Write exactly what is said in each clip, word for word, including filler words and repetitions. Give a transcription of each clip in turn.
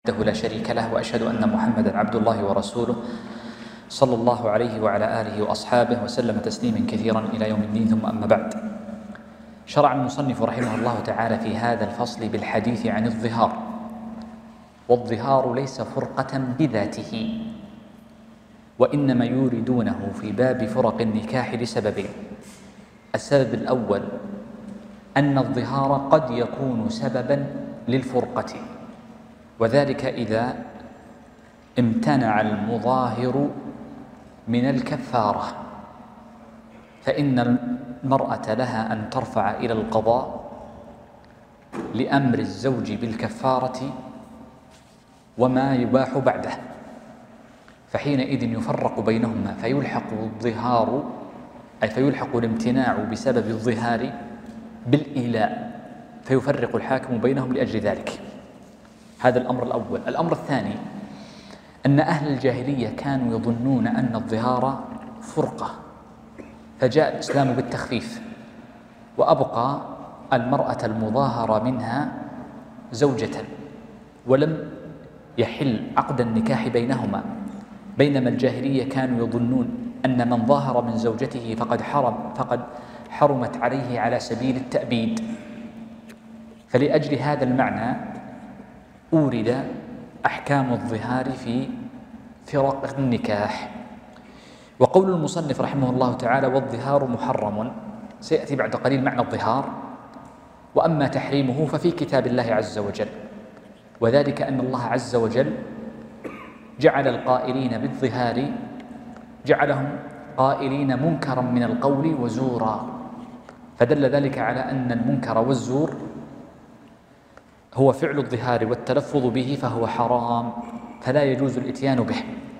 وحده لا شريك له، وأشهد أن محمدًا عبد الله ورسوله صلى الله عليه وعلى آله وأصحابه وسلم تسليما كثيرا إلى يوم الدين. ثم أما بعد، شرع المصنف رحمه الله تعالى في هذا الفصل بالحديث عن الظهار. والظهار ليس فرقة بذاته، وإنما يوردونه في باب فرق النكاح لسببين. السبب الأول أن الظهار قد يكون سببا للفرقة، وذلك إذا امتنع المظاهر من الكفارة، فإن المرأة لها أن ترفع إلى القضاء لأمر الزوج بالكفارة وما يباح بعده، فحينئذ يفرق بينهما فيلحق الظهار أي فيلحق الامتناع بسبب الظهار بالإيلاء، فيفرق الحاكم بينهم لأجل ذلك. هذا الأمر الأول. الأمر الثاني أن أهل الجاهلية كانوا يظنون أن الظهار فرقة، فجاء الإسلام بالتخفيف وأبقى المرأة المظاهرة منها زوجة، ولم يحل عقد النكاح بينهما، بينما الجاهلية كانوا يظنون أن من ظاهر من زوجته فقد حرم فقد حرمت عليه على سبيل التأبيد. فلأجل هذا المعنى أورد أحكام الظهار في فرق النكاح. وقول المصنف رحمه الله تعالى: والظهار محرم، سيأتي بعد قليل معنى الظهار، وأما تحريمه ففي كتاب الله عز وجل، وذلك أن الله عز وجل جعل القائلين بالظهار جعلهم قائلين منكرا من القول وزورا، فدل ذلك على أن المنكر والزور هو فعل الظهار والتلفظ به، فهو حرام، فلا يجوز الاتيان به.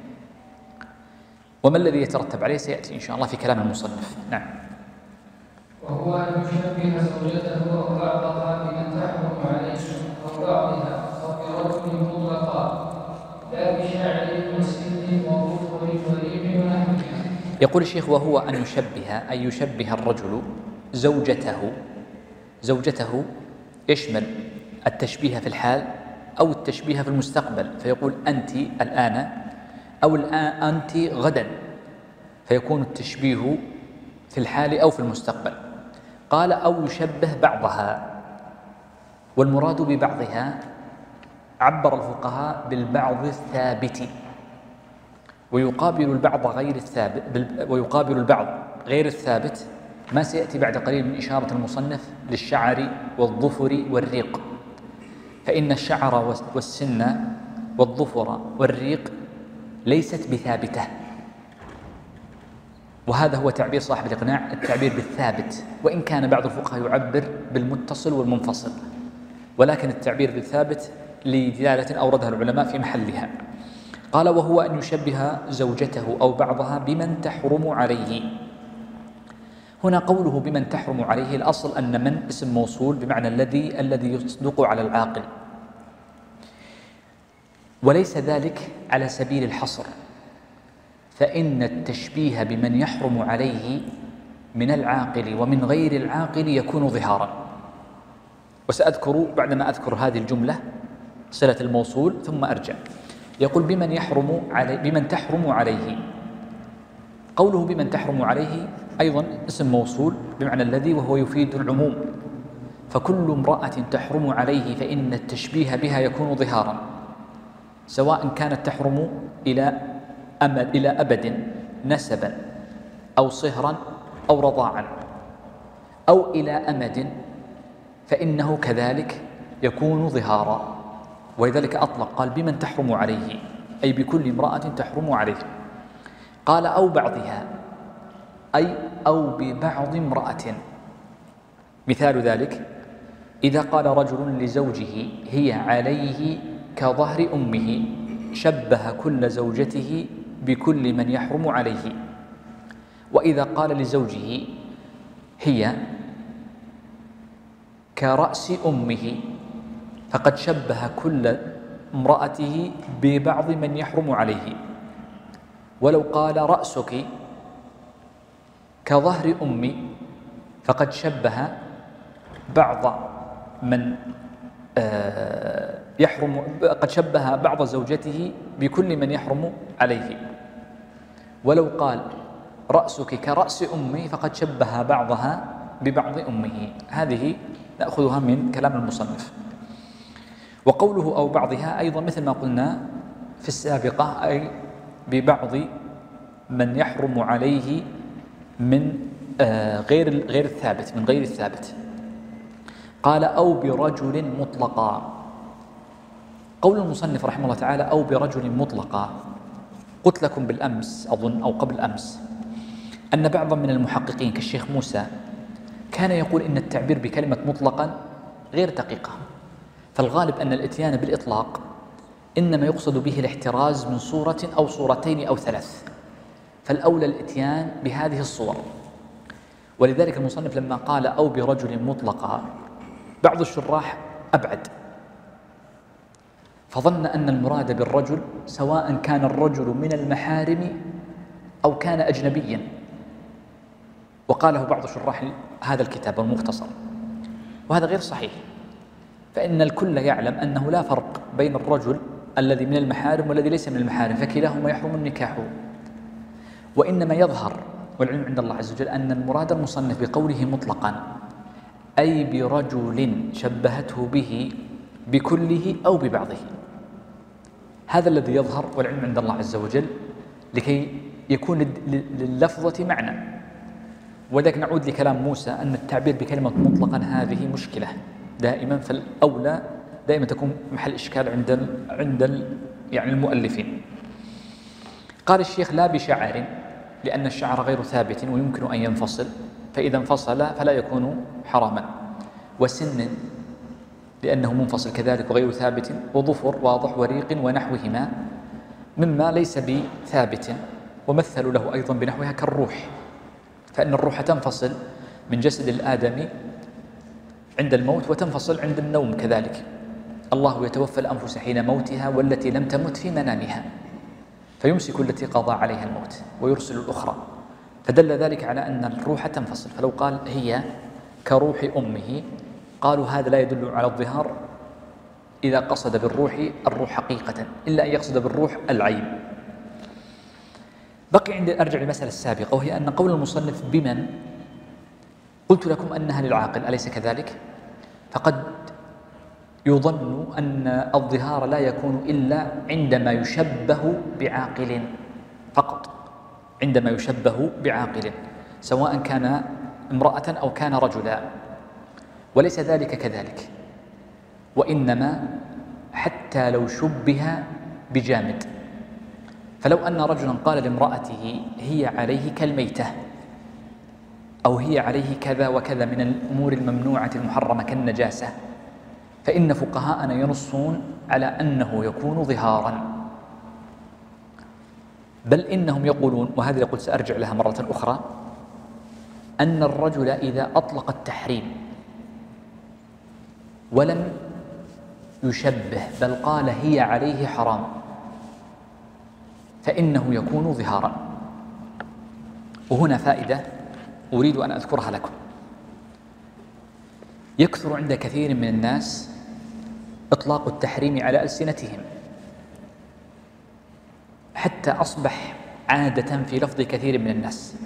وما الذي يترتب عليه سيأتي إن شاء الله في كلام المصنف. نعم. وهو أن يشبه زوجته أو بعضها بمن تحرم عليه أو بعضها أو برجل مطلقا، لا بشاعر وسن وظفر وريح ونحوها. يقول الشيخ: وهو أن يشبه أن يشبه الرجل زوجته زوجته يشمل التشبيه في الحال أو التشبيه في المستقبل، فيقول أنت الآن أو الآن أنت غدا، فيكون التشبيه في الحال أو في المستقبل. قال: أو يشبه بعضها، والمراد ببعضها عبر الفقهاء بالبعض الثابت، ويقابل البعض غير الثابت ويقابل البعض غير الثابت ما سيأتي بعد قليل من إشارة المصنف للشعر والظفر والريق، فإن الشعر والسن والظفر والريق ليست بثابتة، وهذا هو تعبير صاحب الإقناع، التعبير بالثابت، وإن كان بعض الفقهاء يعبر بالمتصل والمنفصل، ولكن التعبير بالثابت لدلالة أوردها العلماء في محلها. قال: وهو أن يشبه زوجته أو بعضها بمن تحرم عليه. هنا قوله بمن تحرم عليه، الأصل أن من اسم موصول بمعنى الذي الذي يصدق على العاقل، وليس ذلك على سبيل الحصر، فإن التشبيه بمن يحرم عليه من العاقل ومن غير العاقل يكون ظهارا. وسأذكر بعدما أذكر هذه الجملة صلة الموصول ثم أرجع. يقول: بمن يحرم علي بمن تحرم عليه. قوله بمن تحرم عليه أيضا اسم موصول بمعنى الذي، وهو يفيد العموم، فكل امرأة تحرم عليه فإن التشبيه بها يكون ظهارا، سواء كانت تحرم إلى أمد إلى أبد نسبا أو صهرا أو رضاعا، أو إلى أمد، فإنه كذلك يكون ظهارا. ولذلك أطلق، قال: بمن تحرم عليه، أي بكل امرأة تحرم عليه. قال: أو بعضها، أي أو ببعض امرأة. مثال ذلك: إذا قال رجل لزوجه هي عليه كظهر أمه، شبه كل زوجته بكل من يحرم عليه. وإذا قال لزوجه هي كرأس أمه، فقد شبه كل امرأته ببعض من يحرم عليه. ولو قال رأسك كظهر أمي، فقد شبه بعض من يحرم قد شبه بعض زوجته بكل من يحرم عليه، ولو قال رأسك كرأس أمي فقد شبه بعضها ببعض أمه. هذه نأخذها من كلام المصنف. وقوله أو بعضها أيضا مثل ما قلنا في السابقة، أي ببعض من يحرم عليه من غير غير الثابت، من غير الثابت. قال أو برجل مطلقا. قول المصنف رحمه الله تعالى أو برجل مطلقا، قلت لكم بالأمس أظن أو قبل أمس أن بعضا من المحققين كالشيخ موسى كان يقول إن التعبير بكلمة مطلقا غير دقيقة، فالغالب أن الإتيان بالإطلاق إنما يقصد به الاحتراز من صورة أو صورتين أو ثلاث، فالأولى الإتيان بهذه الصور. ولذلك المصنف لما قال أو برجل مطلقا، بعض الشراح أبعد فظن أن المراد بالرجل سواء كان الرجل من المحارم أو كان أجنبيا، وقاله بعض شراح هذا الكتاب المختصر، وهذا غير صحيح، فإن الكل يعلم أنه لا فرق بين الرجل الذي من المحارم والذي ليس من المحارم، فكلاهما يحرم النكاح. وإنما يظهر والعلم عند الله عز وجل أن المراد المصنف بقوله مطلقا أي برجل شبهته به بكله أو ببعضه، هذا الذي يظهر والعلم عند الله عز وجل، لكي يكون لللفظة معنى. وذلك نعود لكلام موسى أن التعبير بكلمة مطلقا هذه مشكلة دائما، فالأولى دائما تكون محل إشكال عند ال عند ال يعني المؤلفين. قال الشيخ لا بشعر، لأن الشعر غير ثابت ويمكن أن ينفصل، فإذا انفصل فلا يكون حراما. وسن، لأنه منفصل كذلك وغير ثابت. وظفر واضح، وريق ونحوهما مما ليس بثابت. ومثلوا له أيضا بنحوها كالروح، فإن الروح تنفصل من جسد الآدمي عند الموت وتنفصل عند النوم كذلك. الله يتوفى الأنفس حين موتها والتي لم تمت في منامها، فيمسك التي قضى عليها الموت ويرسل الأخرى، فدل ذلك على أن الروح تنفصل. فلو قال هي كروح أمه قالوا هذا لا يدل على الظهار إذا قصد بالروح الروح حقيقة، إلا أن يقصد بالروح العين. بقي عندي أرجع للمسألة السابقة، وهي أن قول المصنف بمن قلت لكم أنها للعاقل، أليس كذلك؟ فقد يظن أن الظهار لا يكون إلا عندما يشبه بعاقل فقط، عندما يشبه بعاقل سواء كان امرأة أو كان رجلا، وليس ذلك كذلك. وإنما حتى لو شبه بجامد، فلو أن رجلا قال لامرأته هي عليه كالميتة أو هي عليه كذا وكذا من الأمور الممنوعة المحرمة كالنجاسة، فإن فقهاءنا ينصون على أنه يكون ظهارا، بل إنهم يقولون، وهذه قلت سأرجع لها مرة أخرى، أن الرجل إذا أطلق التحريم ولم يشبه بل قال هي عليه حرام فإنه يكون ظهارا. وهنا فائدة أريد أن أذكرها لكم. يكثر عند كثير من الناس إطلاق التحريم على ألسنتهم، حتى أصبح عادة في لفظ كثير من الناس.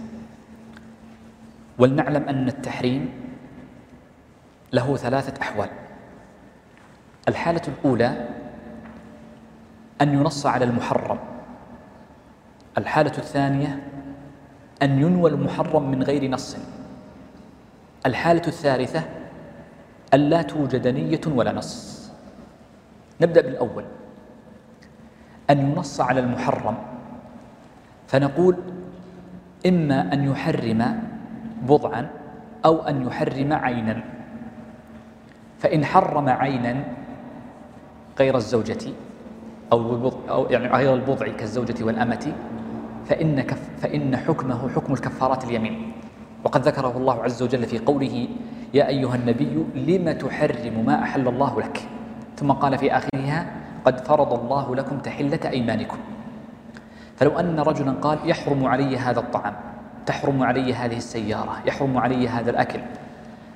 ولنعلم أن التحريم له ثلاثة أحوال. الحالة الأولى أن ينص على المحرم، الحالة الثانية أن ينوى المحرم من غير نص، الحالة الثالثة أن لا توجد نية ولا نص. نبدأ بالأول، أن ينص على المحرم، فنقول إما أن يحرم بضعا أو أن يحرم عينا. فإن حرم عينا غير الزوجة أو, أو يعني غير البضع كالزوجة والأمة فإن, كف فإن حكمه حكم الكفارات اليمين، وقد ذكره الله عز وجل في قوله يا أيها النبي لم تحرم ما أحل الله لك، ثم قال في آخرها قد فرض الله لكم تحلة أيمانكم. فلو أن رجلا قال يحرم علي هذا الطعام، تحرم علي هذه السيارة، يحرم علي هذا الأكل،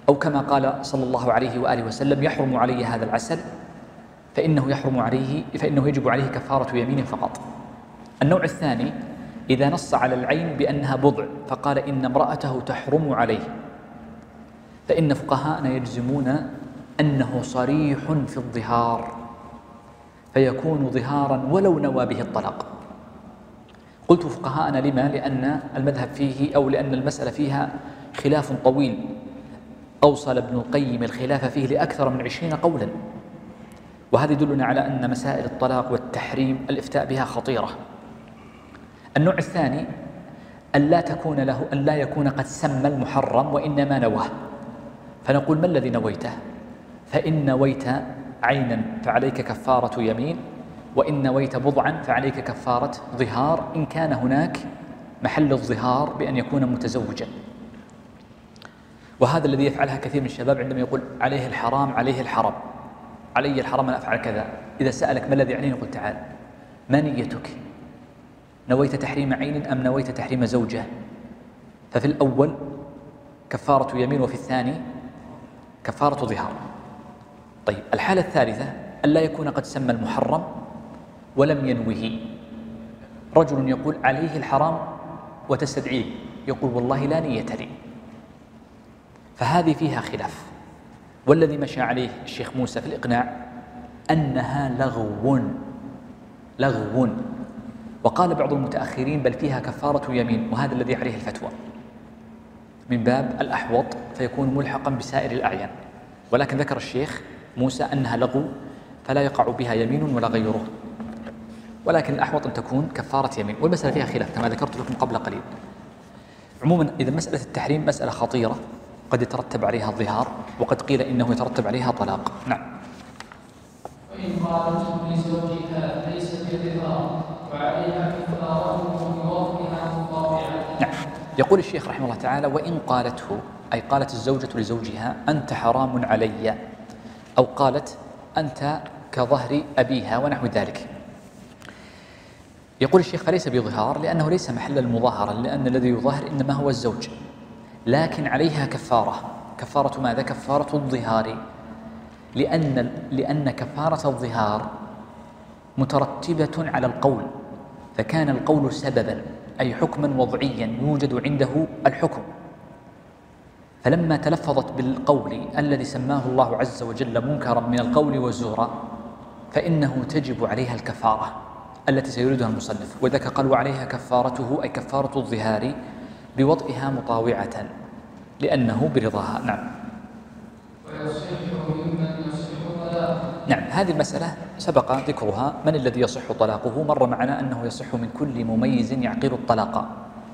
أو كما قال صلى الله عليه وآله وسلم: يحرم علي هذا العسل فإنه يحرم عليه فإنه يجب عليه كفارة يمين فقط. النوع الثاني إذا نص على العين بأنها بضع فقال إن امرأته تحرم عليه، فإن فقهاءنا يجزمون أنه صريح في الظهار فيكون ظهارا ولو نوى به الطلاق. قلت فقهاءنا لما؟ لأن المذهب فيه أو لأن المسألة فيها خلاف طويل، أوصل ابن القيم الخلاف فيه لأكثر من عشرين قولا، وهذا يدلنا على أن مسائل الطلاق والتحريم الإفتاء بها خطيرة. النوع الثاني أن لا تكون له أن لا يكون قد سمى المحرم وإنما نواه، فنقول: ما الذي نويته؟ فإن نويت عينا فعليك كفارة يمين، وإن نويت بضعا فعليك كفارة ظهار إن كان هناك محل الظهار بأن يكون متزوجا. وهذا الذي يفعلها كثير من الشباب عندما يقول عليه الحرام عليه الحرام علي الحرام أن أفعل كذا. إذا سألك ما الذي يعنيه قل: تعال، ما نيتك؟ نويت تحريم عين أم نويت تحريم زوجة؟ ففي الأول كفارة يمين وفي الثاني كفارة ظهار. طيب، الحالة الثالثة أن لا يكون قد سمى المحرم ولم ينوه. رجل يقول عليه الحرام وتستدعيه يقول والله لا نية لي، فهذه فيها خلاف. والذي مشى عليه الشيخ موسى في الإقناع أنها لغو لغو وقال بعض المتأخرين بل فيها كفارة يمين، وهذا الذي عليه الفتوى من باب الأحوط فيكون ملحقا بسائر الأعيان. ولكن ذكر الشيخ موسى أنها لغو فلا يقع بها يمين ولا غيره، ولكن الأحوط أن تكون كفارة يمين، والمسألة فيها خلاف كما ذكرت لكم قبل قليل. عموما إذا مسألة التحريم مسألة خطيرة قد يترتب عليها الظهار، وقد قيل إنه يترتب عليها طلاق. نعم. وإن قالت لزوجها ليس بظهار وعليها كفارته بوضعها مطاوعة. نعم. يقول الشيخ رحمه الله تعالى: وإن قالته، أي قالت الزوجة لزوجها أنت حرام علي، أو قالت أنت كظهر أبيها ونحو ذلك. يقول الشيخ: فليس بظهار لأنه ليس محل المظاهرة، لأن الذي يظاهر إنما هو الزوج، لكن عليها كفارة. كفارة ماذا؟ كفارة الظهار، لأن لأن كفارة الظهار مترتبة على القول، فكان القول سببا أي حكما وضعيا يوجد عنده الحكم، فلما تلفظت بالقول الذي سماه الله عز وجل منكرا من القول وزورا فإنه تجب عليها الكفارة التي سيريدها المصنف. وذاك قال: وعليها كفارته أي كفارة الظهار بوطئها مطاوعة لأنه برضاها. نعم. ويصح ممن يصح طلاقه. نعم، هذه المسألة سبق ذكرها. من الذي يصح طلاقه؟ مر معنا أنه يصح من كل مميز يعقل الطلاق،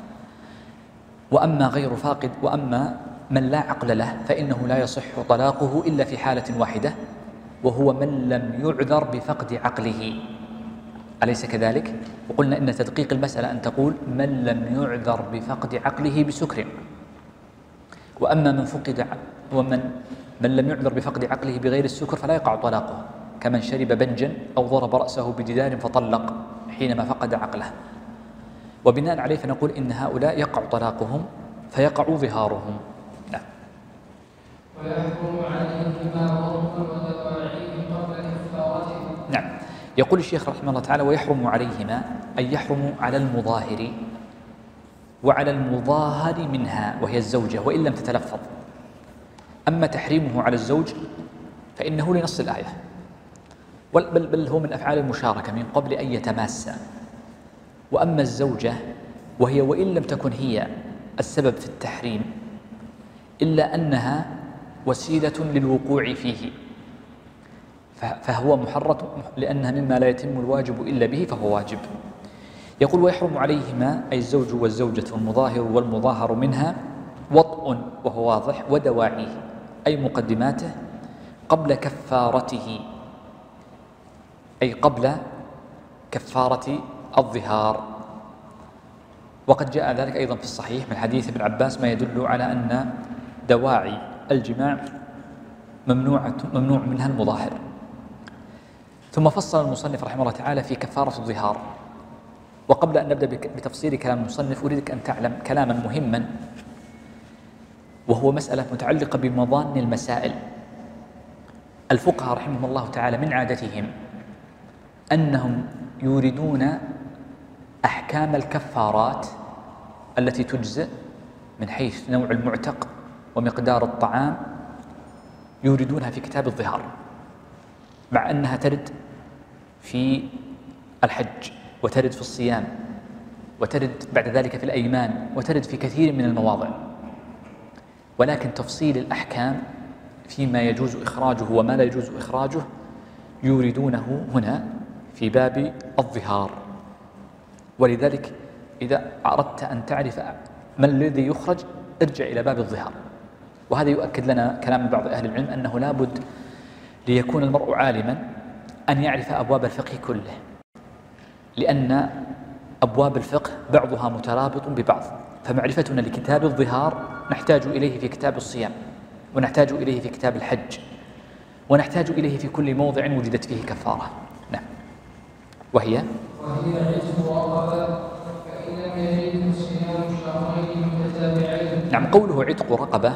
وأما غير فاقد وأما من لا عقل له فإنه لا يصح طلاقه إلا في حالة واحدة، وهو من لم يعذر بفقد عقله، أليس كذلك؟ وقلنا إن تدقيق المسألة أن تقول من لم يعذر بفقد عقله بسكر، وأما من فقد ومن من لم يعذر بفقد عقله بغير السكر فلا يقع طلاقه، كمن شرب بنجا أو ضرب رأسه بجدار فطلق حينما فقد عقله. وبناء عليه فنقول إن هؤلاء يقع طلاقهم فيقع ظهارهم. نعم. ويحكم عليهما ضرب ودواعيه قبل كفارته. نعم. يقول الشيخ رحمه الله تعالى: ويحرم عليهما أي يحرم على المظاهر وعلى المظاهر منها وهي الزوجة وإن لم تتلفظ. أما تحريمه على الزوج فإنه لنص الآية، بل, بل هو من أفعال المشاركة من قبل أن يتماسا. وأما الزوجة وهي وإن لم تكن هي السبب في التحريم إلا أنها وسيلة للوقوع فيه، فهو محرم لأنها مما لا يتم الواجب إلا به فهو واجب. يقول: ويحرم عليهما أي الزوج والزوجة والمظاهر والمظاهر منها وطء وهو واضح، ودواعيه أي مقدماته قبل كفارته أي قبل كفارة الظهار. وقد جاء ذلك أيضا في الصحيح من حديث ابن عباس ما يدل على أن دواعي الجماع ممنوعة ممنوع منها المظاهر. ثم فصل المصنف رحمه الله تعالى في كفارة الظهار. وقبل أن نبدأ بتفصيل كلام المصنف أريدك أن تعلم كلاما مهما، وهو مسألة متعلقة بمظان المسائل. الفقهاء رحمهم الله تعالى من عادتهم أنهم يوردون أحكام الكفارات التي تجزئ من حيث نوع المعتق ومقدار الطعام، يوردونها في كتاب الظهار، مع أنها ترد في الحج وترد في الصيام وترد بعد ذلك في الأيمان وترد في كثير من المواضع، ولكن تفصيل الأحكام فيما يجوز إخراجه وما لا يجوز إخراجه يوردونه هنا في باب الظهار. ولذلك إذا أردت أن تعرف ما الذي يخرج ارجع إلى باب الظهار. وهذا يؤكد لنا كلام بعض أهل العلم أنه لا بد ليكون المرء عالما أن يعرف أبواب الفقه كله، لأن أبواب الفقه بعضها مترابط ببعض، فمعرفتنا لكتاب الظهار نحتاج إليه في كتاب الصيام، ونحتاج إليه في كتاب الحج، ونحتاج إليه في كل موضع وجدت فيه كفارة. نعم. وهي وهي عتق رقبة فإن لم يجد صيام شهرين متتابعين. نعم، قوله عتق رقبة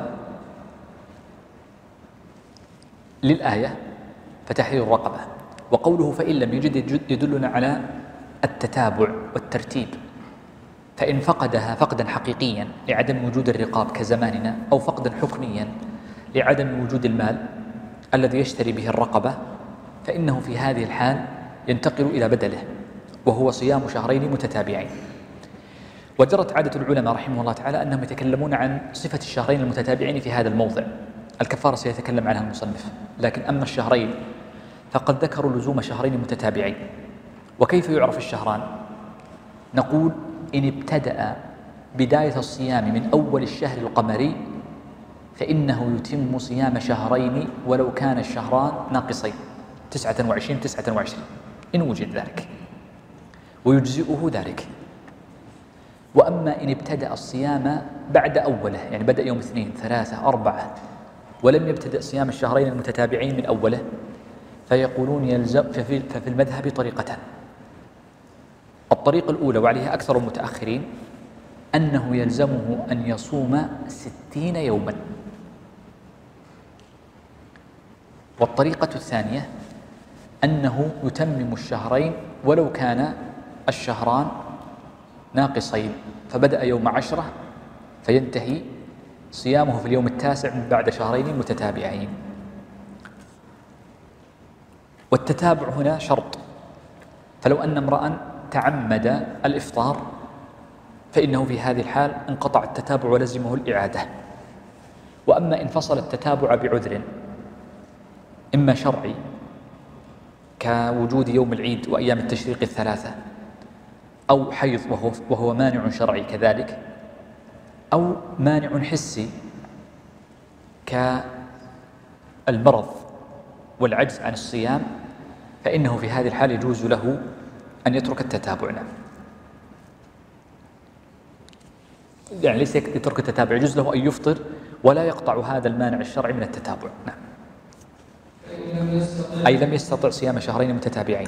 للآية فتحرير الرقبة، وقوله فإن لم يجد يدلنا على التتابع والترتيب، فإن فقدها فقدا حقيقيا لعدم وجود الرقاب كزماننا، أو فقدا حكميا لعدم وجود المال الذي يشتري به الرقبة، فإنه في هذه الحال ينتقل إلى بدله، وهو صيام شهرين متتابعين. وجرت عادة العلماء رحمه الله تعالى أنهم يتكلمون عن صفة الشهرين المتتابعين في هذا الموضع. الكفارة سيتكلم عنها المصنف، لكن أما الشهرين فقد ذكروا لزوم شهرين متتابعين. وكيف يعرف الشهران؟ نقول إن ابتدأ بداية الصيام من أول الشهر القمري فإنه يتم صيام شهرين ولو كان الشهران ناقصين تسعة وعشرين تسعة وعشرين إن وجد ذلك، ويجزئه ذلك. وأما إن ابتدأ الصيام بعد أوله، يعني بدأ يوم اثنين ثلاثة أربعة ولم يبتدأ صيام الشهرين المتتابعين من أوله، فيقولون يلزم ففي المذهب طريقتان. الطريقة الأولى وعليها أكثر المتأخرين أنه يلزمه أن يصوم ستين يوما، والطريقة الثانية أنه يتمم الشهرين ولو كان الشهران ناقصين، فبدأ يوم عشرة فينتهي صيامه في اليوم التاسع من بعد شهرين متتابعين. والتتابع هنا شرط، فلو أن امرأ تعمد الإفطار فإنه في هذه الحال انقطع التتابع ولزمه الإعادة. وأما إن فصل التتابع بعذر إما شرعي كوجود يوم العيد وأيام التشريق الثلاثة، أو حيض وهو, وهو مانع شرعي كذلك، أو مانع حسي كالمرض والعجز عن الصيام، فإنه في هذه الحال يجوز له أن يترك التتابع. نعم، يعني ليس يترك التتابع، يجوز له أن يفطر ولا يقطع هذا المانع الشرعي من التتابع. نعم، أي لم يستطع صيام شهرين متتابعين.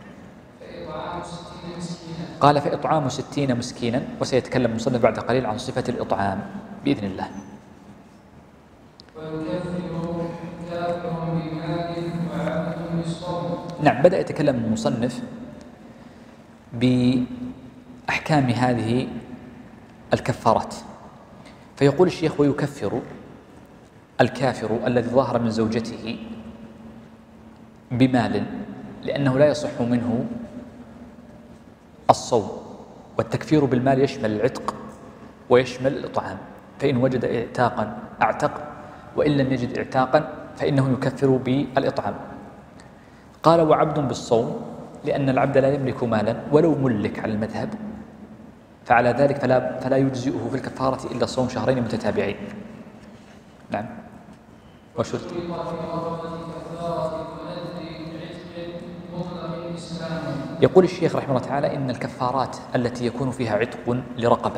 قال فإطعام ستين مسكينا، وسيتكلم المصنف بعد قليل عن صفة الإطعام بإذن الله. نعم، بدأ يتكلم المصنف بأحكام هذه الكفارات، فيقول الشيخ ويكفر الكافر الذي ظهر من زوجته بمال، لأنه لا يصح منه الصوم، والتكفير بالمال يشمل العتق ويشمل الإطعام، فإن وجد اعتاقا اعتق، وإن لم يجد اعتاقا فإنه يكفر بالإطعام. قال وعبد بالصوم، لأن العبد لا يملك مالا ولو ملك على المذهب، فعلى ذلك فلا, فلا يجزئه في الكفارة إلا صوم شهرين متتابعين. نعم. وشرط يقول الشيخ رحمه الله تعالى إن الكفارات التي يكون فيها عتق لرقبة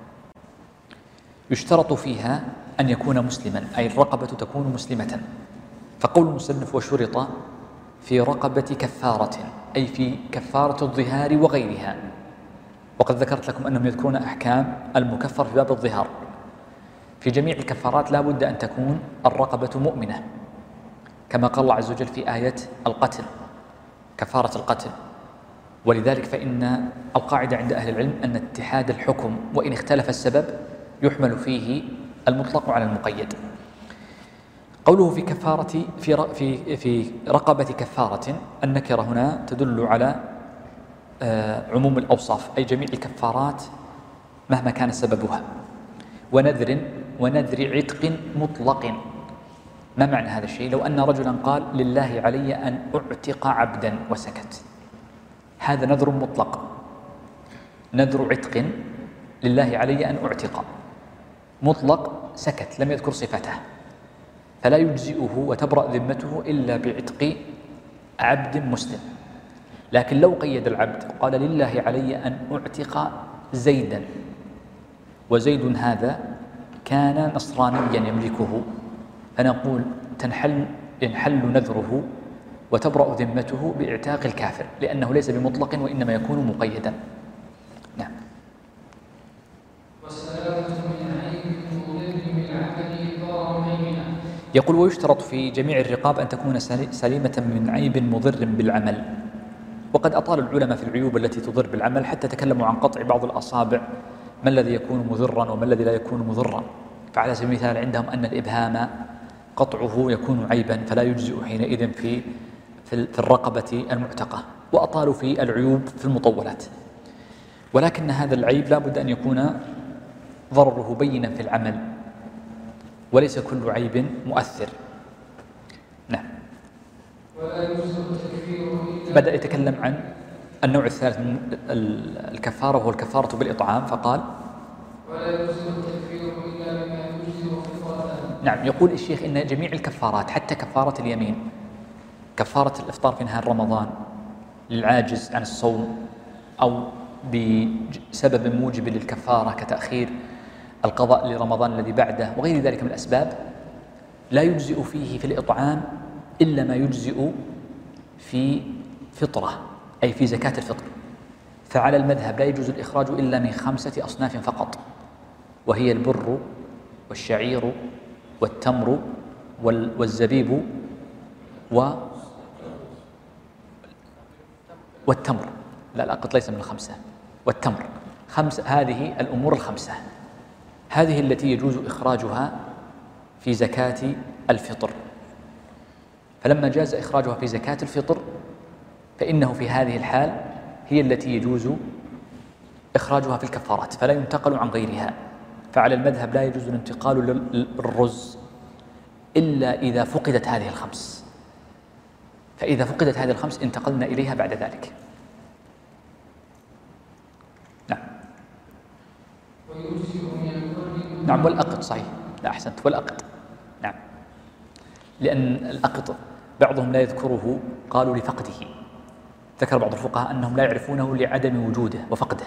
يشترط فيها أن يكون مسلما، أي الرقبة تكون مسلمة. فقول المصنف وشرط في رقبة كفارة، أي في كفارة الظهار وغيرها. وقد ذكرت لكم أنهم يذكرون أحكام المكفر في باب الظهار، في جميع الكفارات لا بد أن تكون الرقبة مؤمنة، كما قال الله عز وجل في آية القتل، كفارة القتل. ولذلك فإن القاعدة عند أهل العلم أن اتحاد الحكم وإن اختلف السبب يحمل فيه المطلق على المقيد. قوله في كفارة في في في رقبة كفارة، النكرة هنا تدل على عموم الأوصاف، أي جميع الكفارات مهما كان سببها. ونذر ونذر عتق مطلق. ما معنى هذا الشيء؟ لو أن رجلا قال لله علي أن أعتق عبدا وسكت، هذا نذر مطلق، نذر عتق لله علي أن أعتق مطلق، سكت لم يذكر صفته، فلا يجزئه وتبرأ ذمته إلا بعتق عبد مسلم. لكن لو قيد العبد قال لله علي أن أعتق زيدا، وزيد هذا كان نصرانيا يملكه، فنقول تنحل ينحل نذره وتبرأ ذمته باعتاق الكافر، لأنه ليس بمطلق وإنما يكون مقيدا. نعم. يقول ويشترط في جميع الرقاب أن تكون سليمة من عيب مضر بالعمل. وقد أطال العلماء في العيوب التي تضر بالعمل حتى تكلموا عن قطع بعض الأصابع، ما الذي يكون مضرا وما الذي لا يكون مضرا. فعلى سبيل المثال عندهم أن الإبهام قطعه يكون عيبا فلا يجزئ حينئذ في في الرقبة المعتقة، وأطالوا في العيوب في المطولات. ولكن هذا العيب لا بد أن يكون ضرره بينا في العمل، وليس كل عيب مؤثر. نعم. بدأ يتكلم عن النوع الثالث من الكفارة وهو الكفارة بالإطعام، فقال ولا يجوز التكفير إلا بما يجزئ فطرة. نعم. يقول الشيخ إن جميع الكفارات حتى كفارة اليمين، كفارة الإفطار في نهار رمضان للعاجز عن الصوم أو بسبب موجب للكفارة كتأخير القضاء لرمضان الذي بعده وغير ذلك من الأسباب، لا يجزئ فيه في الإطعام إلا ما يجزئ في فطرة، أي في زكاة الفطر. فعلى المذهب لا يجوز الإخراج إلا من خمسة أصناف فقط، وهي البر والشعير والتمر والزبيب و والتمر لا الأقط ليس من الخمسة، والتمر. خمسة، هذه الأمور الخمسة، هذه التي يجوز إخراجها في زكاة الفطر. فلما جاز إخراجها في زكاة الفطر فإنه في هذه الحال هي التي يجوز إخراجها في الكفارات، فلا ينتقل عن غيرها. فعلى المذهب لا يجوز الانتقال للرز إلا إذا فقدت هذه الخمس، فإذا فقدت هذه الخمس انتقلنا إليها بعد ذلك. نعم. نعم والأقط صحيح، لا أحسنت، والأقط. نعم. لأن الأقط بعضهم لا يذكره قالوا لفقده، ذكر بعض الفقهاء أنهم لا يعرفونه لعدم وجوده وفقده.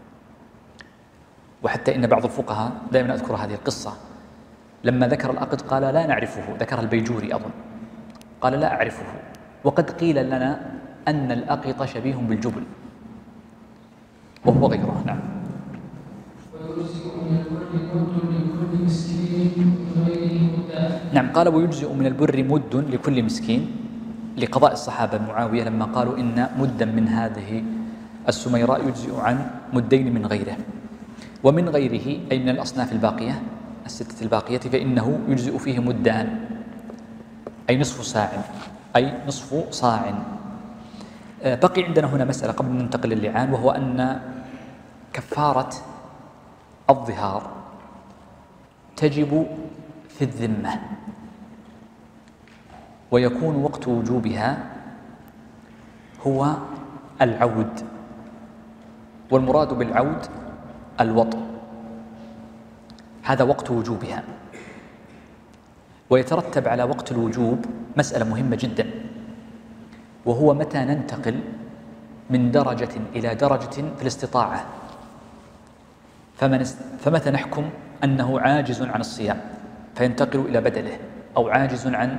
وحتى إن بعض الفقهاء دائما أذكر هذه القصة، لما ذكر الأقط قال لا نعرفه، ذكر البيجوري أظن، قال لا أعرفه، وقد قيل لنا أن الأقط شبيه بالجبل وهو غيره. نعم. نعم. قال ويجزئ من البر مد لكل مسكين، لقضاء الصحابة معاوية لما قالوا إن مدا من هذه السميراء يجزئ عن مدين من غيره. ومن غيره أي من الأصناف الباقية الستة الباقية فإنه يجزئ فيه مدان، أي نصف صاع، أي نصف صاع. بقي عندنا هنا مسألة قبل أن ننتقل للعان، وهو أن كفارة الظهار تجب في الذمة، ويكون وقت وجوبها هو العود، والمراد بالعود الوطء، هذا وقت وجوبها. ويترتب على وقت الوجوب مسألة مهمة جدا، وهو متى ننتقل من درجة إلى درجة في الاستطاعة. فمن فمتى نحكم أنه عاجز عن الصيام فينتقل إلى بدله، أو عاجز عن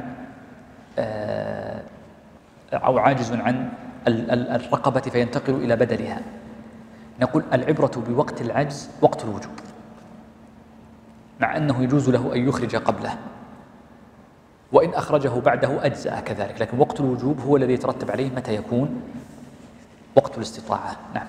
أو عاجز عن الرقبة فينتقل إلى بدلها. نقول العبرة بوقت العجز وقت الوجوب، مع أنه يجوز له أن يخرج قبله، وإن أخرجه بعده أجزأ كذلك، لكن وقت الوجوب هو الذي يترتب عليه متى يكون وقت الاستطاعة. نعم.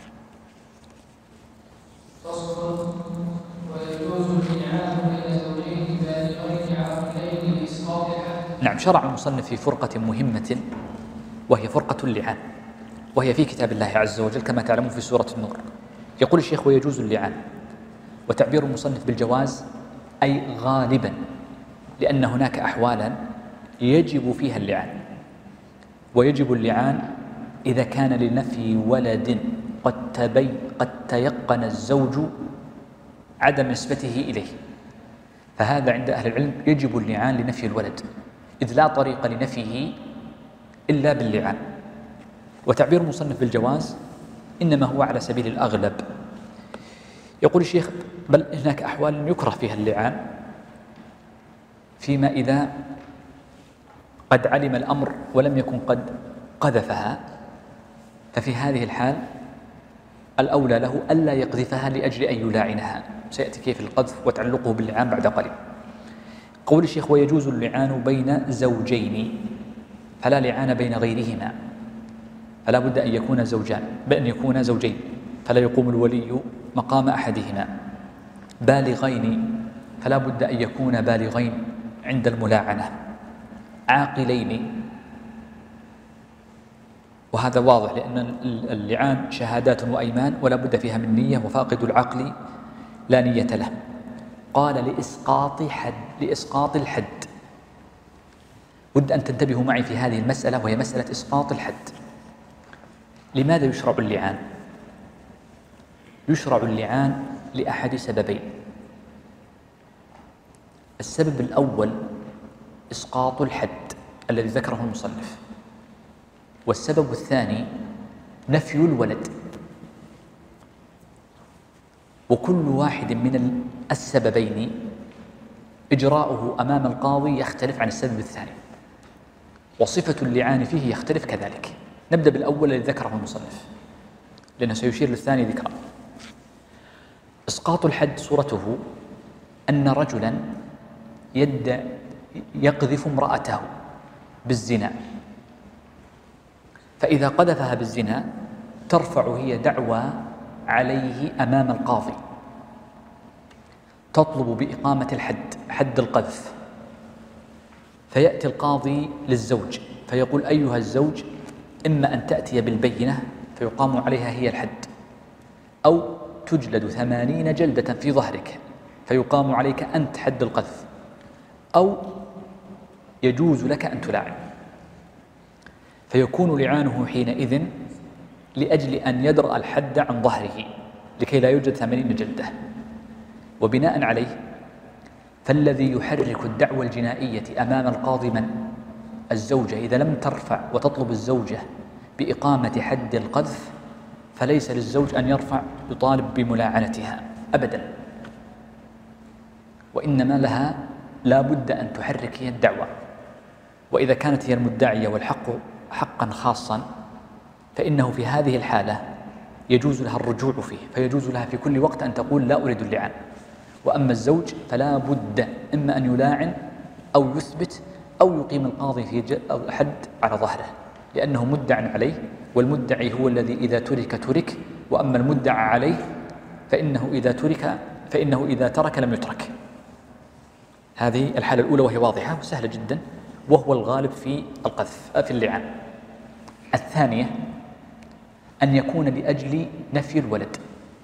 فصل. ويجوز الإنعام بين زوجين بالغين عاقلين لإسقاط الحد. نعم. شرع المصنف في فرقة مهمة وهي فرقة اللعان، وهي في كتاب الله عز وجل كما تعلمون في سورة النور. يقول الشيخ: ويجوز اللعان، وتعبير المصنف بالجواز أي غالبا، لأن هناك أحوالا يجب فيها اللعان، ويجب اللعان إذا كان لنفي ولد قد تبي قد تيقن الزوج عدم نسبته إليه، فهذا عند أهل العلم يجب اللعان لنفي الولد، إذ لا طريق لنفيه إلا باللعان. وتعبير المصنف بالجواز إنما هو على سبيل الأغلب. يقول الشيخ: بل هناك أحوال يكره فيها اللعان، فيما إذا قد علم الأمر ولم يكن قد قذفها، ففي هذه الحال الأولى له ألا يقذفها لأجل أن يلاعنها. سيأتي كيف القذف وتعلقه باللعان بعد قليل. قول الشيخ: ويجوز اللعان بين زوجين، فلا لعان بين غيرهما، فلا بد أن يكون زوجان بأن يكون زوجين، فلا يقوم الولي مقام أحدهما. بالغين، فلا بد أن يكون بالغين عند الملاعنة. عاقلين، وهذا واضح لأن اللعان شهادات وأيمان ولا بد فيها من نية، وفاقد العقل لا نية له. قال: لإسقاط حد لإسقاط الحد. ود أن تنتبهوا معي في هذه المسألة، وهي مسألة إسقاط الحد. لماذا يشرع اللعان؟ يشرع اللعان لأحد سببين. السبب الأول إسقاط الحد الذي ذكره المصنف، والسبب الثاني نفي الولد. وكل واحد من السببين إجراؤه أمام القاضي يختلف عن السبب الثاني، وصفة اللعان فيه يختلف كذلك. نبدأ بالأول الذي ذكره المصنف لأنه سيشير للثاني ذكرا. إسقاط الحد صورته أن رجلا يد يقذف امرأته بالزنا، فإذا قذفها بالزنا ترفع هي دعوى عليه أمام القاضي، تطلب بإقامة الحد، حد القذف. فيأتي القاضي للزوج فيقول: أيها الزوج، إما أن تأتي بالبينة فيقام عليها هي الحد، أو تجلد ثمانين جلدة في ظهرك فيقام عليك أنت حد القذف، أو يجوز لك أن تلاعن. فيكون لعانه حينئذ لأجل أن يدرأ الحد عن ظهره لكي لا يوجد ثمانين جلدة. وبناء عليه فالذي يحرك الدعوى الجنائية أمام القاضي من؟ الزوجة. إذا لم ترفع وتطلب الزوجة بإقامة حد القذف فليس للزوج أن يرفع يطالب بملاعنتها أبدا، وإنما لها لا بد أن تحرك هي الدعوة. وإذا كانت هي المدعية والحق حقا خاصا فإنه في هذه الحالة يجوز لها الرجوع فيه، فيجوز لها في كل وقت أن تقول: لا أريد اللعان. وأما الزوج فلا بد إما أن يلاعن أو يثبت أو يقيم القاضي في الحد على ظهره، لأنه مدع عليه، والمدعي هو الذي إذا ترك ترك، وأما المدعى عليه فإنه إذا ترك فإنه إذا ترك لم يترك. هذه الحالة الأولى وهي واضحة وسهلة جدا، وهو الغالب في القذف في اللعان. الثانية أن يكون لأجل نفي الولد،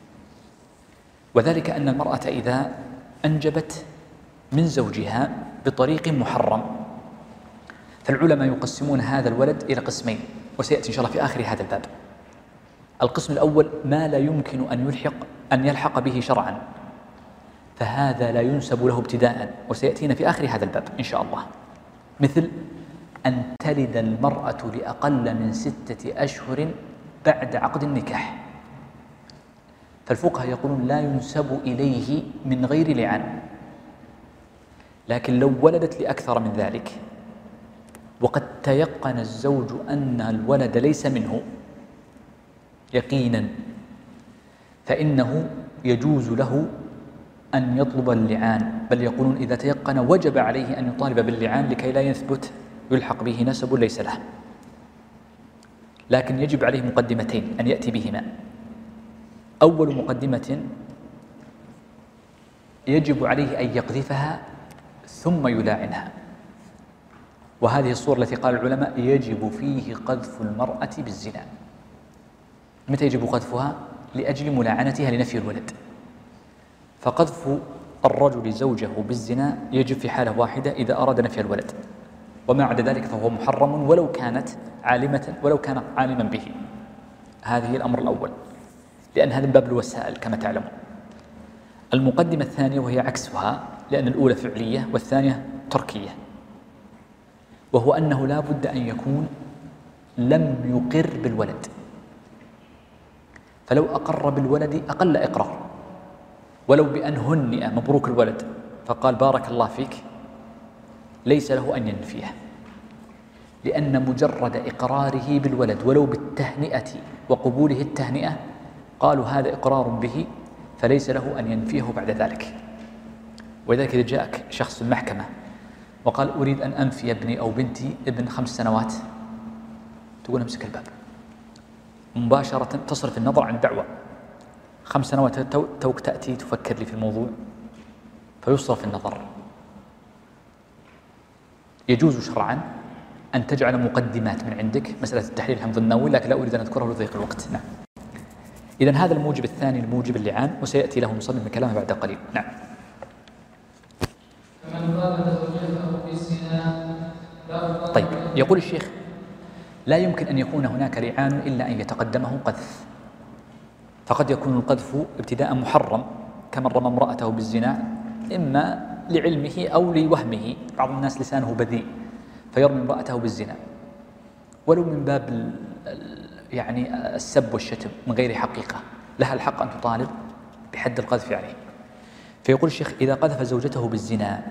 وذلك أن المرأة إذا أنجبت من زوجها بطريق محرم، فالعلماء يقسمون هذا الولد إلى قسمين، وسيأتي إن شاء الله في آخر هذا الباب. القسم الأول ما لا يمكن أن يلحق أن يلحق به شرعا، فهذا لا ينسب له ابتداء، وسيأتينا في آخر هذا الباب إن شاء الله، مثل أن تلد المرأة لأقل من ستة أشهر بعد عقد النكاح، فالفقهاء يقولون لا ينسب إليه من غير لعان. لكن لو ولدت لأكثر من ذلك وقد تيقن الزوج أن الولد ليس منه يقينا، فإنه يجوز له أن يطلب اللعان، بل يقولون إذا تيقن وجب عليه أن يطالب باللعان لكي لا يثبت يلحق به نسب ليس له، لكن يجب عليه مقدمتين أن يأتي بهما. أول مقدمة يجب عليه أن يقذفها ثم يلاعنها، وهذه الصورة التي قال العلماء يجب فيه قذف المرأة بالزنا. متى يجب قذفها؟ لأجل ملاعنتها لنفي الولد. فقذف الرجل زوجه بالزنا يجب في حالة واحدة إذا أراد نفي الولد، وما عدا ذلك فهو محرم ولو كانت عالمة ولو كان عالما به. هذه الأمر الأول، لأن هذا من باب الوسائل كما تعلمون. المقدمة الثانية وهي عكسها، لأن الأولى فعلية والثانية تركية، وهو أنه لا بد أن يكون لم يقر بالولد. فلو أقر بالولد أقل إقرار، ولو بأن هنئ مبروك الولد فقال بارك الله فيك، ليس له أن ينفيه، لأن مجرد إقراره بالولد ولو بالتهنئة وقبوله التهنئة قالوا هذا إقرار به، فليس له أن ينفيه بعد ذلك. ولذلك إذا جاءك شخص في المحكمة وقال أريد أن أنفي ابني أو بنتي ابن خمس سنوات، تقول امسك الباب مباشرة، تصرف النظر عن الدعوة. خمس سنوات توك تأتي تفكر لي في الموضوع، فيصرف النظر. يجوز شرعا أن تجعل مقدمات من عندك، مسألة التحليل الحمض النووي، لكن لا أريد أن أذكره لضيق الوقت. نعم. إذن هذا الموجب الثاني الموجب اللعان، وسيأتي له مصنف كلامه بعد قليل. نعم. طيب، يقول الشيخ لا يمكن أن يكون هناك لعان إلا أن يتقدمه قذف. فقد يكون القذف ابتداء محرم كمن رمى امرأته بالزنا، إما لعلمه أو لوهمه. بعض الناس لسانه بذيء فيرمي امرأته بالزنا ولو من باب يعني السب والشتم من غير حقيقة، لها الحق أن تطالب بحد القذف عليه. فيقول الشيخ إذا قذف زوجته بالزنا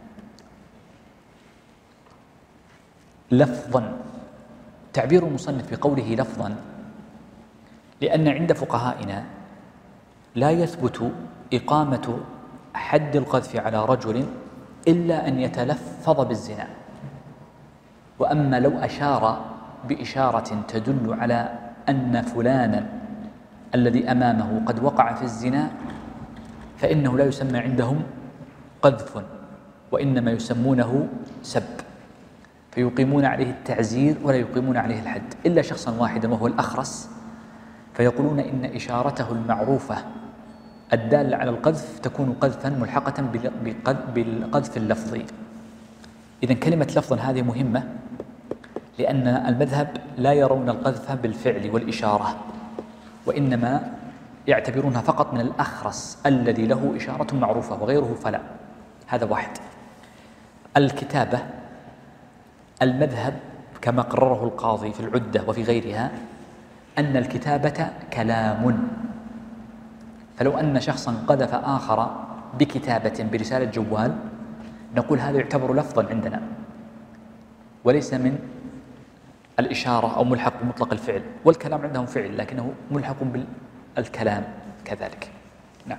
لفظا، تعبير المصنف بقوله لفظا لأن عند فقهائنا لا يثبت إقامة حد القذف على رجل إلا أن يتلفظ بالزنا. وأما لو أشار بإشارة تدل على أن فلانا الذي أمامه قد وقع في الزنا فإنه لا يسمى عندهم قذف، وإنما يسمونه سب، فيقيمون عليه التعزير ولا يقيمون عليه الحد إلا شخصا واحدا وهو الأخرس، فيقولون إن إشارته المعروفة الدالة على القذف تكون قذفا ملحقة بالقذف اللفظي. إذن كلمة لفظا هذه مهمة، لأن المذهب لا يرون القذف بالفعل والإشارة، وإنما يعتبرونها فقط من الأخرس الذي له إشارة معروفة وغيره فلا. هذا واحد. الكتابة، المذهب كما قرره القاضي في العدة وفي غيرها أن الكتابة كلام، فلو أن شخصا قذف آخر بكتابة برسالة جوال نقول هذا يعتبر لفظا عندنا وليس من الإشارة أو ملحق بمطلق الفعل، والكلام عندهم فعل لكنه ملحق بالكلام كذلك. نعم.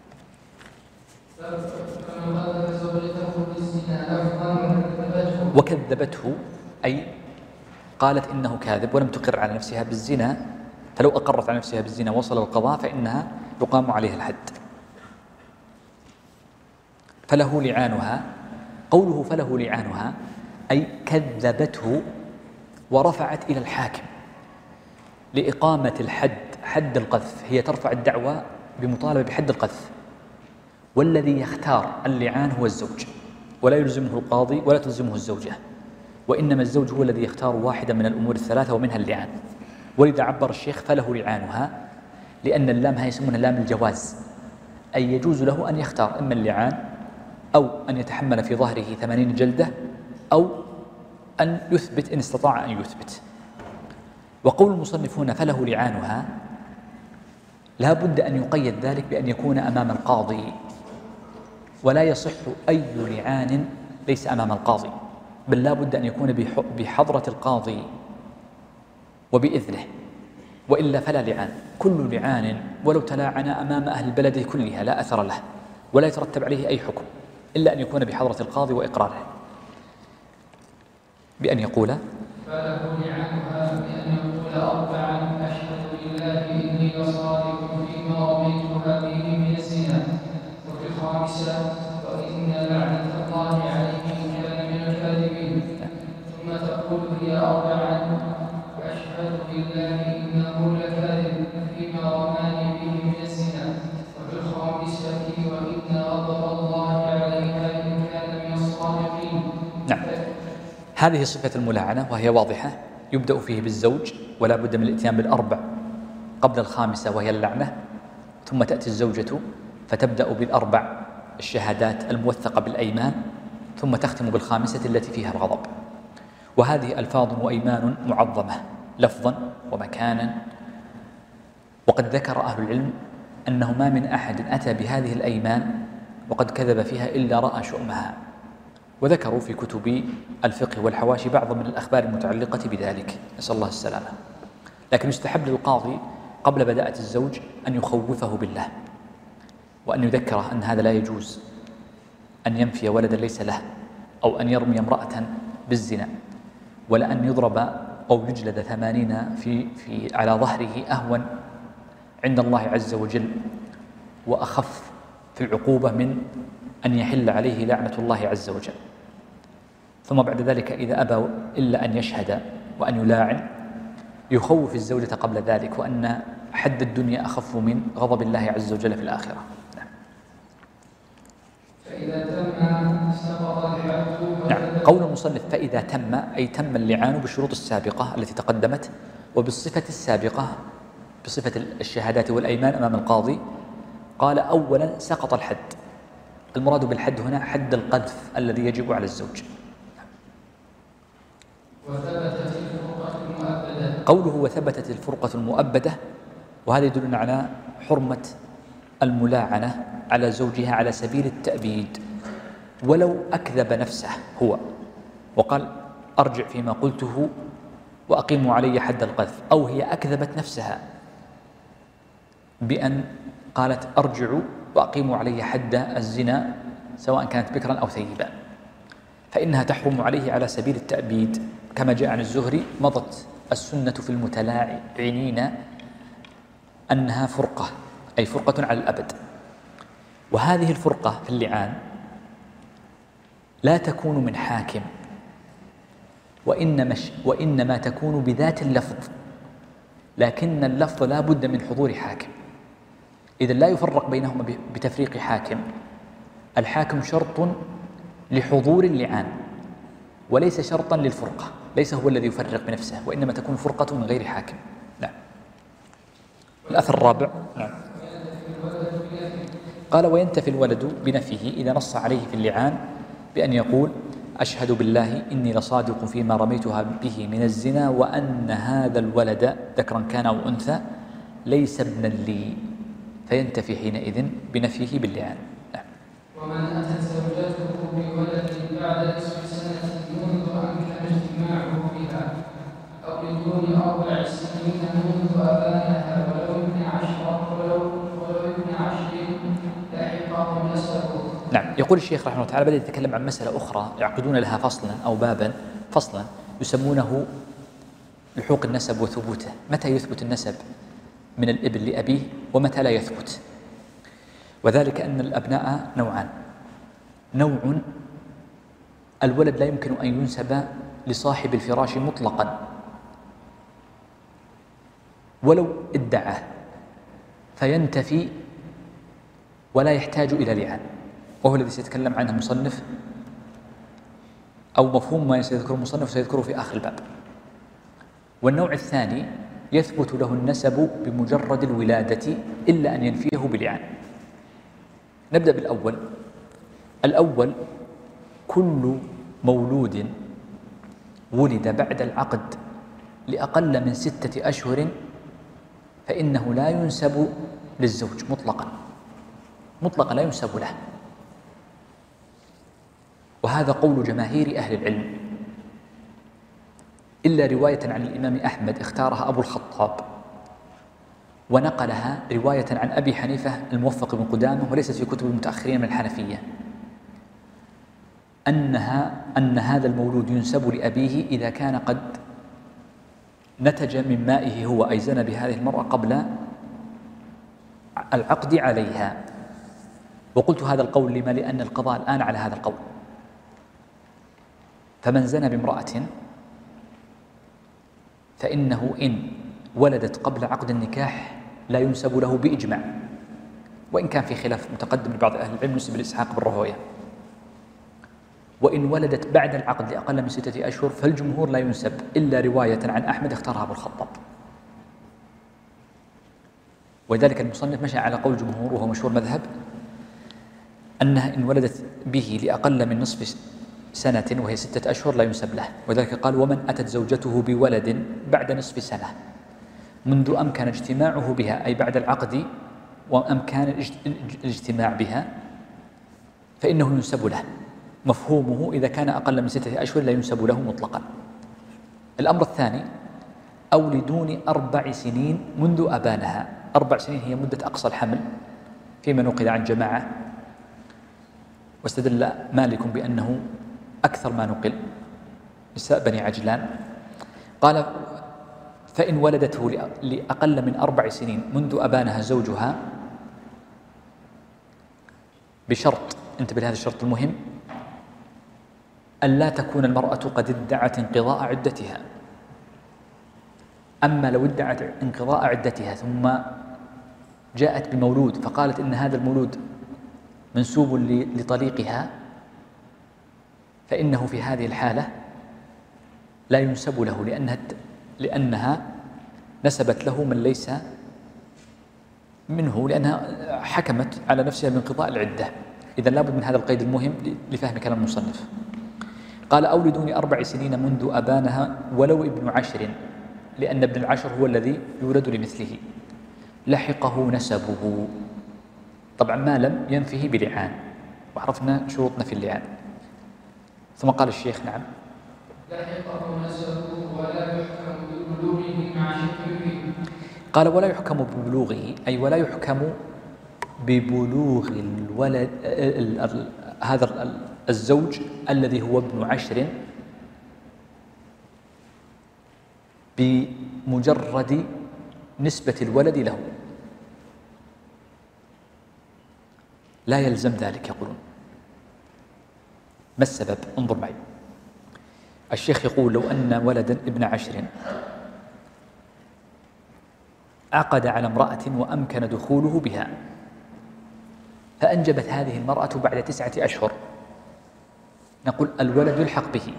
وكذبته أي قالت إنه كاذب ولم تقر على نفسها بالزنا، فلو أقرت على نفسها بالزنا وصل القضاء فإنها يقام عليها الحد. فله لعانها، قوله فله لعانها أي كذبته ورفعت إلى الحاكم لإقامة الحد، حد القذف. هي ترفع الدعوى بمطالبة بحد القذف، والذي يختار اللعان هو الزوج، ولا يلزمه القاضي ولا تلزمه الزوجة، وإنما الزوج هو الذي يختار واحدة من الأمور الثلاثة ومنها اللعان. ولذا عبر الشيخ فله لعانها، لأن اللام هي يسمونها لام الجواز، أي يجوز له أن يختار إما اللعان أو أن يتحمل في ظهره ثمانين جلدة أو أن يثبت إن استطاع أن يثبت. وقول المصنف هنا فله لعانها لا بد أن يقيد ذلك بأن يكون أمام القاضي، ولا يصح أي لعان ليس أمام القاضي، بل لا بد أن يكون بحضرة القاضي وبإذنه، وإلا فلا لعان. كل لعان ولو تلاعن أمام أهل البلد كلها لا أثر له، ولا يترتب عليه أي حكم إلا أن يكون بحضرة القاضي وإقراره بأن يقول فله لعنها بأن يقول أربعا: أشهد بالله إني لصادق فيما رميتها به من الزنا. وفي الخامسة: وإن لعنة الله عليه إن كان من الكاذبين. ثم تقول هي أربعا: أشهد بالله إنه لكاذب فيما رماني به من الزنا. وفي الخامسة: وإن غضب الله عليها إن كان من الصادقين. نعم. هذه صفة الملاعنة وهي واضحة، يبدأ فيه بالزوج ولا بد من الاتيان بالأربع قبل الخامسة وهي اللعنة، ثم تأتي الزوجة فتبدأ بالأربع الشهادات الموثقة بالأيمان، ثم تختم بالخامسة التي فيها الغضب. وهذه ألفاظ وأيمان معظمة لفظا ومكانا، وقد ذكر أهل العلم أنه ما من أحد أتى بهذه الأيمان وقد كذب فيها إلا رأى شؤمها، وذكروا في كتب الفقه والحواشي بعض من الأخبار المتعلقة بذلك، نسأل الله السلامة. لكن يستحب للقاضي قبل بداءة الزوج أن يخوفه بالله، وأن يذكره أن هذا لا يجوز، أن ينفي ولدا ليس له، أو أن يرمي امرأة بالزنا، ولا أن يضرب أو يجلد ثمانين في في على ظهره أهون عند الله عز وجل وأخف في العقوبة من أن يحل عليه لعنة الله عز وجل. ثم بعد ذلك إذا أبى إلا أن يشهد وأن يلاعن يخوف الزوجة قبل ذلك، وأن حد الدنيا أخف من غضب الله عز وجل في الآخرة. نعم. فإذا تم سقط الحد. نعم. قول المصنف فإذا تم أي تم اللعان بالشروط السابقة التي تقدمت وبالصفة السابقة بصفة الشهادات والأيمان أمام القاضي. قال أولا سقط الحد، المراد بالحد هنا حد القذف الذي يجب على الزوج. وثبتت الفرقة المؤبدة. قوله وثبتت الفرقة المؤبدة، وهذا يدلنا على حرمة الملاعنة على زوجها على سبيل التأبيد، ولو أكذب نفسه هو وقال أرجع فيما قلته وأقيموا علي حد القذف، أو هي أكذبت نفسها بأن قالت أرجعوا وأقيموا علي حد الزنا سواء كانت بكرا أو ثيبا، فإنها تحرم عليه على سبيل التأبيد، كما جاء عن الزهري مضت السنة في المتلاعنين أنها فرقة، أي فرقة على الأبد. وهذه الفرقة في اللعان لا تكون من حاكم، وإنما, وإنما تكون بذات اللفظ، لكن اللفظ لا بد من حضور حاكم. إذن لا يفرق بينهما بتفريق حاكم، الحاكم شرط لحضور اللعان وليس شرطا للفرقة، ليس هو الذي يفرق بنفسه، وإنما تكون فرقة من غير حاكم. نعم. الأثر الرابع. نعم. قال وينتفي الولد بنفيه إذا نص عليه في اللعان بأن يقول أشهد بالله إني لصادق فيما رميتها به من الزنا، وأن هذا الولد ذكرا كان أو أنثى ليس ابنا لي، فينتفي حينئذ بنفيه باللعان. نعم. ومن أتت زوجته بولد بعد نصف سنة منذ أمكن اجتماعه بها، أو بدون أربع سنين منذ أبانها، ولو ابن عشر ولو ولو ابن عشر لاحقه نسبه. نعم. يقول الشيخ رحمه الله تعالى بدأ يتكلم عن مسألة أخرى يعقدون لها فصلا أو بابا فصلا يسمونه لحوق النسب وثبوته، متى يثبت النسب من الابن لأبيه ومتى لا يثبت. وذلك أن الأبناء نوعان: نوع الولد لا يمكن أن ينسب لصاحب الفراش مطلقا ولو ادعى، فينتفي ولا يحتاج إلى لعان، وهو الذي سيتكلم عنه المصنف، أو مفهوم ما سيذكره المصنف سيذكره في آخر الباب. والنوع الثاني يثبت له النسب بمجرد الولادة إلا أن ينفيه بلعان. نبدأ بالأول. الأول كل مولود ولد بعد العقد لأقل من ستة أشهر فإنه لا ينسب للزوج مطلقا مطلقا لا ينسب له، وهذا قول جماهير أهل العلم، إلا رواية عن الإمام أحمد اختارها أبو الخطاب ونقلها رواية عن أبي حنيفة الموفق بن قدامة وليست في كتب المتأخرين من الحنفية أنها أن هذا المولود ينسب لأبيه إذا كان قد نتج من مائه هو أي زنى بهذه المرأة قبل العقد عليها. وقلت هذا القول لما؟ لأن القضاء الآن على هذا القول، فمن زنى بامرأة فإنه إن ولدت قبل عقد النكاح لا ينسب له بإجماع، وإن كان في خلاف متقدم لبعض أهل العلم نسب الإسحاق بالرهوية. وإن ولدت بعد العقد لأقل من ستة أشهر فالجمهور لا ينسب إلا رواية عن أحمد اختارها أبو الخطاب. ولذلك المصنف مشى على قول الجمهور وهو مشهور مذهب أنها إن ولدت به لأقل من نصف سنة وهي ستة أشهر لا ينسب له. وذلك قال: ومن أتت زوجته بولد بعد نصف سنة منذ أمكن اجتماعه بها، أي بعد العقد وأمكان الاجتماع بها، فإنه ينسب له. مفهومه إذا كان أقل من ستة أشهر لا ينسب له مطلقا. الأمر الثاني: أو لدون أربع سنين منذ أبانها. أربع سنين هي مدة أقصى الحمل فيما نقل عن جماعة، واستدل مالك بأنه أكثر ما نقل نساء بني عجلان. قال: فإن ولدته لأقل من أربع سنين منذ أبانها زوجها بشرط، انتبه لهذا الشرط المهم، أن لا تكون المرأة قد ادعت انقضاء عدتها. أما لو ادعت انقضاء عدتها ثم جاءت بمولود فقالت إن هذا المولود منسوب لطليقها، فإنه في هذه الحالة لا ينسب له، لأنها لأنها نسبت له من ليس منه، لأنها حكمت على نفسها بانقضاء العدة. إذن لابد من هذا القيد المهم لفهم كلام المصنف. قال: أو لدون أربع سنين منذ أبانها ولو ابن عشر، لأن ابن العشر هو الذي يولد لمثله، لحقه نسبه. طبعا ما لم ينفه بلعان، وعرفنا شروطنا في اللعان. ثم قال الشيخ: نعم، لحقه نسبه ولا يحكم ببلوغه مع شكله. قال: ولا يحكم ببلوغه، أي ولا يحكم ببلوغ الولد هذا الزوج الذي هو ابن عشر بمجرد نسبة الولد له، لا يلزم ذلك. يقولون: ما السبب؟ انظر معي. الشيخ يقول: لو أن ولدا ابن عشر عقد على امرأة وأمكن دخوله بها، فأنجبت هذه المرأة بعد تسعة أشهر، نقول الولد يلحق به،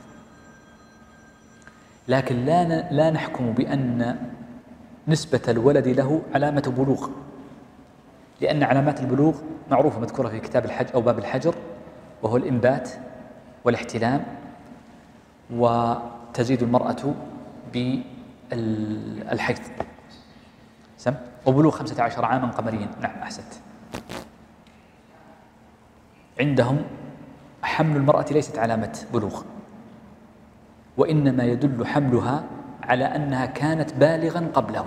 لكن لا لا نحكم بأن نسبة الولد له علامة بلوغ، لأن علامات البلوغ معروفة مذكورة في كتاب الحج أو باب الحجر، وهو الإنبات والاحتلام، وتزيد المرأة بالحيض سم وبلوغ خمسة عشر عاما قمريا. نعم، أحسنت. عندهم حمل المرأة ليست علامة بلوغ، وإنما يدل حملها على أنها كانت بالغا قبله.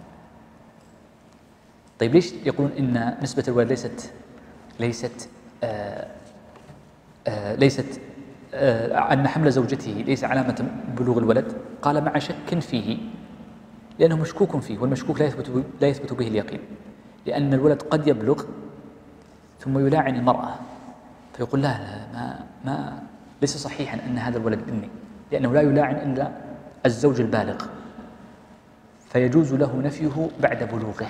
طيب ليش يقولون إن نسبة الولد ليست ليست آآ آآ ليست آآ أن حمل زوجته ليس علامة بلوغ الولد؟ قال: مع شك فيه، لأنه مشكوك فيه، والمشكوك لا يثبت لا يثبت به اليقين، لأن الولد قد يبلغ ثم يلاعن المرأة فيقول: لا لا ما ما ليس صحيحا أن هذا الولد مني، لأنه لا يلاعن إلا الزوج البالغ، فيجوز له نفيه بعد بلوغه.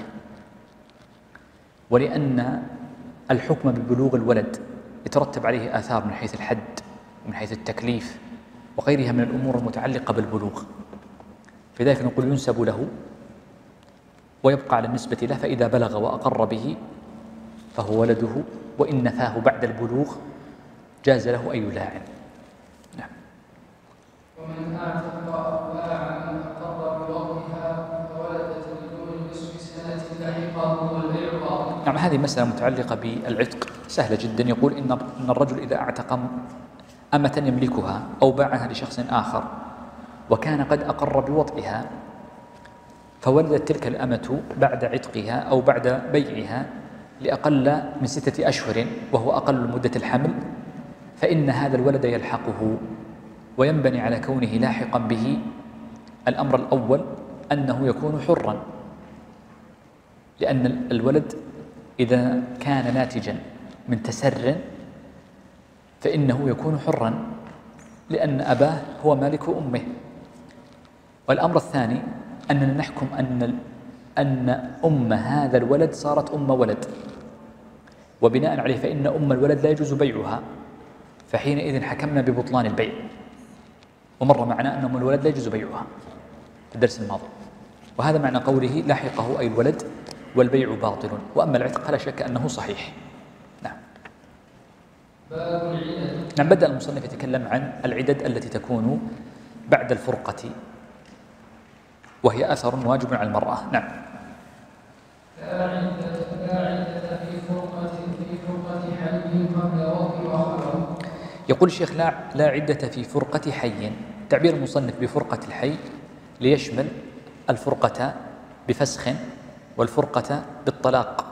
ولأن الحكم ببلوغ الولد يترتب عليه آثار من حيث الحد ومن حيث التكليف وغيرها من الأمور المتعلقة بالبلوغ، فلذلك نقول ينسب له ويبقى على النسبة له، فإذا بلغ وأقر به فهو ولده، وإن نفاه بعد البلوغ جاز له أن يلاعن. نعم. ومن أعتق باعا أقر بوضعها فولدت بدون نصف سنة لحقه والبيع باطل. نعم، هذه مسألة متعلقة بالعتق سهلة جدا. يقول إن إن الرجل إذا اعتق أمة يملكها أو باعها لشخص آخر وكان قد أقر بوضعها، فولدت تلك الأمة بعد عتقها أو بعد بيعها لأقل من ستة أشهر وهو أقل مدة الحمل، فإن هذا الولد يلحقه وينبني على كونه لاحقا به. الأمر الأول أنه يكون حرا، لأن الولد إذا كان ناتجا من تسر فإنه يكون حرا لأن أباه هو مالك أمه. والأمر الثاني أننا نحكم أن أن أم هذا الولد صارت أم ولد، وبناء عليه فإن أم الولد لا يجوز بيعها، فحينئذ حكمنا ببطلان البيع. ومر معنا أن أم الولد لا يجوز بيعها في الدرس الماضي، وهذا معنى قوله لاحقه أي الولد والبيع باطل. وأما العتق فلا شك أنه صحيح. نعم. نعم. بدأ المصنف يتكلم عن العدد التي تكون بعد الفرقة، وهي أثر واجب على المرأة. نعم. لا عدة في فرقة في فرقة حي قبل وطء وخلوة. يقول الشيخ لا لا عدة في فرقة حي. تعبير المصنف بفرقة الحي ليشمل الفرقة بفسخ والفرقة بالطلاق،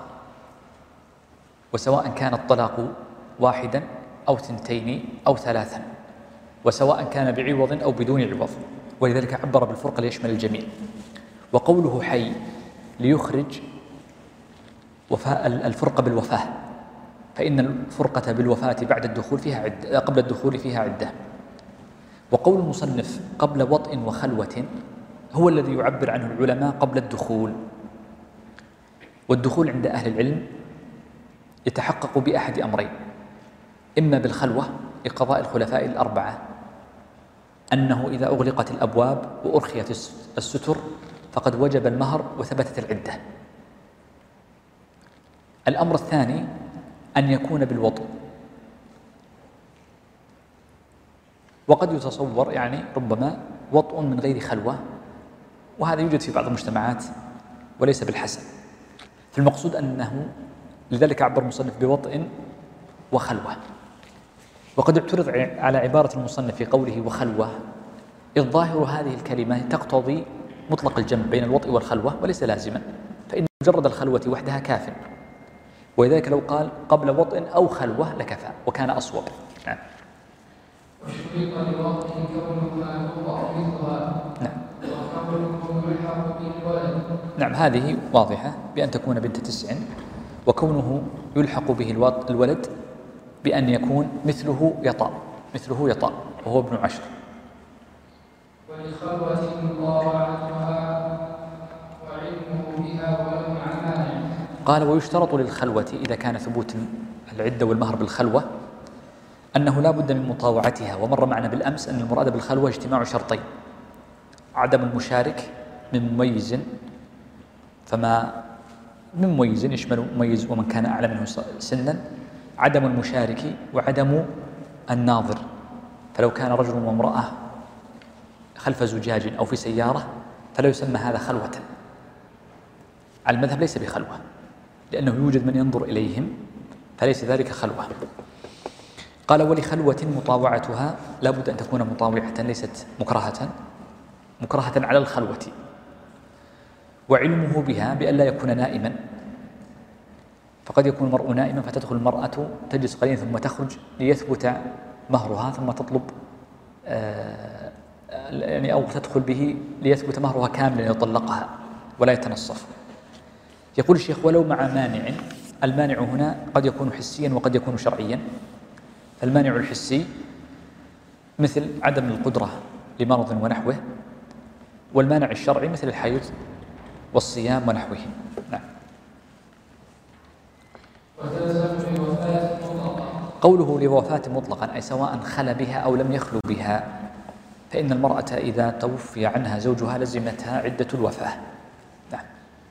وسواء كان الطلاق واحدا أو ثنتين أو ثلاثا، وسواء كان بعوض أو بدون عوض، ولذلك عبر بالفرقة ليشمل الجميع. وقوله حي ليخرج وفاء الفرقة بالوفاة، فإن الفرقة بالوفاة بعد الدخول فيها عدة، قبل الدخول فيها عدة. وقول المصنف قبل وطء وخلوة هو الذي يعبر عنه العلماء قبل الدخول. والدخول عند أهل العلم يتحقق بأحد أمرين: إما بالخلوة لقضاء الخلفاء الأربعة، أنه إذا أغلقت الأبواب وأرخيت الستر فقد وجب المهر وثبتت العدة. الأمر الثاني أن يكون بالوطء، وقد يتصور يعني ربما وطء من غير خلوة، وهذا يوجد في بعض المجتمعات وليس بالحسن. فالمقصود أنه لذلك عبر المصنف بوطء وخلوة. وقد اعترض على عبارة المصنف في قوله وخلوة، إذ ظاهر هذه الكلمة تقتضي مطلق الجمع بين الوطء والخلوة وليس لازما، فإن مجرد الخلوة وحدها كاف، ولذلك لو قال قبل وطء أو خلوة لكفى وكان أصوب. نعم. واشترط لوطء كونها توضع مثلها. نعم. وقوله يلحق بالولد. نعم، هذه واضحة بأن تكون بنت تسع، وكونه يلحق به الولد بأن يكون مثله يطأ مثله يطأ وهو ابن عشر. ولخلوة مطاوعتها وعلمه بها ولو مع مانع. قال ويشترط للخلوة إذا كان ثبوت العدة والمهر بالخلوة أنه لا بد من مطاوعتها. ومر معنا بالأمس أن المراد بالخلوة اجتماع شرطين: عدم المشارك من مميز، فما من مميز يشمل مميز ومن كان أعلى منه سنا، عدم المشارك وعدم الناظر. فلو كان رجل وامرأة خلف زجاج أو في سيارة فلا يسمى هذا خلوة على المذهب، ليس بخلوة، لأنه يوجد من ينظر إليهم فليس ذلك خلوة. قال ولخلوة مطاوعتها لا بد أن تكون مطاوعة ليست مكرهة مكرهة على الخلوة، وعلمه بها بأن لا يكون نائما، فقد يكون المرء نائما فتدخل المرأة تجلس قليلا ثم تخرج ليثبت مهرها ثم تطلب آه يعني أو تدخل به ليثبت مهرها كاملا يطلقها ولا يتنصف. يقول الشيخ ولو مع مانع. المانع هنا قد يكون حسيا وقد يكون شرعيا. المانع الحسي مثل عدم القدرة لمرض ونحوه، والمانع الشرعي مثل الحيض والصيام ونحوه. نعم. قوله لوفاة مطلقا أي سواء خل بها أو لم يخلو بها، فإن المرأة إذا توفي عنها زوجها لزمتها عدة الوفاة. نعم.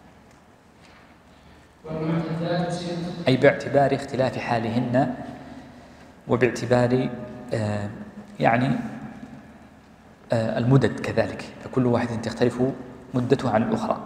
أي باعتبار اختلاف حالهن وباعتبار آه يعني آه المدد كذلك، فكل واحدة تختلف مدتها عن الأخرى.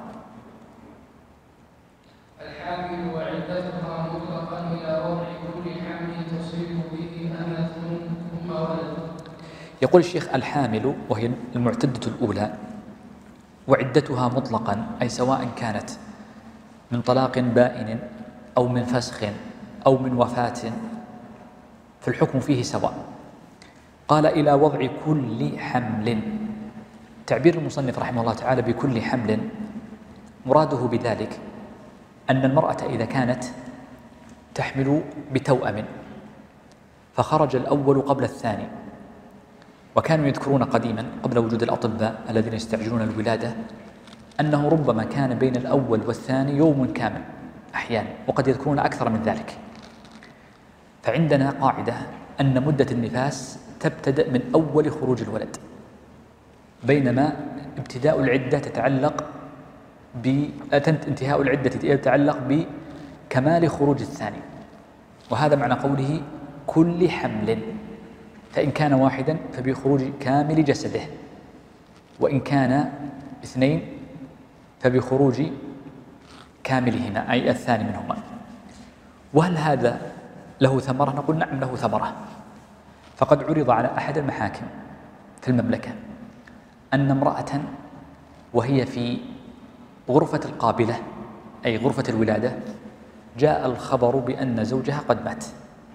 الحامل وعدتها مطلقا إلى وضع كل حمل تصيب به أمة ثم ولد. يقول الشيخ الحامل وهي المعتدة الأولى وعدتها مطلقا، أي سواء كانت من طلاق بائن أو من فسخ أو من وفاة، فالحكم فيه سواء. قال إلى وضع كل حمل. تعبير المصنف رحمه الله تعالى بكل حمل مراده بذلك أن المرأة إذا كانت تحمل بتوأم فخرج الأول قبل الثاني، وكانوا يذكرون قديما قبل وجود الأطباء الذين يستعجلون الولادة أنه ربما كان بين الأول والثاني يوم كامل أحيانا، وقد يذكرون أكثر من ذلك. فعندنا قاعدة أن مدة النفاس تبتدأ من أول خروج الولد، بينما ابتداء العدة تتعلق ب انتهاء العدة يتعلق بكمال خروج الثاني، وهذا معنى قوله كل حمل. فإن كان واحدا فبخروج كامل جسده، وإن كان اثنين فبخروج كاملهما أي الثاني منهما. وهل هذا له ثمرة؟ نقول نعم له ثمرة. فقد عرض على أحد المحاكم في المملكة أن امرأة وهي في غرفة القابلة أي غرفة الولادة جاء الخبر بأن زوجها قد مات،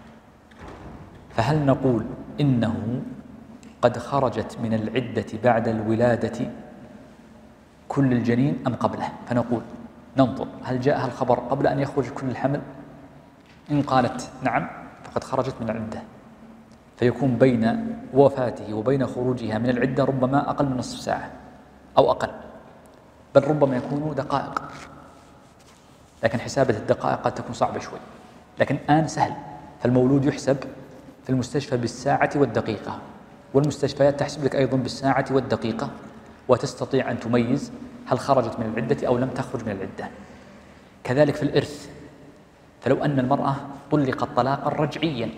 فهل نقول إنه قد خرجت من العدة بعد الولادة كل الجنين أم قبله؟ فنقول ننظر هل جاءها الخبر قبل أن يخرج كل الحمل؟ إن قالت نعم فقد خرجت من العدة، فيكون بين وفاته وبين خروجها من العدة ربما أقل من نصف ساعة أو أقل، بل ربما يكون دقائق، لكن حسابة الدقائق قد تكون صعبة شوي، لكن الآن سهل. فالمولود يحسب في المستشفى بالساعة والدقيقة، والمستشفيات تحسب لك أيضا بالساعة والدقيقة، وتستطيع أن تميز هل خرجت من العدة أو لم تخرج من العدة. كذلك في الإرث، فلو أن المرأة طلقت طلاقا رجعيا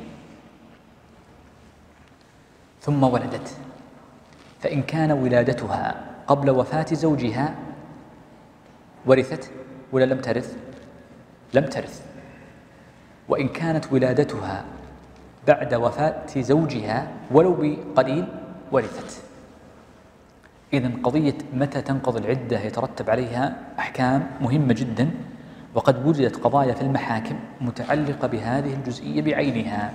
ثم ولدت، فإن كان ولادتها قبل وفاة زوجها ورثت ولا لم ترث؟ لم ترث. وإن كانت ولادتها بعد وفاة زوجها ولو بقليل ورثت. إذن قضية متى تنقضي العدة يترتب عليها أحكام مهمة جدا، وقد وجدت قضايا في المحاكم متعلقة بهذه الجزئية بعينها.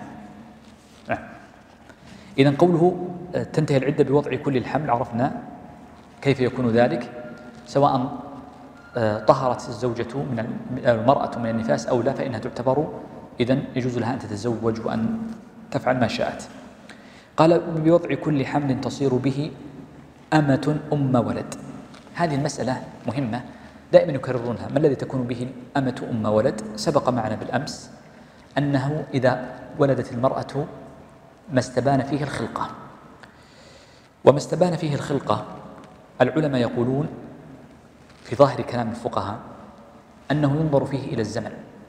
إذن قوله تنتهي العدة بوضع كل الحمل، عرفنا كيف يكون ذلك، سواء طهرت الزوجة من المرأة من النفاس أو لا فإنها تعتبر إذن يجوز لها أن تتزوج وأن تفعل ما شاءت. قال بوضع كل حمل تصير به أمة أم ولد. هذه المسألة مهمة دائما يكررونها، ما الذي تكون به أمة أم ولد؟ سبق معنا بالأمس أنه إذا ولدت المرأة ما استبان فيه الخلقة، وما استبان فيه الخلقة العلماء يقولون في ظاهر كلام الفقهاء أنه ينظر فيه إلى الزمن،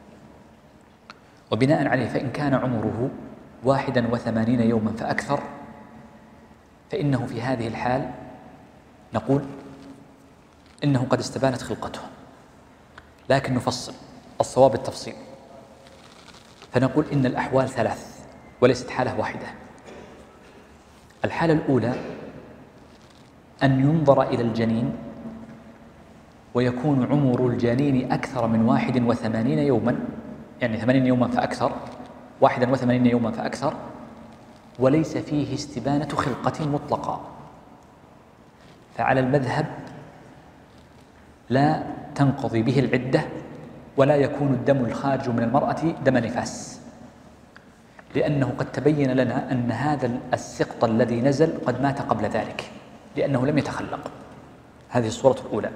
وبناء عليه فإن كان عمره واحدا وثمانين يوما فأكثر فإنه في هذه الحال نقول إنه قد استبانت خلقته. لكن نفصل، الصواب التفصيل، فنقول إن الأحوال ثلاث وليست حالة واحدة. الحالة الأولى أن ينظر إلى الجنين ويكون عمر الجنين أكثر من واحد وثمانين يوما، يعني ثمانين يوما فأكثر، واحدا وثمانين يوما فأكثر، وليس فيه استبانة خلقة مطلقة. فعلى المذهب لا تنقضي به العدة ولا يكون الدم الخارج من المرأة دم نفاس، لأنه قد تبين لنا أن هذا السقط الذي نزل قد مات قبل ذلك لأنه لم يتخلق. هذه الصورة الأولى.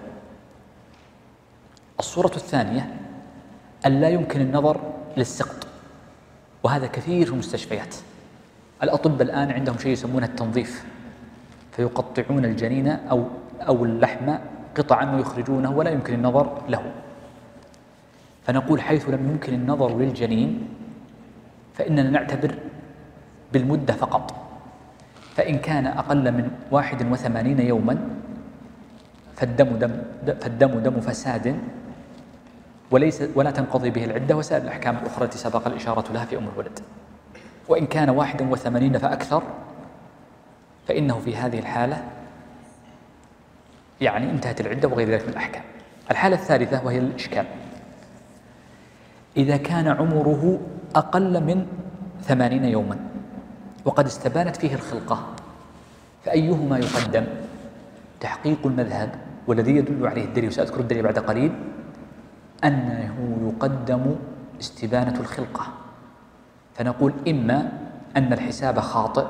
الصورة الثانية أن لا يمكن النظر للسقط، وهذا كثير في المستشفيات. الأطباء الآن عندهم شيء يسمونه التنظيف، فيقطعون الجنين أو أو اللحم قطعا ويخرجونه ولا يمكن النظر له. فنقول حيث لم يمكن النظر للجنين فإننا نعتبر بالمدة فقط، فإن كان أقل من واحد وثمانين يوما فالدم دم فالدم دم فساد وليس ولا تنقضي به العدة وسائر الأحكام الأخرى التي سبق الإشارة لها في أم الولد. وإن كان واحد وثمانين فأكثر فإنه في هذه الحالة يعني انتهت العدة وغير ذلك من الأحكام. الحالة الثالثة وهي الإشكال: إذا كان عمره أقل من ثمانين يوما وقد استبانت فيه الخلقة فأيهما يقدم؟ تحقيق المذهب والذي يدل عليه الدليل، وسأذكر الدليل بعد قليل، أنه يقدم استبانة الخلقة، فنقول إما أن الحساب خاطئ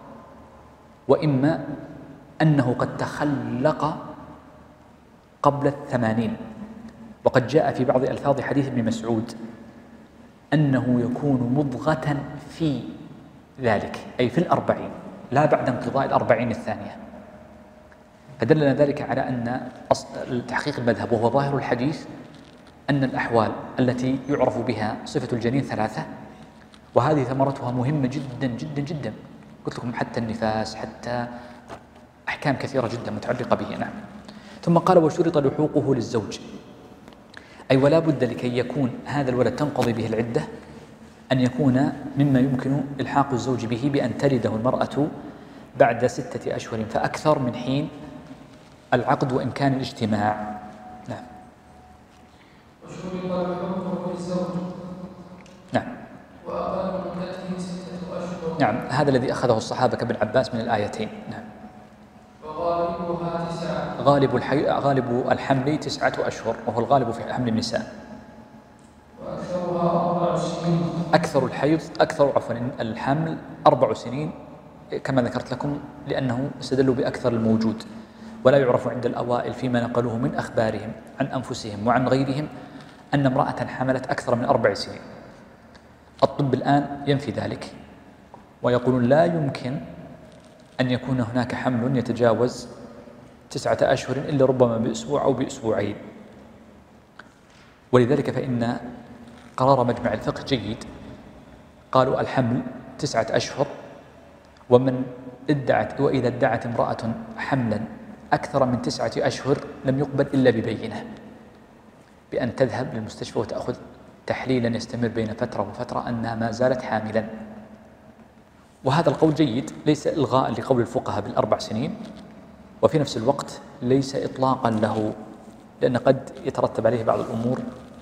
وإما أنه قد تخلق قبل الثمانين. وقد جاء في بعض ألفاظ حديث ابن مسعود أنه يكون مضغة في ذلك، أي في الأربعين، لا بعد انقضاء الأربعين الثانية. فدلنا ذلك على أن تحقيق المذهب وهو ظاهر الحديث أن الأحوال التي يعرف بها صفة الجنين ثلاثة، وهذه ثمرتها مهمة جدا جدا جدا. قلت لكم حتى النفاس، حتى أحكام كثيرة جدا متعلقة به. نعم. ثم قال: وشرط لحوقه للزوج، أي ولا بد لكي يكون هذا الولد تنقضي به العدة أن يكون مما يمكن إلحاق الزوج به بأن تلده المرأة بعد ستة أشهر فأكثر من حين العقد وإن كان الاجتماع. نعم. وشرط لحوقه للزوج. نعم. وأقل مدته ستة أشهر. نعم، هذا الذي أخذه الصحابة كابن عباس من الآيتين. نعم. وغالبها تسعة. غالب الحي... غالب الحمل تسعة أشهر، وهو الغالب في حمل النساء. وأكثرها أربع سنين. أكثر الحيض أكثر عفوا الحمل أربع سنين كما ذكرت لكم، لأنه استدلوا بأكثر الموجود، ولا يعرف عند الأوائل فيما نقلوه من أخبارهم عن أنفسهم وعن غيرهم أن امرأة حملت أكثر من أربع سنين. الطب الآن ينفي ذلك ويقولون لا يمكن أن يكون هناك حمل يتجاوز تسعة أشهر إلا ربما بأسبوع أو بأسبوعين. ولذلك فإن قرار مجمع الفقه جيد، قالوا الحمل تسعة أشهر، ومن ادعت وإذا ادعت امرأة حملا أكثر من تسعة أشهر لم يقبل إلا ببينة، بأن تذهب للمستشفى وتأخذ تحليلا يستمر بين فترة وفترة أنها ما زالت حاملا. وهذا القول جيد، ليس إلغاء لقول الفقهاء بالأربع سنين، وفي نفس الوقت ليس إطلاقا له، لأن قد يترتب عليه بعض الأمور.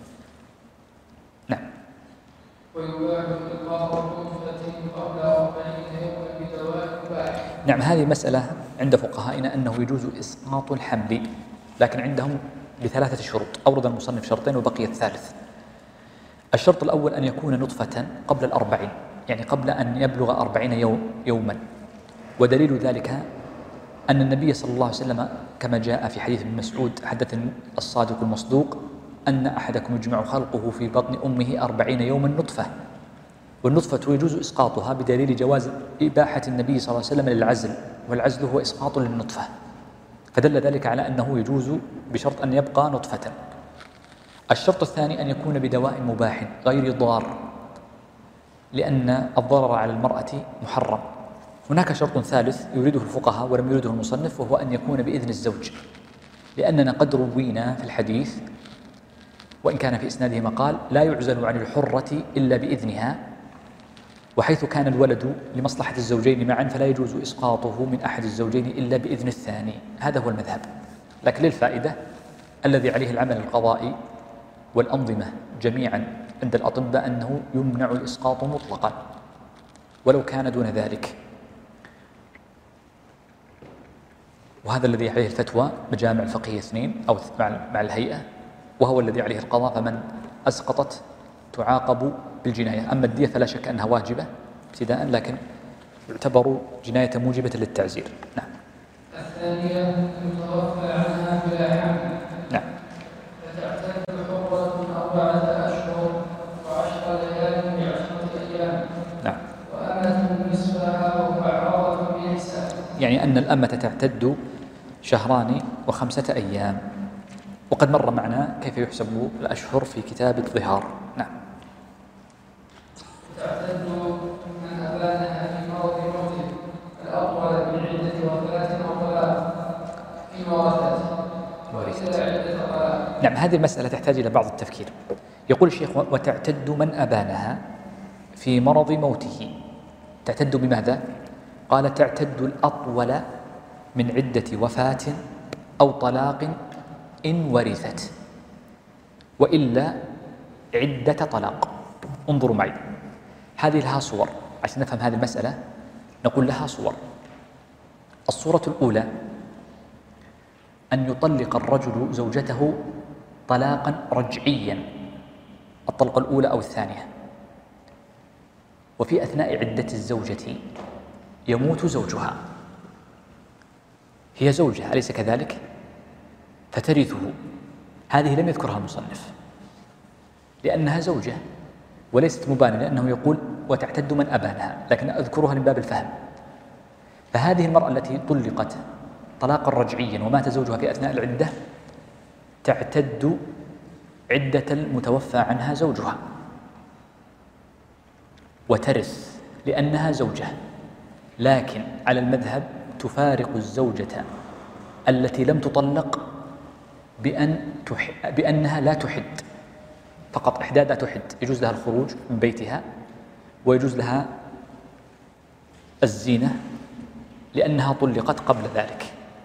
نعم. ويباح إلقاء الأنثى قبل أربعين يوما بدواء مباح. نعم، هذه مسألة عند فقهائنا أنه يجوز إسقاط الحمل، لكن عندهم بثلاثة شروط. أورد المصنف شرطين وبقي الثالث. الشرط الأول أن يكون نطفة قبل الأربعين، يعني قبل أن يبلغ أربعين يوم يوما. ودليل ذلك أن النبي صلى الله عليه وسلم كما جاء في حديث ابن مسعود حدث الصادق المصدوق أن أحدكم يجمع خلقه في بطن أمه أربعين يوما نطفة، والنطفة يجوز إسقاطها بدليل جواز إباحة النبي صلى الله عليه وسلم للعزل، والعزل هو إسقاط للنطفة، فدل ذلك على أنه يجوز بشرط أن يبقى نطفة. الشرط الثاني أن يكون بدواء مباح غير ضار، لأن الضرر على المرأة محرم. هناك شرط ثالث يريده الفقهاء ولم يريده المصنف، وهو أن يكون بإذن الزوج، لأننا قد روينا في الحديث وإن كان في إسناده مقال لا يعزل عن الحرة إلا بإذنها، وحيث كان الولد لمصلحة الزوجين معا فلا يجوز إسقاطه من أحد الزوجين إلا بإذن الثاني. هذا هو المذهب. لكن للفائدة الذي عليه العمل القضائي والأنظمة جميعا عند الأطباء أنه يمنع الإسقاط مطلقا ولو كان دون ذلك، وهذا الذي عليه الفتوى مجامع الفقهية اثنين أو مع الهيئة، وهو الذي عليه القضاء، فمن أسقطت تعاقب بالجناية. أما الدية فلا شك أنها واجبة ابتداء، لكن يعتبر جناية موجبة للتعزير. نعم. الثانية يتوفى عنها بلا حمل. نعم. فتعتد حرة أربعة أشهر وعشر ليال بعشرة أيام. نعم. وأمة نصفها ومعرضة بإحسان. يعني أن الأمة تعتد شهران وخمسة أيام، وقد مر معنا كيف يحسب الأشهر في كتاب الظهار. نعم. تعتد من أبانها في مرض موته الأطول من عدة وفاة أو طلاق في ورثته وإلى عدة طلاق. نعم، هذه المسألة تحتاج إلى بعض التفكير. يقول الشيخ: وتعتد من أبانها في مرض موته. تعتد بماذا؟ قال: تعتد الأطول من عدة وفاة أو طلاق إن ورثت، وإلا عدة طلاق. انظروا معي، هذه لها صور عشان نفهم هذه المسألة. نقول لها صور. الصورة الأولى أن يطلق الرجل زوجته طلاقا رجعيا، الطلقة الأولى أو الثانية، وفي أثناء عدة الزوجة يموت زوجها. هي زوجة أليس كذلك؟ فترثه. هذه لم يذكرها المصنف لأنها زوجة وليست مبانة، لأنه يقول وتعتد من أبانها، لكن أذكرها من باب الفهم. فهذه المرأة التي طلقت طلاقا رجعيا ومات زوجها في أثناء العدة تعتد عدة المتوفى عنها زوجها وترث لأنها زوجة، لكن على المذهب تفارق الزوجة التي لم تطلق بأن تح... بأنها لا تحد، فقط إحداد لا تحد، يجوز لها الخروج من بيتها ويجوز لها الزينة لأنها طلقت قبل ذلك.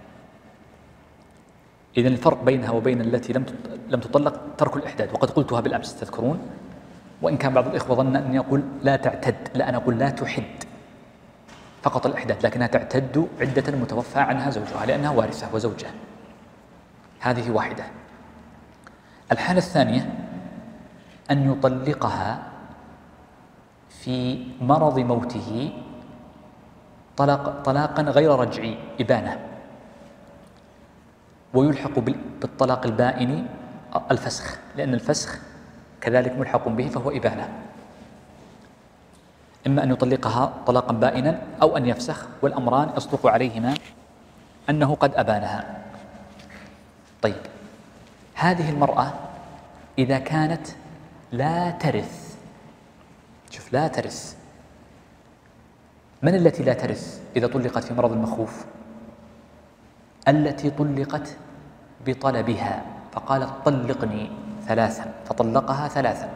إذن الفرق بينها وبين التي لم لم تطلق ترك الإحداد، وقد قلتها بالأمس تذكرون، وإن كان بعض الإخوة ظن أن يقول لا تعتد، لا، أنا أقول لا تحد فقط الإحداد، لكنها تعتد عدة متوفى عنها زوجها لأنها وارثة وزوجة. هذه واحدة. الحالة الثانية أن يطلقها في مرض موته طلاق طلاقا غير رجعي إبانة، ويلحق بالطلاق البائن الفسخ، لأن الفسخ كذلك ملحق به فهو إبانة. إما أن يطلقها طلاقا بائنا أو أن يفسخ، والأمران يصدق عليهما أنه قد أبانها. طيب، هذه المرأة إذا كانت لا ترث، شوف لا ترث، من التي لا ترث إذا طلقت في مرض المخوف؟ التي طلقت بطلبها، فقالت طلقني ثلاثا فطلقها ثلاثا،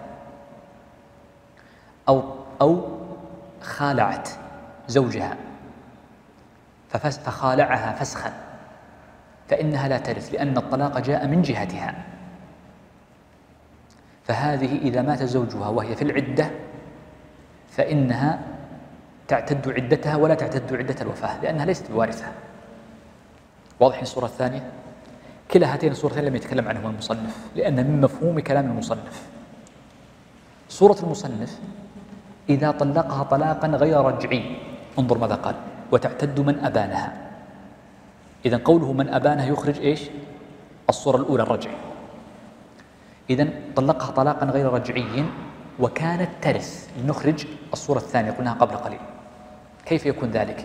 أو أو خالعت زوجها فخالعها فسخا، فإنها لا ترث لأن الطلاق جاء من جهتها. فهذه إذا مات زوجها وهي في العدة فإنها تعتد عدتها ولا تعتد عدة الوفاة لأنها ليست بوارثة. واضح الصورة الثانية؟ كلا هاتين الصورتين لم يتكلم عنهما المصنف لأن من مفهوم كلام المصنف. صورة المصنف إذا طلقها طلاقا غير رجعي، انظر ماذا قال: وتعتد من أبانها. إذن قوله من أبانها يخرج إيش؟ الصورة الأولى الرجعي. إذن طلقها طلاقا غير رجعي وكانت ترث، لنخرج الصورة الثانية قلناها قبل قليل. كيف يكون ذلك؟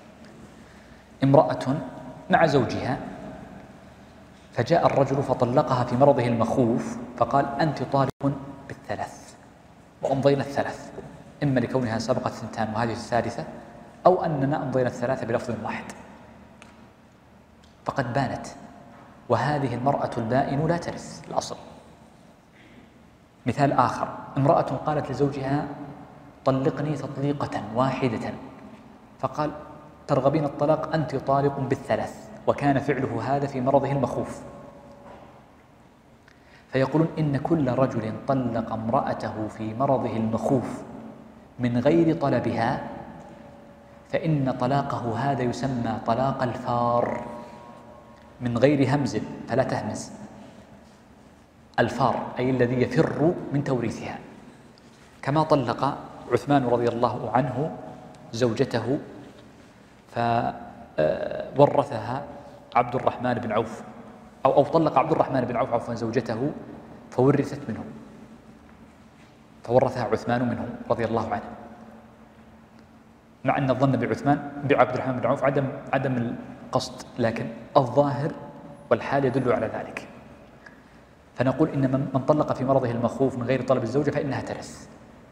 امرأة مع زوجها فجاء الرجل فطلقها في مرضه المخوف فقال أنت طالق بالثلاث، وأمضينا الثلاث، إما لكونها سبقت ثنتان وهذه الثالثة، أو أننا أمضينا الثلاثة بلفظ واحد، فقد بانت، وهذه المرأة البائن لا ترث الأصل. مثال آخر: امرأة قالت لزوجها طلقني تطليقة واحدة، فقال ترغبين الطلاق أنت طالق بالثلاث، وكان فعله هذا في مرضه المخوف، فيقولون إن كل رجل طلق امرأته في مرضه المخوف من غير طلبها فإن طلاقه هذا يسمى طلاق الفار، من غير همز فلا تهمز، الفار أي الذي يفر من توريثها. كما طلق عثمان رضي الله عنه زوجته فورثها عبد الرحمن بن عوف، أو أو طلق عبد الرحمن بن عوف عفوا زوجته فورثت منه، فورثها عثمان منه رضي الله عنه، مع أن الظن بعثمان بعبد الرحمن بن عوف عدم عدم القصد، لكن الظاهر والحال يدل على ذلك. فنقول إن من طلق في مرضه المخوف من غير طلب الزوجة فإنها ترث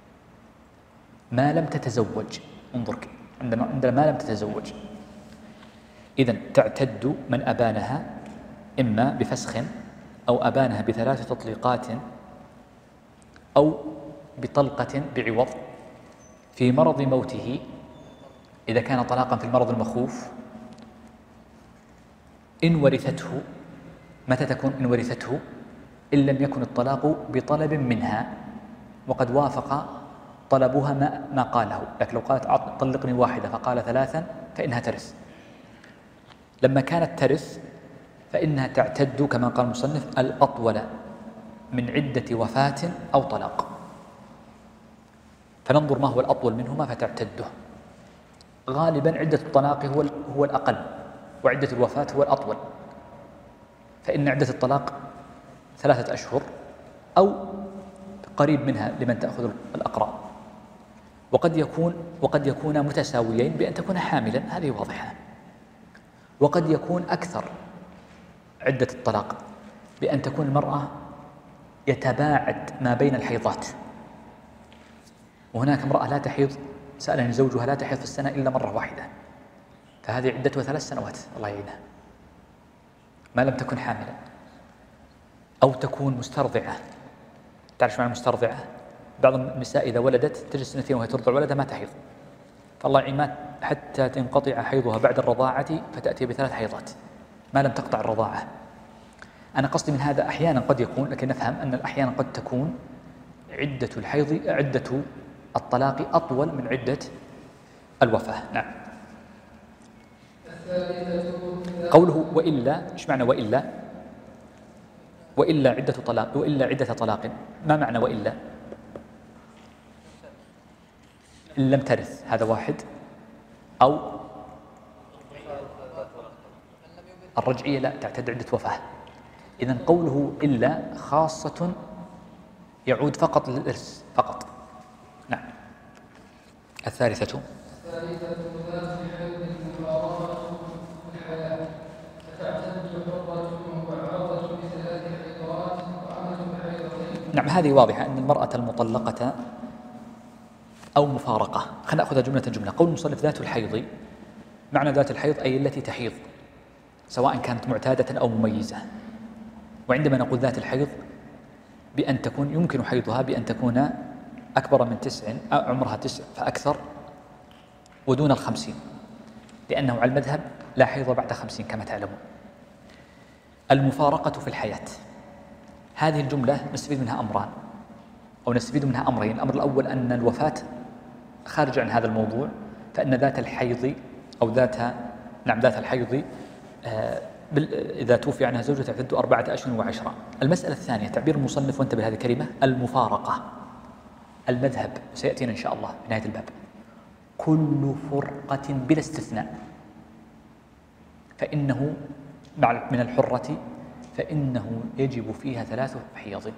ما لم تتزوج. انظر عندما عندما ما لم تتزوج، إذن تعتد من أبانها إما بفسخ أو أبانها بثلاث تطليقات أو بطلقة بعوض في مرض موته إذا كان طلاقا في المرض المخوف، إن ورثته، متى تكون إن ورثته؟ إن لم يكن الطلاق بطلب منها وقد وافق طلبها ما, ما قاله، لكن لو قالت طلقني واحدة فقال ثلاثا فإنها ترث. لما كانت ترث فإنها تعتد كما قال المصنف الأطول من عدة وفاة أو طلاق، فننظر ما هو الأطول منهما فتعتده. غالبا عدة الطلاق هو هو الأقل وعدة الوفاة هو الأطول، فإن عدة الطلاق ثلاثة أشهر أو قريب منها لمن تأخذ الأقراء، وقد يكون وقد يكون متساويين بأن تكون حاملا، هذه واضحة. وقد يكون أكثر عدة الطلاق بأن تكون المرأة يتباعد ما بين الحيضات، وهناك امرأة لا تحيض، سألني زوجها لا تحيض في السنة إلا مرة واحدة، فهذه عدتها ثلاث سنوات الله يعينها ما لم تكن حاملا. أو تكون مسترضعة. تعرف معنى مسترضعة؟ بعض النساء إذا ولدت تجلس سنتين وهي ترضع ولدها ما تحيض، فالله يعين حتى تنقطع حيضها بعد الرضاعة فتأتي بثلاث حيضات ما لم تقطع الرضاعة. أنا قصدي من هذا أحيانا قد يكون، لكن نفهم أن أحيانا قد تكون عدة الحيض عدة الطلاق أطول من عدة الوفاة. نعم. قوله وإلا، إيش معنى وإلا؟ وإلا عدة طلاق، وإلا عدة طلاق، ما معنى وإلا؟ إن لم ترث، هذا واحد. أو الرجعية لا تعتد عدة وفاة. إذن قوله إلا خاصة يعود فقط للإرث فقط. نعم. الثالثة الثالثة ذات الحيض المفارقة في الحياة، فتعتد حرة معرضة بثلاث حيضات وأمة بحيضتين. نعم، هذه واضحة أن المرأة المطلقة أو مفارقة. خلينا نأخذها جملة جملة. قول المصنف ذات الحيض، معنى ذات الحيض أي التي تحيض سواء كانت معتادة أو مميزة. وعندما نقول ذات الحيض بأن تكون يمكن حيضها بأن تكون أكبر من تسع أو عمرها تسع فأكثر ودون الخمسين، لأنه على المذهب لا حيض بعد خمسين كما تعلمون. المفارقة في الحياة، هذه الجملة نستفيد منها أمران أو نستفيد منها أمرين. الأمر الأول أن الوفاة خارج عن هذا الموضوع، فإن ذات الحيض أو ذات نعم ذات الحيض آه إذا توفي عنها زوجها تعتد أربعة أشهر وعشرة. المسألة الثانية تعبير المصنف، وانتبه هذه الكلمة، المفارقة. المذهب سيأتينا إن شاء الله في نهاية الباب كل فرقة بلا استثناء فإنه من الحرة فإنه يجب فيها ثلاث حيض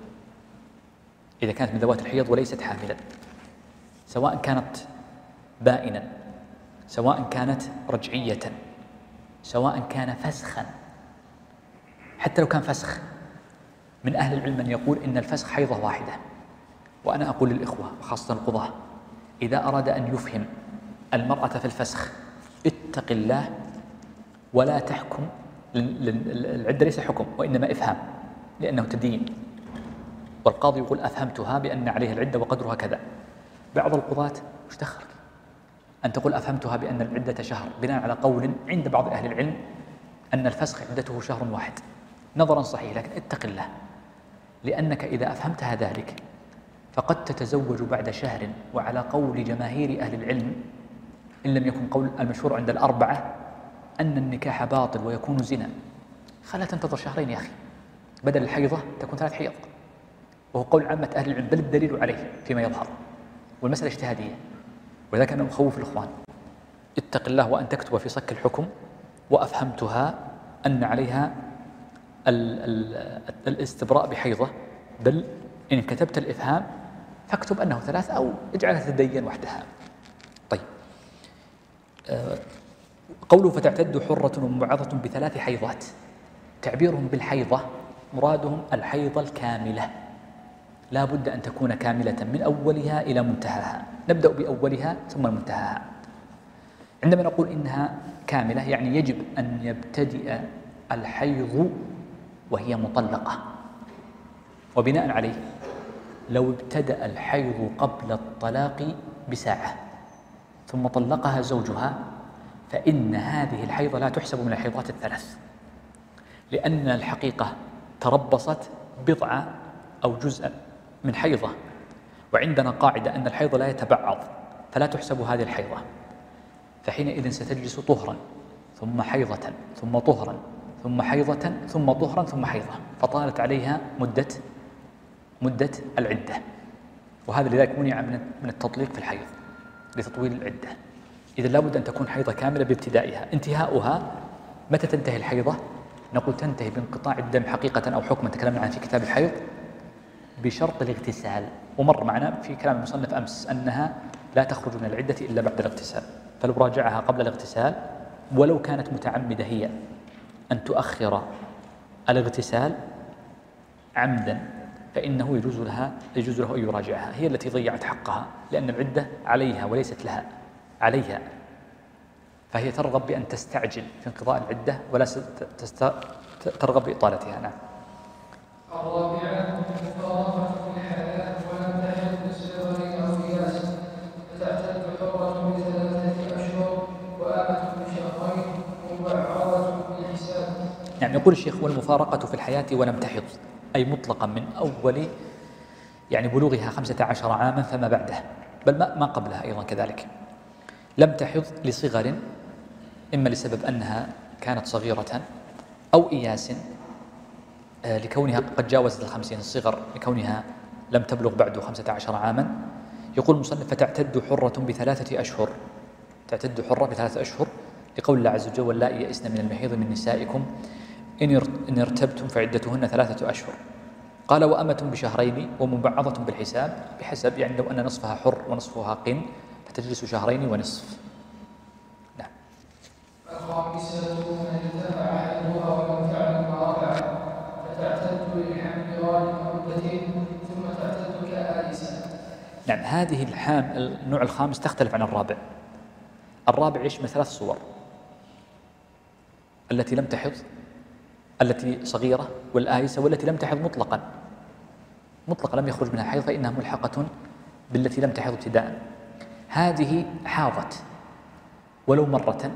إذا كانت من ذوات الحيض وليست حاملا، سواء كانت بائنا، سواء كانت رجعية، سواء كان فسخا. حتى لو كان فسخ، من أهل العلم من يقول إن الفسخ حيضة واحدة. وأنا أقول للإخوة وخاصة القضاة إذا أراد أن يفهم المرأة في الفسخ اتق الله ولا تحكم. العدة ليس حكم وإنما إفهام، لأنه تدين، والقاضي يقول أفهمتها بأن عليها العدة وقدرها كذا. بعض القضاة وش دخلك أن تقول أفهمتها بأن العدة شهر بناء على قول عند بعض أهل العلم أن الفسخ عدته شهر واحد، نظرا صحيح، لكن اتق الله، لأنك إذا أفهمتها ذلك فقد تتزوج بعد شهر، وعلى قول جماهير أهل العلم إن لم يكن قول المشهور عند الأربعة أن النكاح باطل ويكون زنا. خلا تنتظر شهرين يا أخي، بدل الحيضة تكون ثلاث حيض، وهو قول عامة أهل العلم، بل الدليل عليه فيما يظهر، والمسألة اجتهادية. ولذلك أنا أخوف الإخوان اتق الله وأن تكتب في صك الحكم وأفهمتها أن عليها ال ال الاستبراء بحيضة، بل إن كتبت الإفهام فاكتب أنه ثلاث أو اجعلها تدين وحدها. طيب أه قوله فتعتد حرة وموعظة بثلاث حيضات، تعبيرهم بالحيضة مرادهم الحيضة الكاملة، لا بد أن تكون كاملة من أولها إلى منتهاها. نبدأ بأولها ثم منتهاها. عندما نقول إنها كاملة يعني يجب أن يبتدئ الحيض وهي مطلقة، وبناء عليه لو ابتدأ الحيض قبل الطلاق بساعة ثم طلقها زوجها فإن هذه الحيضة لا تحسب من الحيضات الثلاث، لأن الحقيقة تربصت بضعة أو جزءا من حيضة، وعندنا قاعدة أن الحيض لا يتبعض فلا تحسب هذه الحيضة، فحينئذ ستجلس طهرا ثم حيضة ثم طهرا ثم حيضة ثم طهرا ثم حيضة، فطالت عليها مدة مدة العدة. وهذا لذلك منع من التطليق في الحيض لتطويل العدة. إذا لابد أن تكون حيضة كاملة بابتدائها. انتهاؤها متى تنتهي الحيضة؟ نقول تنتهي بانقطاع الدم حقيقة أو حكما تكلمنا عنه في كتاب الحيض بشرط الاغتسال، ومر معنا في كلام المصنف أمس أنها لا تخرج من العدة إلا بعد الاغتسال، فلو راجعها قبل الاغتسال ولو كانت متعمدة هي أن تؤخر الاغتسال عمدا فإنه يجوز لها يجوز له أن يراجعها، هي التي ضيعت حقها لأن العدة عليها وليست لها، عليها، فهي ترغب بأن تستعجل في انقضاء العدة ولا تست... ترغب بإطالتها. نعم. الرابعة مفارقة الحياة ولم تحل بصغر أو قياس، فتعتد حرة بثلاثة أشهر وآمة بشهرين مبعضة بالحساب. نعم. يقول الشيخ والمفارقة في الحياة ولم تحض أي مطلقا من أول يعني بلوغها خمسة عشر عاما فما بعده، بل ما قبلها أيضا كذلك. لم تحض لصغر، إما لسبب أنها كانت صغيرة أو إياس لكونها قد جاوزت الخمسين، الصغر لكونها لم تبلغ بعد خمسة عشر عاما. يقول المصنف فتعتد حرة بثلاثة أشهر، تعتد حرة بثلاثة أشهر لقول الله عز وجل واللائي يئسن من المحيض من نسائكم إن ارتبتم فعدتهن ثلاثة أشهر. قال وأمة بشهرين ومبعضة بالحساب، بحسب يعني لو أن نصفها حر ونصفها قن فتجلس شهرين ونصف. نعم. الخامسة من ارتفع حيضها ولم تعلم ما رفع فتعتد للحمل غالب مدتين ثم تعتد كآيسة. نعم. هذه الحام النوع الخامس تختلف عن الرابع. الرابع يشمل ثلاث صور: التي لم تحض، التي صغيرة، والآيسة، والتي لم تحض مطلقا مطلقا لم يخرج منها حيض فإنها ملحقة بالتي لم تحض ابتداء. هذه حاضت ولو مرة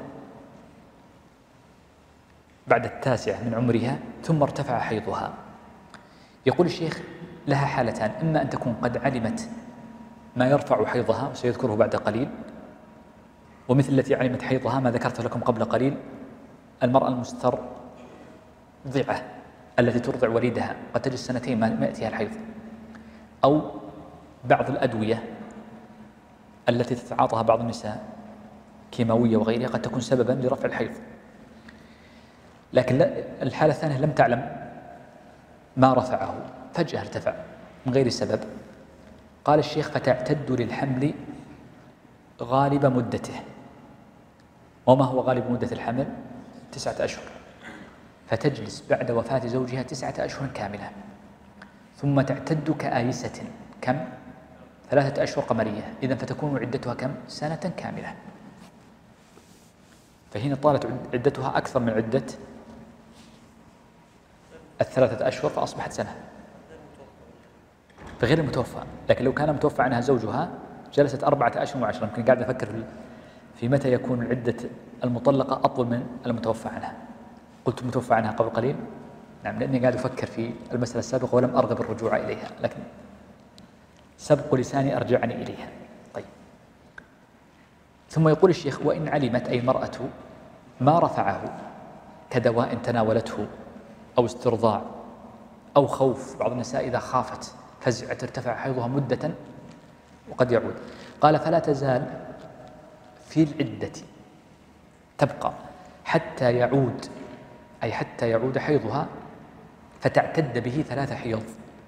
بعد التاسعة من عمرها ثم ارتفع حيضها. يقول الشيخ لها حالتان: إما أن تكون قد علمت ما يرفع حيضها وسيذكره بعد قليل، ومثل التي علمت حيضها ما ذكرت لكم قبل قليل، المرأة المسترضعة التي ترضع وليدها قد تجلس سنتين ما يأتيها الحيض، أو بعض الأدوية التي تتعاطاها بعض النساء كيماوية وغيرها قد تكون سببا لرفع الحيض. لكن الحالة الثانية لم تعلم ما رفعه، فجأة ارتفع من غير سبب. قال الشيخ فتعتد للحمل غالب مدته. وما هو غالب مدة الحمل؟ تسعة أشهر، فتجلس بعد وفاة زوجها تسعة أشهر كاملة، ثم تعتد كآيسة. كم؟ ثلاثة أشهر قمرية، إذن فتكون عدتها كم؟ سنة كاملة. فهنا طالت عدتها أكثر من عدة الثلاثة أشهر فأصبحت سنة فغير المتوفى. لكن لو كان متوفى عنها زوجها جلست أربعة أشهر وعشرة. يمكن قاعد أفكر في متى يكون العدة المطلقة أطول من المتوفى عنها. قلت المتوفى عنها قبل قليل، نعم، لأني قاعد أفكر في المسألة السابقة ولم أرغب الرجوع إليها، لكن سبق لساني أرجعني إليها. طيب. ثم يقول الشيخ وإن علمت أي المرأة ما رفعه كدواء تناولته أو استرضاع أو خوف، بعض النساء إذا خافت فزعت ارتفع حيضها مدة وقد يعود. قال فلا تزال في العدة تبقى حتى يعود، أي حتى يعود حيضها فتعتد به ثلاث حيض،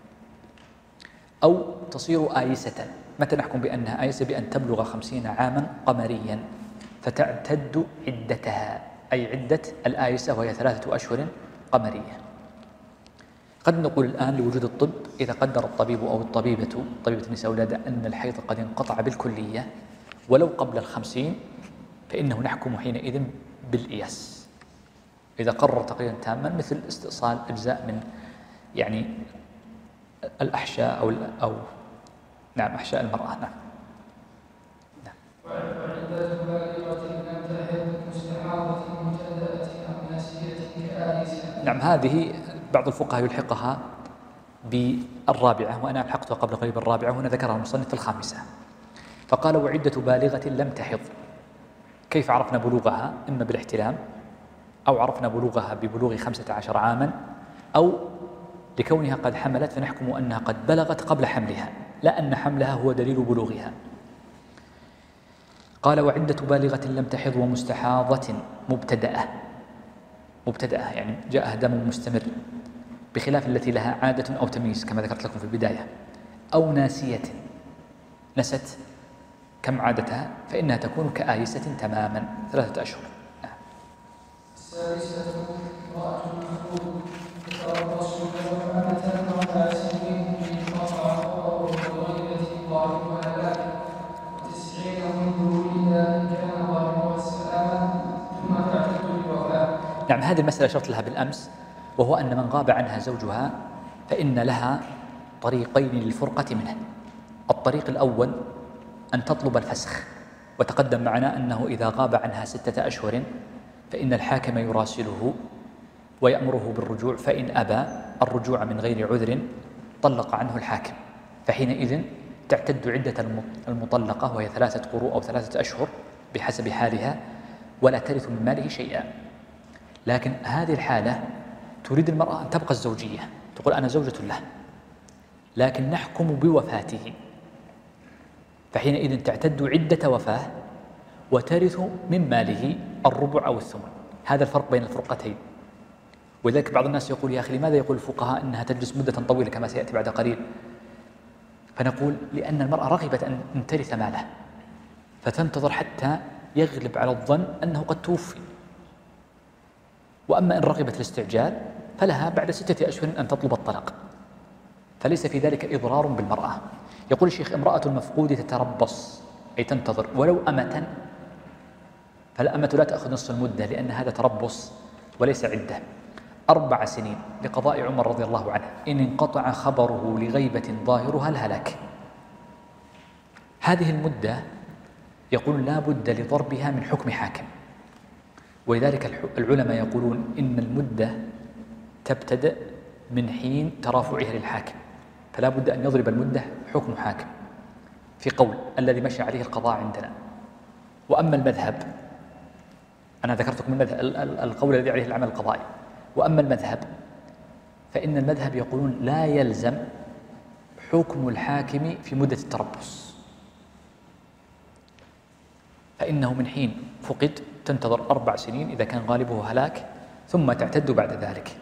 أو تصير آيسة. متى نحكم بأنها آيسة؟ بأن تبلغ خمسين عاما قمريا فتعتد عدتها، أي عدة الآيسة وهي ثلاثة أشهر قمرية. قد نقول الآن لوجود الطب إذا قدر الطبيب أو الطبيبة طبيبة النساء والولادة أن الحيض قد انقطع بالكلية ولو قبل الخمسين، فإنه نحكم حينئذ بالإياس إذا قرر تقريرا تاما، مثل استئصال أجزاء من يعني الأحشاء أو أو نعم أحشاء المرأة. نعم. نعم. وعدة بالغة لم تحض مستحاضة مبتدأة أو ناسية كآيسة. نعم، هذه بعض الفقهاء يلحقها بالرابعة، وأنا ألحقتها قبل قليل بالرابعة، هنا ذكرها المصنف الخامسة. فقال وعدة بالغة لم تحض. كيف عرفنا بلوغها؟ إما بالاحتلام، أو عرفنا بلوغها ببلوغ خمسة عشر عاما، أو لكونها قد حملت فنحكم أنها قد بلغت قبل حملها، لا أن حملها هو دليل بلوغها. قال وعدة بالغة لم تحض ومستحاضة مبتدأة. مبتدأة يعني جاءها دم مستمر، بخلاف التي لها عادة أو تمييز كما ذكرت لكم في البداية، أو ناسية نست كم عادتها، فإنها تكون كآيسة تماما ثلاثة أشهر. السادسة امرأة المفقود تتربص له أمة أربع سنين من قطع خبر الغيبة ظاهرها لا، وتسعين منذ ولد إن كان ظاهرها السلامة، ثم تعتد بالوفاة. نعم، هذه المسألة أشرت لها بالأمس، وهو أن من غاب عنها زوجها فإن لها طريقين للفرقة منه. الطريق الأول أن تطلب الفسخ، وتقدم معنا أنه إذا غاب عنها ستة أشهر فإن الحاكم يراسله ويأمره بالرجوع، فإن أبى الرجوع من غير عذر طلق عنه الحاكم، فحينئذ تعتد عدة المطلقة وهي ثلاثة قروء أو ثلاثة أشهر بحسب حالها، ولا ترث من ماله شيئا. لكن هذه الحالة تريد المرأة أن تبقى الزوجية، تقول أنا زوجة له، لكن نحكم بوفاته، فحينئذ تعتد عدة وفاة وترث من ماله الربع أو الثمن. هذا الفرق بين الفرقتين. ولذلك بعض الناس يقول يا أخي لماذا يقول الفقهاء أنها تجلس مدة طويلة كما سيأتي بعد قليل؟ فنقول لأن المرأة رغبت أن ترث ماله، فتنتظر حتى يغلب على الظن أنه قد توفي. وأما إن رغبت الاستعجال فلها بعد ستة أشهر أن تطلب الطلاق، فليس في ذلك إضرار بالمرأة. يقول الشيخ امرأة المفقود تتربص أي تنتظر، ولو أمة، فالأمة لا تأخذ نصف المدة لأن هذا تربص وليس عدة. أربع سنين لقضاء عمر رضي الله عنه إن انقطع خبره لغيبة ظاهرها الهلاك. هذه المدة يقول لا بد لضربها من حكم حاكم، ولذلك العلماء يقولون إن المدة تبتدأ من حين ترافعها للحاكم، فلا بد أن يضرب المدة حكم حاكم في قول الذي مشى عليه القضاء عندنا. وأما المذهب، أنا ذكرتكم المذهب القول الذي عليه العمل القضائي، وأما المذهب فإن المذهب يقولون لا يلزم حكم الحاكم في مدة التربص، فإنه من حين فقد تنتظر أربع سنين إذا كان غالبه هلاك، ثم تعتد بعد ذلك.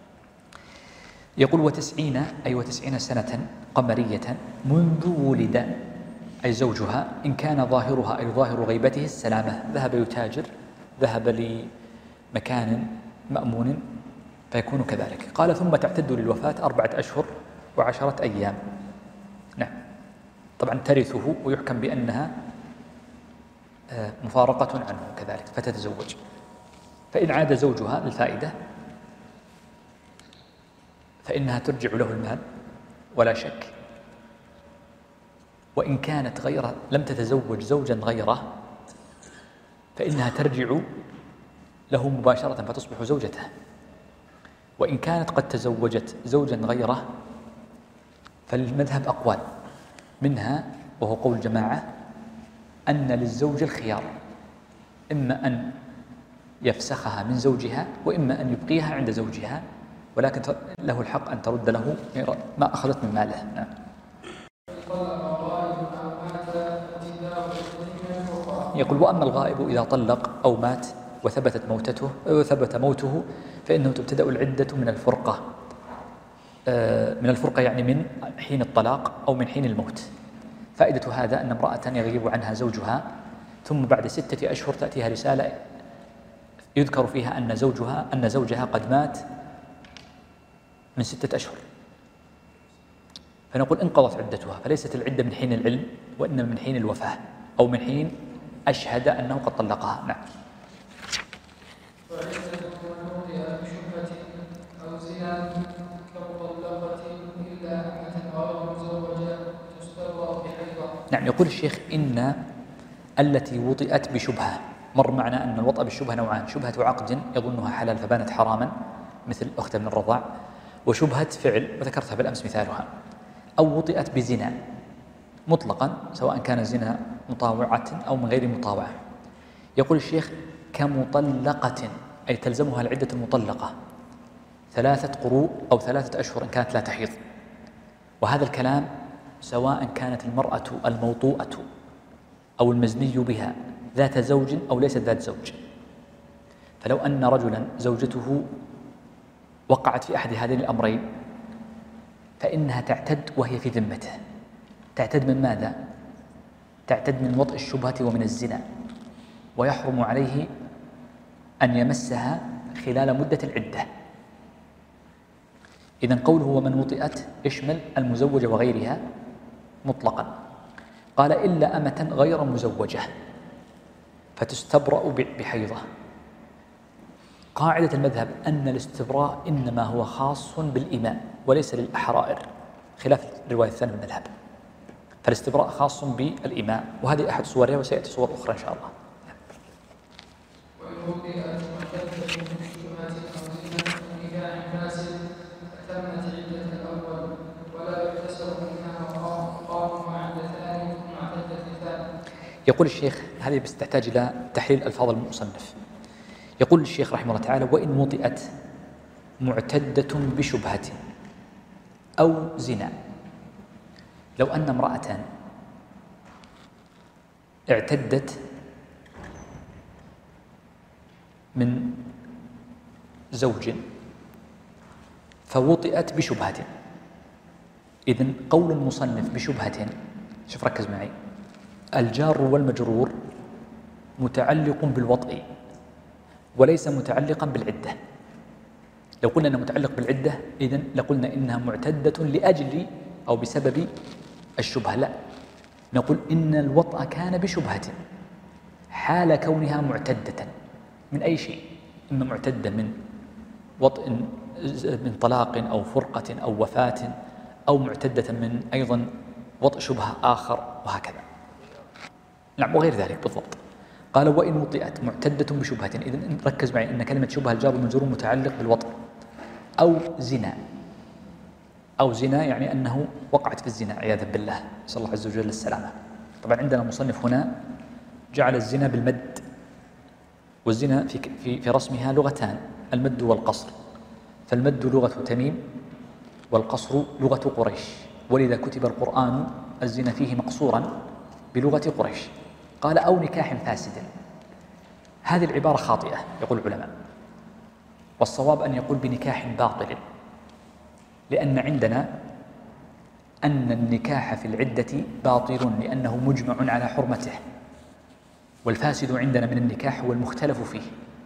يقول وتسعين أي وتسعين سنة قمرية منذ ولد أي زوجها، إن كان ظاهرها أي ظاهر غيبته السلامة، ذهب يتاجر، ذهب لمكان مأمون فيكون كذلك. قال ثم تعتد للوفاة أربعة أشهر وعشرة أيام. نعم، طبعا ترثه ويحكم بأنها مفارقة عنه كذلك فتتزوج. فإن عاد زوجها للفائدة فإنها ترجع له المال ولا شك، وإن كانت غيره لم تتزوج زوجا غيره فإنها ترجع له مباشرة فتصبح زوجته. وإن كانت قد تزوجت زوجا غيره فالمذهب أقوال، منها وهو قول الجماعة أن للزوج الخيار، إما أن يفسخها من زوجها وإما أن يبقيها عند زوجها، ولكن له الحق أن ترد له ما أخذت من ماله. نعم. يقول وأما الغائب إذا طلق أو مات وثبتت موتته وثبت موته فإنه تبتدأ العدة من الفرقة، من الفرقة يعني من حين الطلاق أو من حين الموت. فائدة هذا أن امرأة يغيب عنها زوجها ثم بعد ستة أشهر تأتيها رسالة يذكر فيها أن زوجها أن زوجها قد مات من ستة أشهر، فنقول انقضت عدتها، فليست العدة من حين العلم وإنما من حين الوفاة أو من حين أشهد أنه قد طلقها. نعم. نعم. يقول الشيخ إن التي وطئت بشبهة، مر معنا أن الوطأ بالشبهة نوعان: شبهة عقد يظنها حلال فبانت حراما، مثل أختها من الرضاع، وشبهة فعل وذكرتها بالأمس مثالها، أو وطئت بزنا مطلقا سواء كان زنا مطاوعة أو من غير مطاوعة. يقول الشيخ كمطلقة، أي تلزمها العدة المطلقة ثلاثة قروء أو ثلاثة أشهر إن كانت لا تحيض. وهذا الكلام سواء كانت المرأة الموطوءة أو المزني بها ذات زوج أو ليست ذات زوج. فلو أن رجلا زوجته وقعت في أحد هذين الأمرين فإنها تعتد وهي في ذمته. تعتد من ماذا؟ تعتد من وطئ الشبهة ومن الزنا، ويحرم عليه أن يمسها خلال مدة العدة. إذن قوله ومن وطئت يشمل المزوجة وغيرها مطلقا. قال إلا أمة غير مزوجة فتستبرأ بحيضة. قاعدة المذهب أن الاستبراء إنما هو خاص بالإماء وليس للأحرائر، خلاف الرواية الثانية من المذهب، فالاستبراء خاص بالإماء، وهذه أحد صورها وسيأتي صور أخرى إن شاء الله. يقول الشيخ هذه بس تحتاج إلى تحليل ألفاظ المصنف. يقول الشيخ رحمه الله تعالى وإن وطئت معتدة بشبهة أو زنا. لو أن امرأة اعتدت من زوج فوطئت بشبهة، إذن قول المصنف بشبهة، شوف ركز معي، الجار والمجرور متعلق بالوطئ وليس متعلقا بالعدة. لو قلنا أنه متعلق بالعدة إذن لقلنا إنها معتدة لأجل أو بسبب الشبهة، لا، نقول إن الوطأ كان بشبهة حال كونها معتدة من أي شيء، إما معتدة من وطئ من طلاق أو فرقة أو وفاة، أو معتدة من أيضا وطئ شبهة آخر، وهكذا. نعم، وغير ذلك بالضبط. قال وإن وطئت معتدة بشبهة، إذن ركز معي أن كلمة شبهة الجار والمجرور متعلق بالوطئ، أو زنا. أو زنا يعني أنه وقعت في الزنا عياذا بالله، نسأل الله عز وجل السلامة. طبعا عندنا المصنف هنا جعل الزنا بالمد، والزنا في في في رسمها لغتان، المد والقصر. فالمد لغة تميم والقصر لغة قريش، ولذا كتب القرآن الزنا فيه مقصورا بلغة قريش. قال أو نكاح فاسد. هذه العبارة خاطئة يقول العلماء، والصواب أن يقول بنكاح باطل، لأن عندنا أن النكاح في العدة باطل لأنه مجمع على حرمته، والفاسد عندنا من النكاح هو المختلف فيه.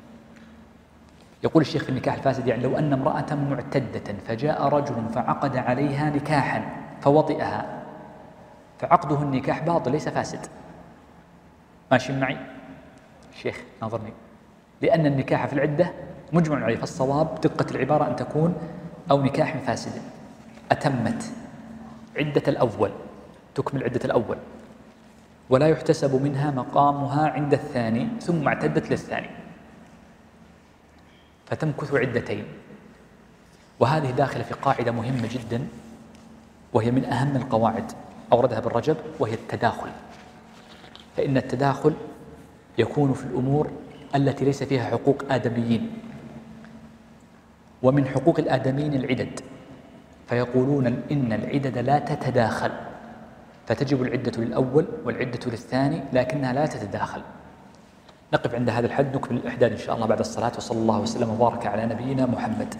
يقول الشيخ في النكاح الفاسد يعني لو أن امرأة معتدة فجاء رجل فعقد عليها نكاحا فوطئها، فعقده النكاح باطل ليس فاسد. ماشي معي الشيخ؟ ناظرني. لأن النكاح في العدة مجمع عليه، فالصواب دقة العبارة أن تكون أو نكاح فاسد. أتمت عدة الأول، تكمل عدة الأول، ولا يحتسب منها مقامها عند الثاني، ثم اعتدت للثاني فتمكث عدتين. وهذه داخلة في قاعدة مهمة جدا، وهي من أهم القواعد أوردها ابن رجب، وهي التداخل. فإن التداخل يكون في الأمور التي ليس فيها حقوق آدميين، ومن حقوق الآدميين العدد، فيقولون إن العدد لا تتداخل، فتجب العدة للأول والعدة للثاني، لكنها لا تتداخل. نقف عند هذا الحد، نكمل الإحداد إن شاء الله بعد الصلاة، وصلى الله وسلم وبارك على نبينا محمد.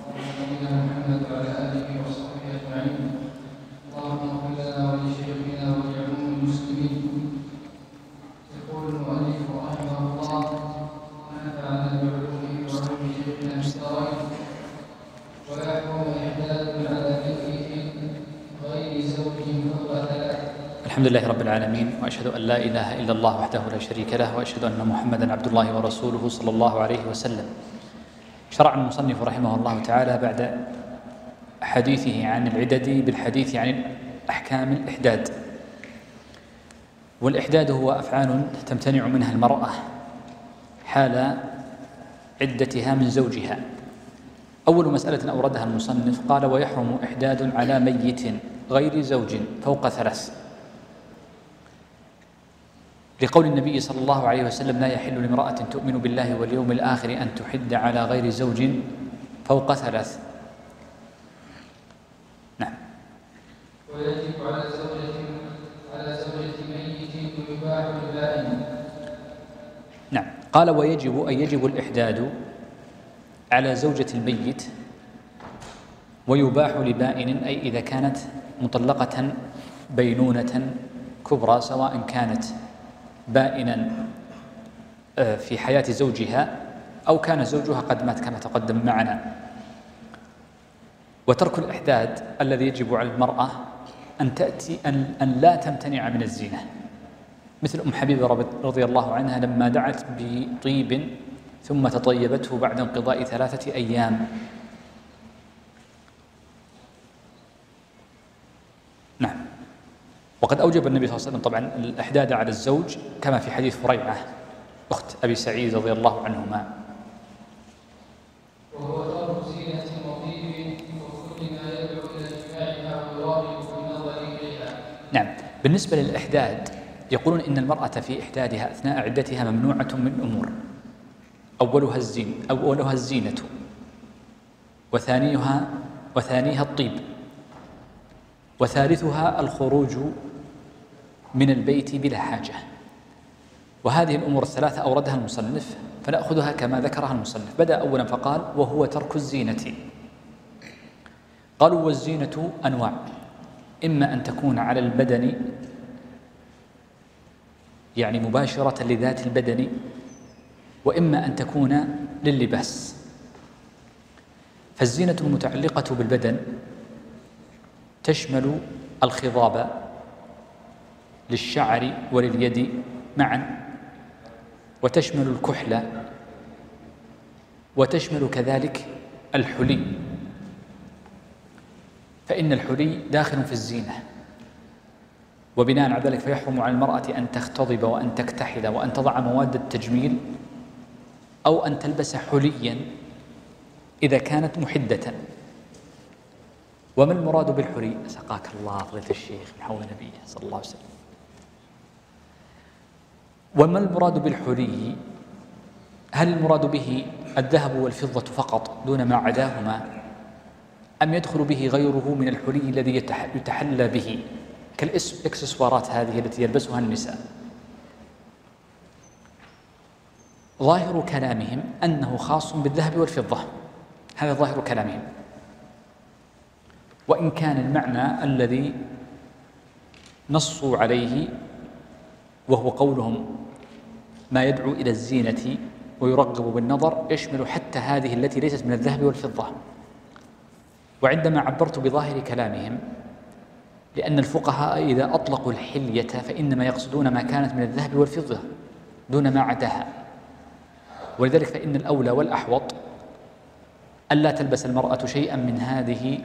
اللهم اغفر لنا ولشيخنا ولعموم المسلمين. يقول المؤلف رحمه الله ونفعنا بعلومه وعلوم شيخنا في الدارين. ويحكم الاحداث على ذكره غير زوج فوق ثلاث. الحمد لله رب العالمين، وأشهد أن لا إله إلا الله وحده لا شريك له، وأشهد أن محمدا عبد الله ورسوله صلى الله عليه وسلم. شرع المصنف رحمه الله تعالى بعد حديثه عن العدد بالحديث عن أحكام الإحداد. والإحداد هو أفعال تمتنع منها المرأة حال عدتها من زوجها، أول مسألة أوردها المصنف قال: ويحرم إحداد على ميت غير زوج فوق ثلاث، لقول النبي صلى الله عليه وسلم: لا يحل لامرأة تؤمن بالله واليوم الآخر أن تحد على غير زوج فوق ثلاث. نعم. ويجب على زوجة على زوجة ميت ويباح لبائن. نعم. قال: ويجب أي يجب الإحداد على زوجة الميت ويباح لبائن، أي إذا كانت مطلقة بينونة كبرى، سواء كانت بائنا في حياة زوجها أو كان زوجها قد مات كما تقدم معنا. وترك الإحداد الذي يجب على المرأة أن تأتي أن, أن لا تمتنع من الزينة، مثل أم حبيبة رضي الله عنها لما دعت بطيب ثم تطيبته بعد انقضاء ثلاثة أيام. نعم. وقد أوجب النبي صلى الله عليه وسلم طبعا الإحداد على الزوج كما في حديث فريعة أخت أبي سعيد رضي الله عنهما. وهو ترك زينة وطيب وكل ما يدعو إلى جماعها ويراغب في النظر إليها. نعم. بالنسبة للإحداد يقولون إن المرأة في إحدادها أثناء عدتها ممنوعة من أمور: أولها الزين أولها الزينة، وثانيها وثانيها الطيب، وثالثها الخروج من البيت بلا حاجة. وهذه الأمور الثلاثة أوردها المصنف، فنأخذها كما ذكرها المصنف. بدأ أولا فقال: وهو ترك الزينة. قالوا: والزينة أنواع، إما أن تكون على البدن يعني مباشرة لذات البدن، وإما أن تكون لللباس. فالزينة المتعلقة بالبدن تشمل الخضاب للشعر ولليد معا، وتشمل الكحل، وتشمل كذلك الحلي، فإن الحلي داخل في الزينة. وبناء على ذلك فيحرم على المرأة أن تختضب وأن تكتحل وأن تضع مواد التجميل أو أن تلبس حليا إذا كانت محدة. وما المراد بالحلي؟ سقاك الله فضيلة الشيخ من حول نبيه صلى الله عليه وسلم. وما المراد بالحلي؟ هل المراد به الذهب والفضة فقط دون ما عداهما، أم يدخل به غيره من الحلي الذي يتحلى به كالإكسسوارات هذه التي يلبسها النساء؟ ظاهر كلامهم أنه خاص بالذهب والفضة، هذا ظاهر كلامهم، وإن كان المعنى الذي نصوا عليه وهو قولهم ما يدعو إلى الزينة ويرغب بالنظر يشمل حتى هذه التي ليست من الذهب والفضة. وعندما عبرت بظاهر كلامهم لأن الفقهاء إذا أطلقوا الحلية فإنما يقصدون ما كانت من الذهب والفضة دون ما عداها، ولذلك فإن الأولى والأحوط ألا تلبس المرأة شيئا من هذه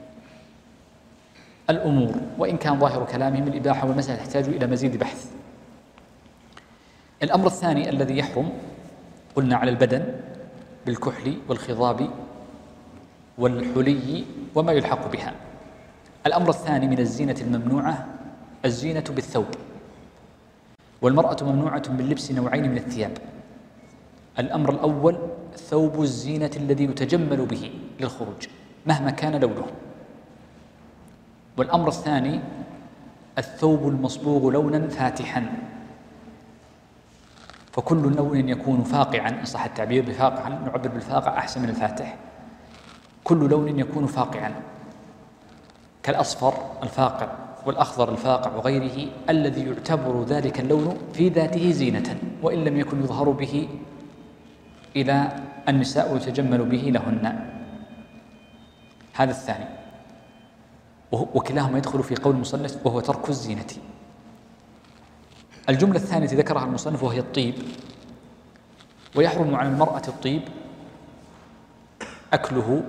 الأمور، وإن كان ظاهر كلامهم الإباحة، والمسألة تحتاج إلى مزيد بحث. الأمر الثاني الذي يحرم قلنا على البدن بالكحل والخضاب والحلي وما يلحق بها. الأمر الثاني من الزينة الممنوعة الزينة بالثوب، والمرأة ممنوعة من لبس نوعين من الثياب. الأمر الأول ثوب الزينة الذي يتجمل به للخروج مهما كان لونه، والأمر الثاني الثوب المصبوغ لونا فاتحا، فكل لون يكون فاقعا، إن صح التعبير بفاقعا، نعبر بالفاقع أحسن من الفاتح، كل لون يكون فاقعا كالأصفر الفاقع والأخضر الفاقع وغيره، الذي يعتبر ذلك اللون في ذاته زينة وإن لم يكن يظهر به إلى النساء ويتجمل به لهن. هذا الثاني، وكلاهما يدخل في قول المصنف وهو ترك الزينة. الجملة الثانية ذكرها المصنف وهي الطيب، ويحرم على المرأة الطيب أكله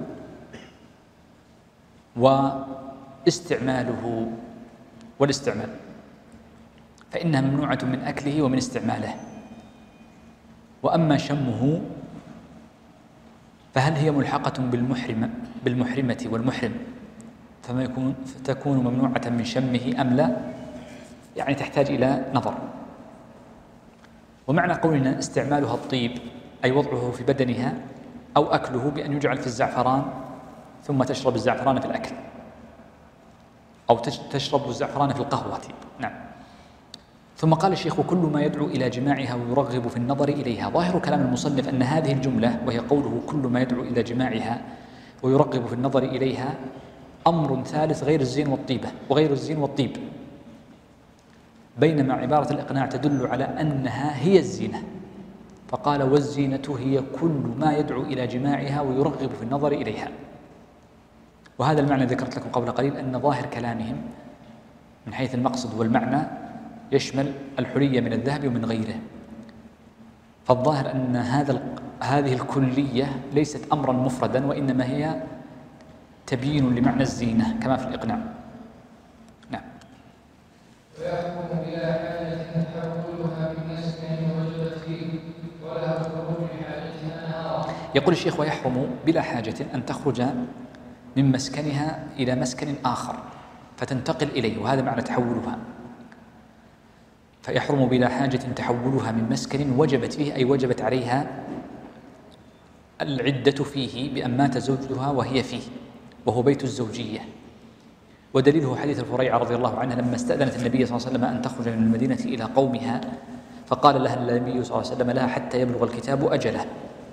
واستعماله والاستعمال، فإنها ممنوعة من أكله ومن استعماله. وأما شمه فهل هي ملحقة بالمحرم بالمحرمة والمحرم فما يكون فتكون ممنوعة من شمه أم لا؟ يعني تحتاج إلى نظر. ومعنى قولنا استعمالها الطيب أي وضعه في بدنها أو أكله بأن يجعل في الزعفران ثم تشرب الزعفران في الأكل، أو تشرب الزعفران في القهوة. نعم. ثم قال الشيخ: كل ما يدعو إلى جماعها ويرغب في النظر إليها. ظاهر كلام المصنف أن هذه الجملة، وهي قوله كل ما يدعو إلى جماعها ويرغب في النظر إليها، أمر ثالث غير الزين والطيبة وغير الزين والطيب، بينما عبارة الإقناع تدل على أنها هي الزينة، فقال: والزينة هي كل ما يدعو إلى جماعها ويرغب في النظر إليها. وهذا المعنى ذكرت لكم قبل قليل أن ظاهر كلامهم من حيث المقصد والمعنى يشمل الحلي من الذهب ومن غيره، فالظاهر أن هذا هذه الكلية ليست أمرا مفردا، وإنما هي تبيين لمعنى الزينة كما في الإقناع. نعم. ويحكم بلا حاجة تحولها من مسكن وجدت فيه ولها خروج حاجتها نهارا. يقول الشيخ: ويحرم بلا حاجة أن تخرج من مسكنها إلى مسكن آخر فتنتقل إليه، وهذا معنى تحولها. فيحرم بلا حاجة تحولها من مسكن وجبت فيه، أي وجبت عليها العدة فيه بأن مات زوجها وهي فيه، وهو بيت الزوجية. ودليله حديث الفريعة رضي الله عنها لما استأذنت النبي صلى الله عليه وسلم أن تخرج من المدينة إلى قومها، فقال لها النبي صلى الله عليه وسلم: لا حتى يبلغ الكتاب أجله.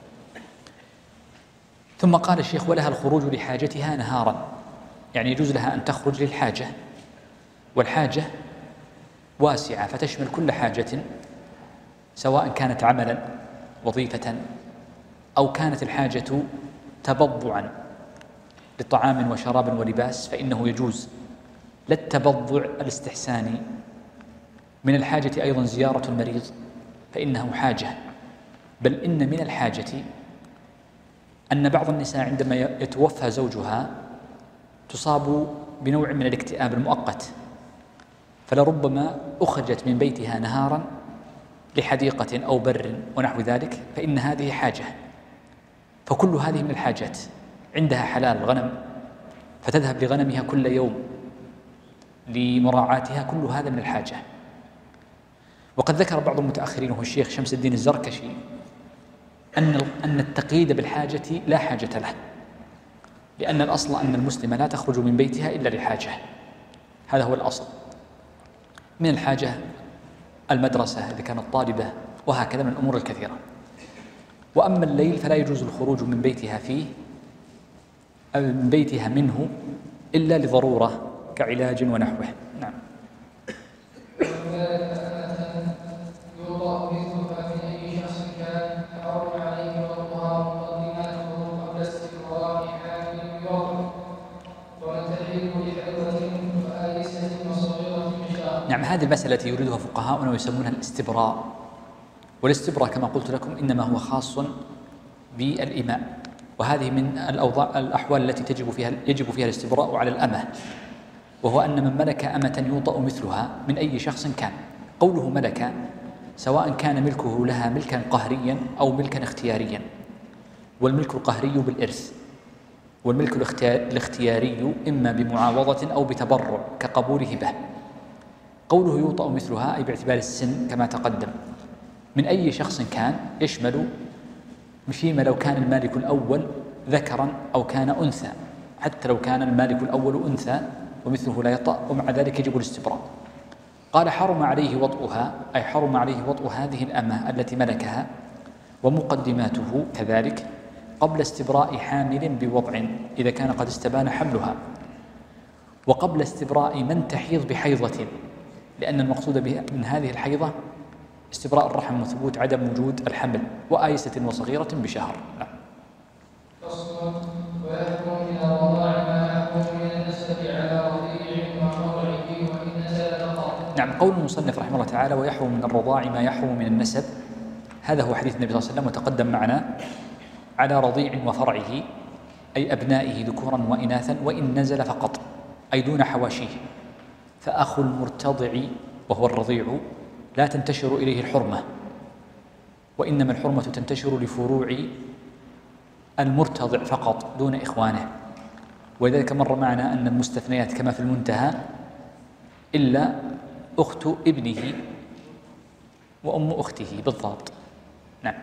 ثم قال الشيخ: ولها الخروج لحاجتها نهارا، يعني يجوز لها أن تخرج للحاجة، والحاجة واسعة فتشمل كل حاجة، سواء كانت عملا وظيفة أو كانت الحاجة تبضعا لطعام وشراب ولباس، فإنه يجوز. لا التبضع الاستحساني، من الحاجة أيضا زيارة المريض فإنه حاجة، بل إن من الحاجة أن بعض النساء عندما يتوفى زوجها تصاب بنوع من الاكتئاب المؤقت، فلربما أخرجت من بيتها نهارا لحديقة أو بر ونحو ذلك، فإن هذه حاجة. فكل هذه من الحاجات. عندها حلال غنم فتذهب لغنمها كل يوم لمراعاتها، كل هذا من الحاجة. وقد ذكر بعض المتأخرين وهو الشيخ شمس الدين الزركشي أن أن التقييد بالحاجة لا حاجة له، لأن الأصل أن المسلمة لا تخرج من بيتها إلا لحاجة، هذا هو الأصل. من الحاجة المدرسة إذا كانت طالبة، وهكذا من الأمور الكثيرة. وأما الليل فلا يجوز الخروج من بيتها فيه أو من بيتها منه إلا لضرورة كعلاج ونحوه. نعم. نعم، هذه المسألة التي يريدها فقهاؤنا ويسمونها الاستبراء. والاستبراء كما قلت لكم إنما هو خاص بالإماء، وهذه من الأوضاع الأحوال التي تجب فيها يجب فيها الاستبراء على الأمة، وهو أن من ملك أمة يوطأ مثلها من أي شخص كان. قوله ملك سواء كان ملكه لها ملكا قهريا أو ملكا اختياريا، والملك القهري بالإرث، والملك الاختياري إما بمعاوضة أو بتبرع كقبول هبة. قوله يوطأ مثلها أي باعتبار السن كما تقدم، من أي شخص كان، يشمل فيما لو كان المالك الأول ذكرا أو كان أنثى، حتى لو كان المالك الأول أنثى ومثله لا يطأ، ومع ذلك يجب الاستبراء. قال: حرم عليه وطئها، أي حرم عليه وطئ هذه الأمة التي ملكها، ومقدماته كذلك قبل استبراء حامل بوضع إذا كان قد استبان حملها، وقبل استبراء من تحيض بحيضة، لأن المقصود من هذه الحيضة استبراء الرحم وثبوت عدم وجود الحمل، وآيسة وصغيرة بشهر. نعم. فصل: ويحكم من الرضاع ما يحكم من النسب على رضيع ومرضعه وإن نزل فقط. نعم. قول المصنف رحمه الله تعالى: ويحرم من الرضاع ما يحرم من النسب، هذا هو حديث النبي صلى الله عليه وسلم، وتقدم معنا على رضيع وفرعه أي أبنائه ذكورا وإناثا، وإن نزل فقط أي دون حواشيه. فأخو المرتضع وهو الرضيع لا تنتشر إليه الحرمة، وإنما الحرمة تنتشر لفروع المرتضع فقط دون إخوانه، ولذلك مر معنا أن المستثنيات كما في المنتهى إلا أخت ابنه وأم أخته بالضبط. نعم.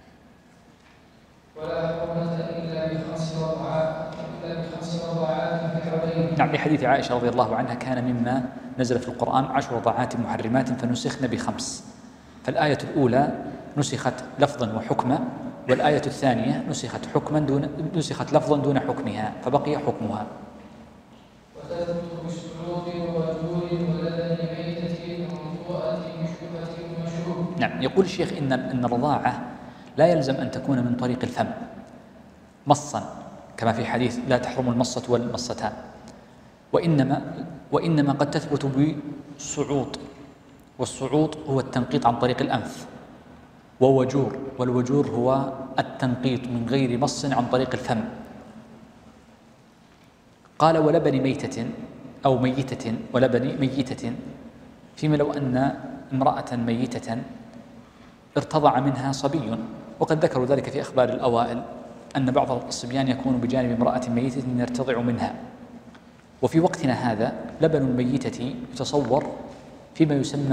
ولا حرمة إلا بخمس رضعات إلا بخمس رضعات في حولين. نعم، لحديث عائشة رضي الله عنها كان مما نزل في القرآن عشر رضعات محرمات فنسخن بخمس، فالآية الأولى نسخت لفظا وحكما، والآية الثانية نسخت حكما دون نسخت لفظا دون حكمها فبقي حكمها. وتثبت بشروط ووجود ولبن ميتة وموضوعة مشبهة ومشروب. نعم. يقول الشيخ إن إن الرضاعة لا يلزم أن تكون من طريق الفم مصا كما في حديث لا تحرم المصة والمصتان، وإنما وإنما قد تثبت بصعوط، والصعوط هو التنقيط عن طريق الأنف، ووجور، والوجور هو التنقيط من غير مص عن طريق الفم. قال ولبن ميتة أو ميتة، ولبن ميتة فيما لو أن امرأة ميتة ارتضع منها صبي، وقد ذكروا ذلك في أخبار الأوائل أن بعض الصبيان يكون بجانب امرأة ميتة يرتضع منها. وفي وقتنا هذا لبن الميتة يتصور فيما يسمى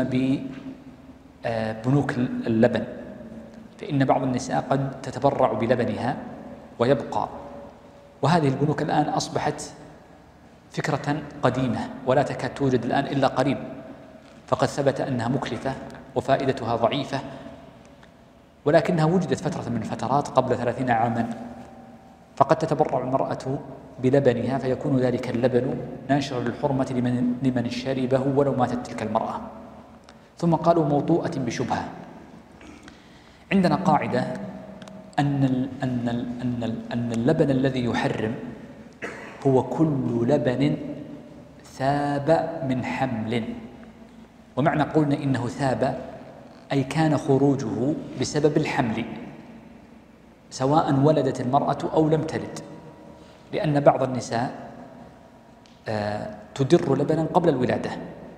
ببنوك اللبن، فإن بعض النساء قد تتبرع بلبنها ويبقى، وهذه البنوك الآن أصبحت فكرة قديمة ولا تكاد توجد الآن إلا قريب، فقد ثبت أنها مكلفة وفائدتها ضعيفة، ولكنها وجدت فترة من الفترات قبل ثلاثين عاما، فقد تتبرع المرأة بلبنها فيكون ذلك اللبن ناشر للحرمة لمن, لمن شربه ولو ماتت تلك المرأة. ثم قالوا موطوءة بشبهة. عندنا قاعدة أن ال أن ال أن ال أن اللبن الذي يحرم هو كل لبن ثاب من حمل، ومعنى قولنا إنه ثاب أي كان خروجه بسبب الحمل، سواء ولدت المرأة أو لم تلد، لأن بعض النساء آه تدر لبنا قبل الولادة،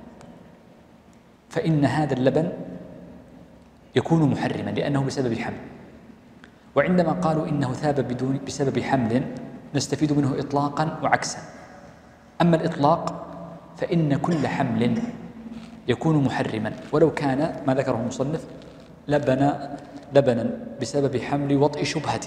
فإن هذا اللبن يكون محرما لأنه بسبب حمل. وعندما قالوا إنه ثاب بدون بسبب حمل نستفيد منه إطلاقا وعكسا. أما الإطلاق فإن كل حمل يكون محرما ولو كان ما ذكره المصنف لبن لبنا بسبب حمل وطئ شبهة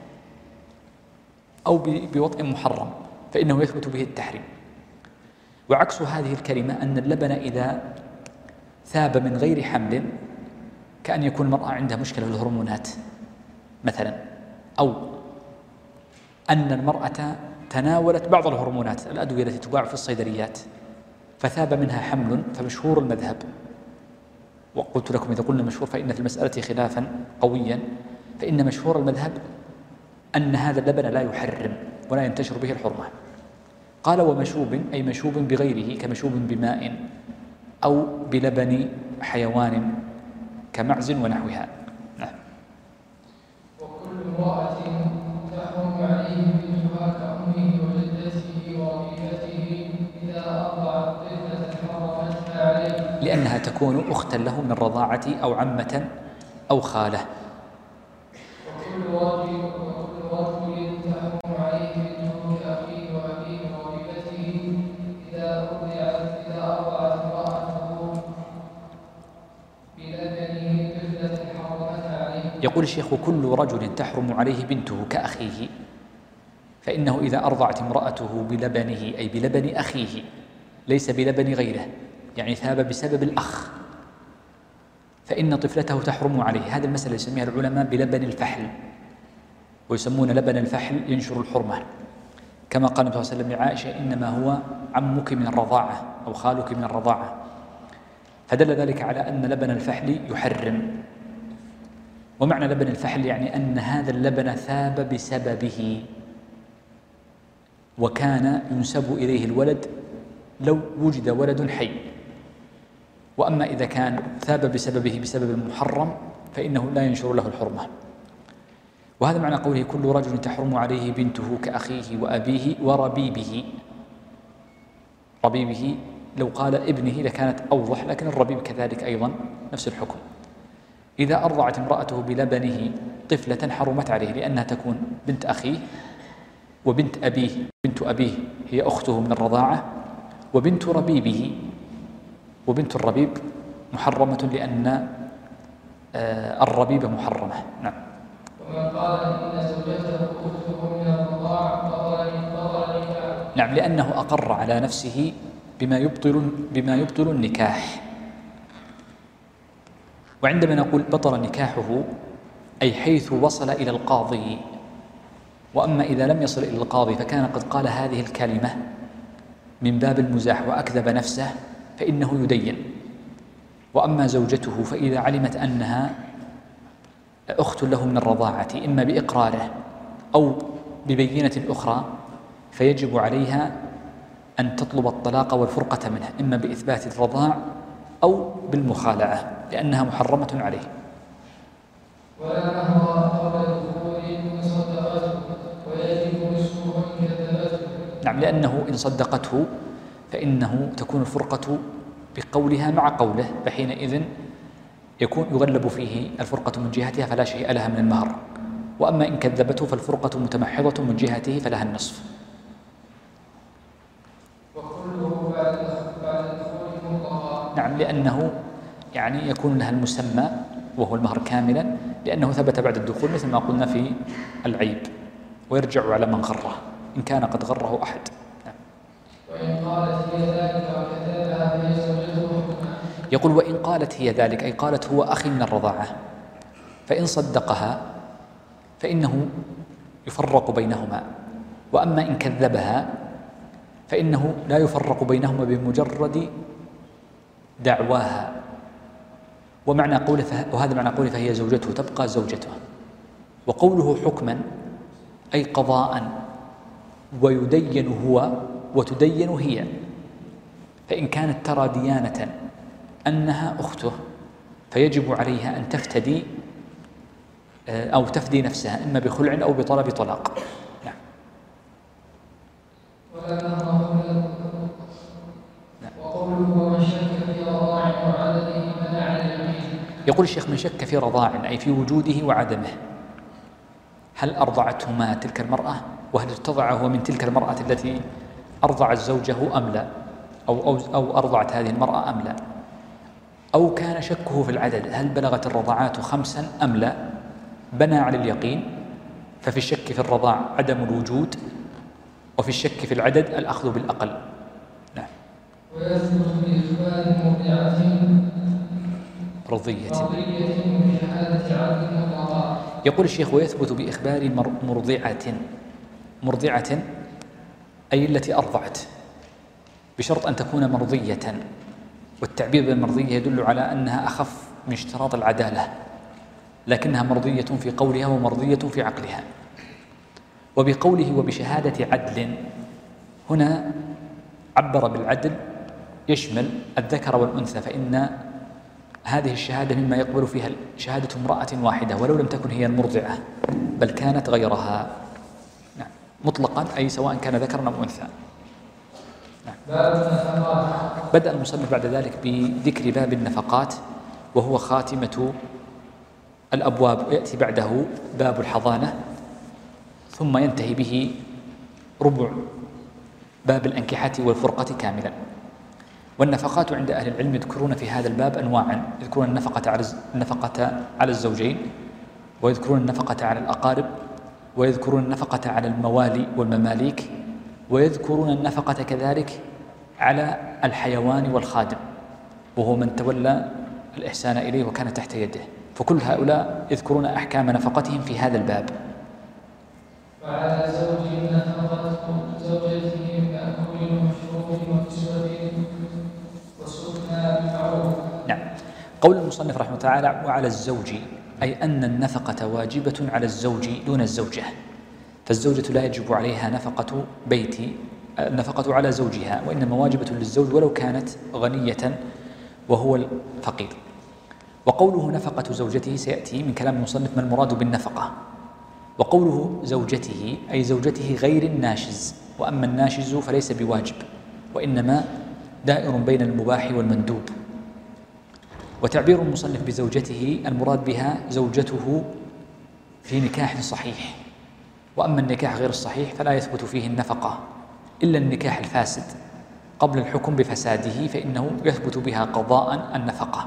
أو بوطئ محرم فإنه يثبت به التحريم. وعكس هذه الكلمة أن اللبن إذا ثاب من غير حمل كأن يكون المرأة عندها مشكلة في الهرمونات مثلا، أو أن المرأة تناولت بعض الهرمونات الأدوية التي تباع في الصيدليات فثاب منها حمل، فمشهور المذهب، وقلت لكم إذا قلنا مشهور فإن في المسألة خلافا قويا، فإن مشهور المذهب أن هذا اللبن لا يحرم ولا ينتشر به الحرمة. قال ومشوب أي مشوب بغيره كمشوب بماء أو بلبن حيوان كمعز ونحوها. نعم. وكل امرأة تحرم عليه بنتها كأمه وجدته وربيبته إذا أرضعت طفلة حرمتها عليه، لأنها تكون أختا له من رضاعة أو عمة أو خالة. وكل رجل وكل رجل تحرم عليه بنته كأخيه وأبيه وربيبته إذا أرضعت إذا أرضعت امرأته بلبنه طفلة حرمتها عليه. يقول الشيخ وكل رجل تحرم عليه بنته كأخيه، فإنه إذا أرضعت امرأته بلبنه أي بلبن أخيه ليس بلبن غيره، يعني ثاب بسبب الأخ، فإن طفلته تحرم عليه. هذه المسألة يسميها العلماء بلبن الفحل، ويسمون لبن الفحل ينشر الحرمة، كما قال النبي صلى الله عليه وسلم لعائشة إنما هو عمك من الرضاعة أو خالك من الرضاعة، فدل ذلك على أن لبن الفحل يحرم. ومعنى لبن الفحل يعني أن هذا اللبن ثاب بسببه وكان ينسب إليه الولد لو وجد ولد حي، وأما إذا كان ثاب بسببه بسبب محرم فإنه لا ينشر له الحرمة. وهذا معنى قوله كل رجل تحرم عليه بنته كأخيه وأبيه وربيبه. ربيبه لو قال ابنه لكانت أوضح، لكن الربيب كذلك أيضا نفس الحكم. إذا أرضعت امرأته بلبنه طفلة حرمت عليه، لأنها تكون بنت أخيه وبنت أبيه. بنت أبيه هي أخته من الرضاعة، وبنت ربيبه، وبنت الربيب محرمة لأن الربيبة محرمة. نعم. ومن قال إن زوجته أخته من الرضاعة بطل نكاحه. نعم، لأنه أقر على نفسه بما يبطل بما يبطل النكاح. وعندما نقول بطل نكاحه أي حيث وصل إلى القاضي. وأما إذا لم يصل إلى القاضي فكان قد قال هذه الكلمة من باب المزاح وأكذب نفسه فإنه يدين. وأما زوجته فإذا علمت أنها أخت له من الرضاعة إما بإقراره أو ببينة أخرى فيجب عليها أن تطلب الطلاق والفرقة منه، إما بإثبات الرضاع أو بالمخالعة، لأنها محرمة عليه. ولا مهر قبل الدخول إن صدقته ويجب نصفه إن كذبته. نعم، لأنه إن صدقته فإنه تكون الفرقة بقولها مع قوله، فحينئذ يكون يغلب فيه الفرقة من جهتها فلا شيء لها من المهر. وأما إن كذبته فالفرقة متمحضة من جهته فلها النصف. وكله بعد الدخول مطلقا. نعم، لأنه يعني يكون لها المسمى وهو المهر كاملا، لأنه ثبت بعد الدخول مثل ما قلنا في العيب، ويرجع على من غره إن كان قد غره أحد. نعم. وإن قالت هي ذلك وكذبها فهي زوجته حكما. يقول وإن قالت هي ذلك أي قالت هو أخي من الرضاعة، فإن صدقها فإنه يفرق بينهما. وأما إن كذبها فإنه لا يفرق بينهما بمجرد دعواها. ومعنى قوله فه... وهذا معنى قوله فهي زوجته، تبقى زوجته. وقوله حكما أي قضاء، ويدين هو وتدين هي. فإن كانت ترى ديانة أنها أخته فيجب عليها أن تفتدي أو تفدي نفسها إما بخلع أو بطلب طلاق. نعم. وقوله ومن شك في رضاع وعدده منع اليمين. يقول الشيخ من شك في رضاع أي في وجوده وعدمه، هل أرضعتهما تلك المرأة، وهل ارتضع هو من تلك المرأة التي أرضعت زوجه أم لا، أو, أو, أو أرضعت هذه المرأة أم لا، أو كان شكه في العدد هل بلغت الرضاعات خمسا أم لا، بنى على اليقين. ففي الشك في الرضاع عدم الوجود، وفي الشك في العدد الأخذ بالأقل. نعم. ويثبت بإخبار مرضعة رضية بشهادة عدل مطلقا. يقول الشيخ ويثبت بإخبار مرضعة. مرضعة أي التي أرضعت، بشرط أن تكون مرضية. والتعبير بالمرضية يدل على أنها أخف من اشتراط العدالة، لكنها مرضية في قولها ومرضية في عقلها. وبقوله وبشهادة عدل هنا عبر بالعدل يشمل الذكر والأنثى، فإن هذه الشهادة مما يقبل فيها شهادة امرأة واحدة ولو لم تكن هي المرضعة بل كانت غيرها. نعم. مطلقا أي سواء كان ذكرا أو أنثى. نعم. بدأ المصنف بعد ذلك بذكر باب النفقات وهو خاتمة الأبواب، ويأتي بعده باب الحضانة، ثم ينتهي به ربع باب الأنكحة والفرقة كاملا. والنفقات عند أهل العلم يذكرون في هذا الباب أنواعا، يذكرون النفقة على النفقة على الزوجين، ويذكرون النفقة على الأقارب، ويذكرون النفقة على الموالي والمماليك، ويذكرون النفقة كذلك على الحيوان والخادم وهو من تولى الإحسان إليه وكان تحت يده. فكل هؤلاء يذكرون أحكام نفقتهم في هذا الباب. وعلى زوج نفقة زوجته بأكل ومشروب وكسوة وسكنى بالمعروف. نعم. قول المصنف رحمه الله تعالى وعلى الزوج أي أن النفقة واجبة على الزوج دون الزوجة، فالزوجة لا يجب عليها نفقة بيت النفقة على زوجها، وإنما واجبة للزوج ولو كانت غنية وهو الفقير. وقوله نفقة زوجته سيأتي من كلام المصنف ما المراد بالنفقة. وقوله زوجته أي زوجته غير الناشز، وأما الناشز فليس بواجب وإنما دائر بين المباح والمندوب. وتعبير المصنف بزوجته المراد بها زوجته في نكاح صحيح، وأما النكاح غير الصحيح فلا يثبت فيه النفقة إلا النكاح الفاسد قبل الحكم بفساده، فإنه يثبت بها قضاء النفقة.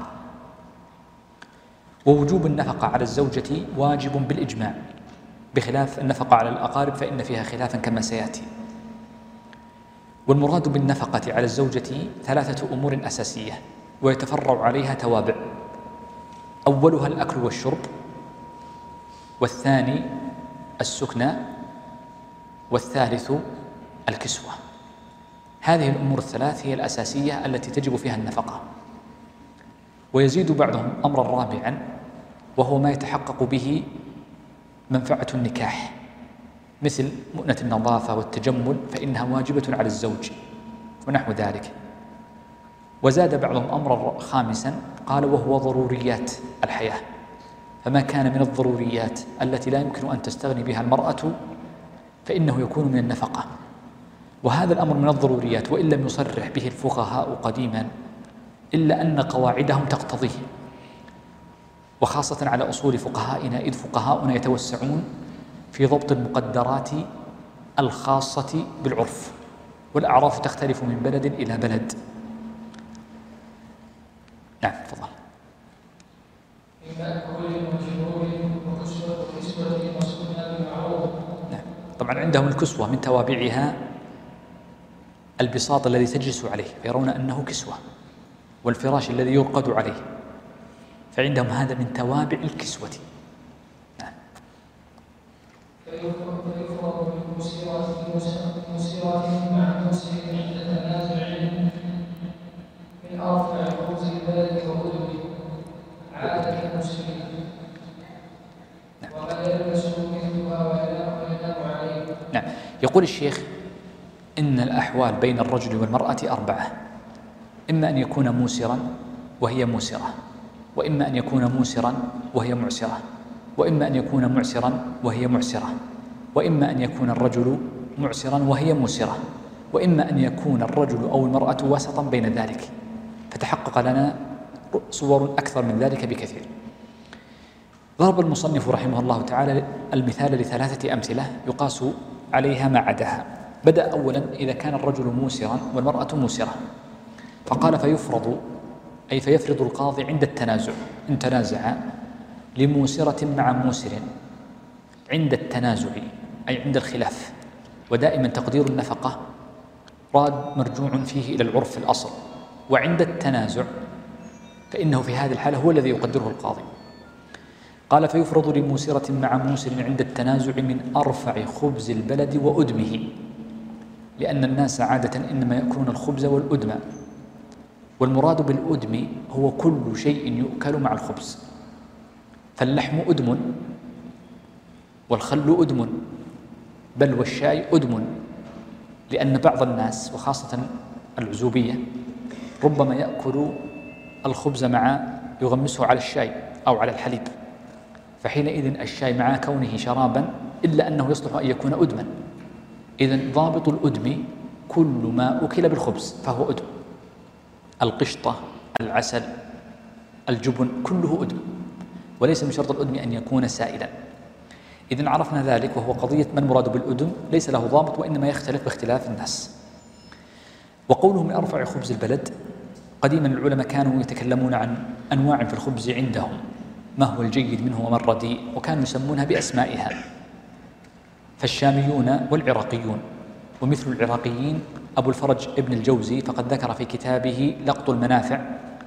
ووجوب النفقة على الزوجة واجب بالإجماع، بخلاف النفقة على الأقارب فإن فيها خلافا كما سيأتي. والمراد بالنفقة على الزوجة ثلاثة أمور أساسية ويتفرع عليها توابع: أولها الأكل والشرب، والثاني السكنى، والثالث الكسوة. هذه الأمور الثلاث هي الأساسية التي تجب فيها النفقة. ويزيد بعضهم أمرا رابعا، وهو ما يتحقق به منفعة النكاح، مثل مؤنة النظافة والتجمل، فإنها واجبة على الزوج ونحو ذلك. وزاد بعضهم أمرا خامسا قال وهو ضروريات الحياة، فما كان من الضروريات التي لا يمكن أن تستغني بها المرأة فإنه يكون من النفقة. وهذا الأمر من الضروريات وإن لم يصرح به الفقهاء قديما، إلا أن قواعدهم تقتضيه، وخاصة على أصول فقهائنا، إذ فقهاؤنا يتوسعون في ضبط المقدرات الخاصة بالعرف، والأعراف تختلف من بلد إلى بلد. نعم تفضل. نعم. طبعا عندهم الكسوة من توابعها البساط الذي تجلس عليه فيرون أنه كسوة، والفراش الذي يرقد عليه، فعندهم هذا من توابع الكسوة. نعم. فيفرض بمسيرات مع مسير عند تنازع من أرفع خبز البلد وغلبه عادة المسلمين، وقد يلبس مثلها وينام عليه. نعم. يقول الشيخ إن الأحوال بين الرجل والمرأة أربعة: إما أن يكون موسرا وهي موسرة، وإما أن يكون موسرا وهي معسرة، وإما أن يكون معسرا وهي معسرة، وإما أن يكون الرجل معسرا وهي موسرة، وإما أن يكون الرجل أو المرأة وسطا بين ذلك. فتحقق لنا صور أكثر من ذلك بكثير. ضرب المصنف رحمه الله تعالى المثال لثلاثة أمثلة يقاس عليها ما عداها. بدأ أولا إذا كان الرجل موسرا والمرأة موسرة، فقال فيفرض، أي فيفرض القاضي عند التنازع، إن تنازع لموسرة مع موسر عند التنازع أي عند الخلاف. ودائما تقدير النفقة راد مرجوع فيه إلى العرف الأصل، وعند التنازع فإنه في هذه الحالة هو الذي يقدره القاضي. قال فيفرض لموسرة مع موسر عند التنازع من أرفع خبز البلد وأدمه، لأن الناس عادة إنما يأكلون الخبز والأدم، والمراد بالأدم هو كل شيء يؤكل مع الخبز، فاللحم أدم والخل أدم بل والشاي أدم، لأن بعض الناس وخاصة العزوبية ربما يأكل الخبز مع يغمسه على الشاي أو على الحليب، فحينئذ الشاي مع كونه شرابا إلا أنه يصلح أن يكون أدما. إذن ضابط الأدم كل ما أكل بالخبز فهو أدم، القشطة، العسل، الجبن، كله أدم، وليس من شرط الأدم أن يكون سائلا. إذن عرفنا ذلك، وهو قضية ما المراد بالأدم ليس له ضابط، وإنما يختلف باختلاف الناس. وقوله من أرفع خبز البلد، قديما العلماء كانوا يتكلمون عن أنواع في الخبز عندهم، ما هو الجيد منه وما الرديء، وكانوا يسمونها بأسمائها. فالشاميون والعراقيون، ومثل العراقيين أبو الفرج ابن الجوزي فقد ذكر في كتابه لقط المنافع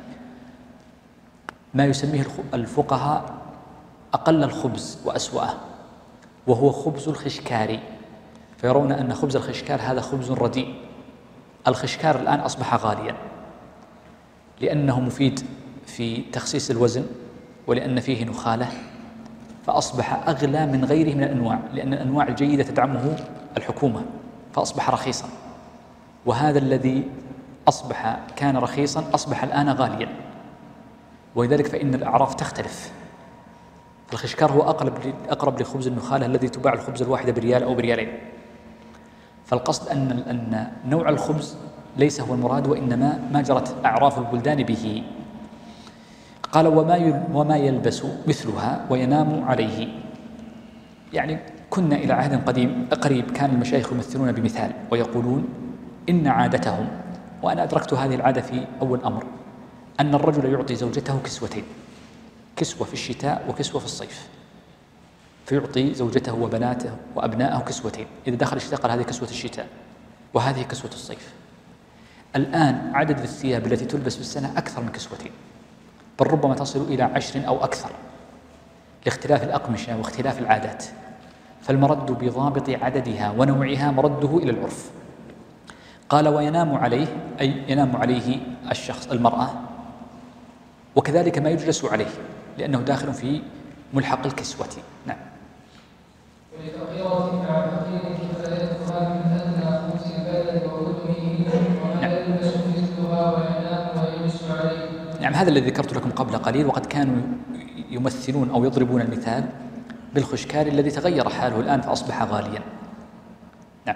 ما يسميه الفقهاء أقل الخبز وأسوأه، وهو خبز الخشكاري، فيرون أن خبز الخشكار هذا خبز رديء. الخشكار الآن أصبح غاليا لأنه مفيد في تخسيس الوزن، ولأن فيه نخالة، فأصبح أغلى من غيره من الأنواع، لأن الأنواع الجيدة تدعمه الحكومة، فأصبح رخيصا. وهذا الذي أصبح كان رخيصا أصبح الآن غاليا، ولذلك فإن الأعراف تختلف. فالخشكار هو أقرب أقرب لخبز النخالة الذي تباع الخبز الواحدة بريال أو بريالين. فالقصد أن أن نوع الخبز ليس هو المراد، وإنما ما جرت أعراف البلدان به. قال وما وما يلبس مثلها وينام عليه. يعني كنا إلى عهد قديم قريب كان المشايخ يمثلون بمثال ويقولون إن عادتهم، وأنا أدركت هذه العادة في أول أمر، أن الرجل يعطي زوجته كسوتين، كسوة في الشتاء وكسوة في الصيف، فيعطي زوجته وبناته وأبنائه كسوتين. إذا دخل الشتاء قال هذه كسوة الشتاء وهذه كسوة الصيف. الآن عدد الثياب التي تلبس في السنة أكثر من كسوتين، بل ربما تصل إلى عشر أو أكثر لاختلاف الأقمشة واختلاف العادات. فالمرد بضابط عددها ونوعها مرده إلى العرف. قال وينام عليه، أي ينام عليه الشخص المرأة، وكذلك ما يجلس عليه لأنه داخل في ملحق الكسوة. نعم. ولفقيرة مع فقير كفايتها من أدنى خمس البلد وهدمه وما يلبس مثلها وينام ويجلس عليه. نعم، هذا الذي ذكرت لكم قبل قليل، وقد كانوا يمثلون أو يضربون المثال بالخشكار الذي تغير حاله الآن فأصبح غاليا. نعم.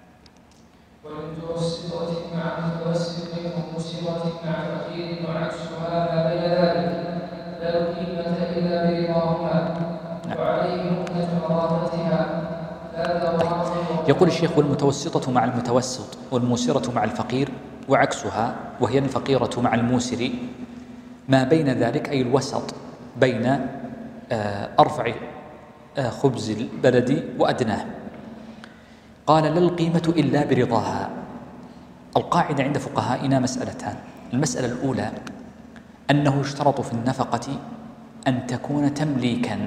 والمتوسطة مع متوسط ومسرة مع فقير وعكسها ما بين ذلك لا قيمة إلا برضاهما وعليه مؤنة نظافتها لا دوام. يقول الشيخ والمتوسطة مع المتوسط والموسرة مع الفقير وعكسها، وهي الفقيرة مع الموسر، ما بين ذلك أي الوسط بين أرفع خبز البلد وأدناه. قال لا القيمة إلا برضاها. القاعدة عند فقهائنا مسألتان. المسألة الأولى أنه يشترط في النفقة أن تكون تمليكا،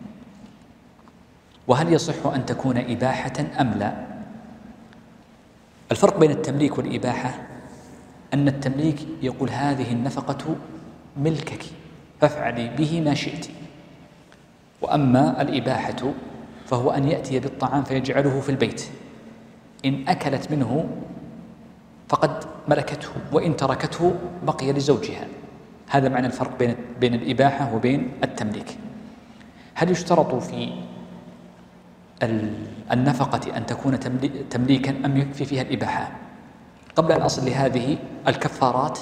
وهل يصح أن تكون إباحة أم لا؟ الفرق بين التمليك والإباحة أن التمليك يقول هذه النفقة ملكك فافعلي به ما شئت، وأما الإباحة فهو أن يأتي بالطعام فيجعله في البيت، إن أكلت منه فقد ملكته وإن تركته بقي لزوجها. هذا معنى الفرق بين بين الإباحة وبين التمليك. هل يشترط في النفقة أن تكون تمليكا أم يكفي فيها الإباحة؟ قبل أن أصل لهذه الكفارات،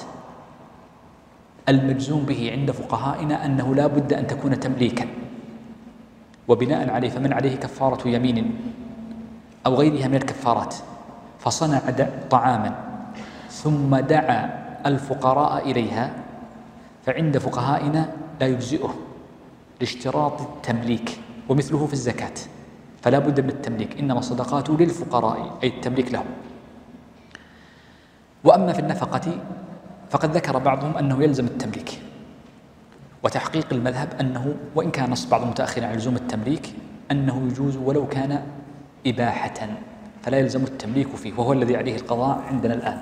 المجزوم به عند فقهائنا أنه لا بد أن تكون تمليكا، وبناء عليه فمن عليه كفارة يمين أو غيرها من الكفارات فصنع طعاما ثم دعا الفقراء إليها فعند فقهائنا لا يجزئه لاشتراط التمليك، ومثله في الزكاة فلا بد من التمليك، إنما الصدقات للفقراء أي التمليك لهم. وأما في النفقة فقد ذكر بعضهم أنه يلزم التمليك، وتحقيق المذهب أنه وإن كان نص بعض المتأخرين على لزوم التمليك أنه يجوز ولو كان إباحة فلا يلزم التمليك فيه، وهو الذي عليه القضاء عندنا الآن.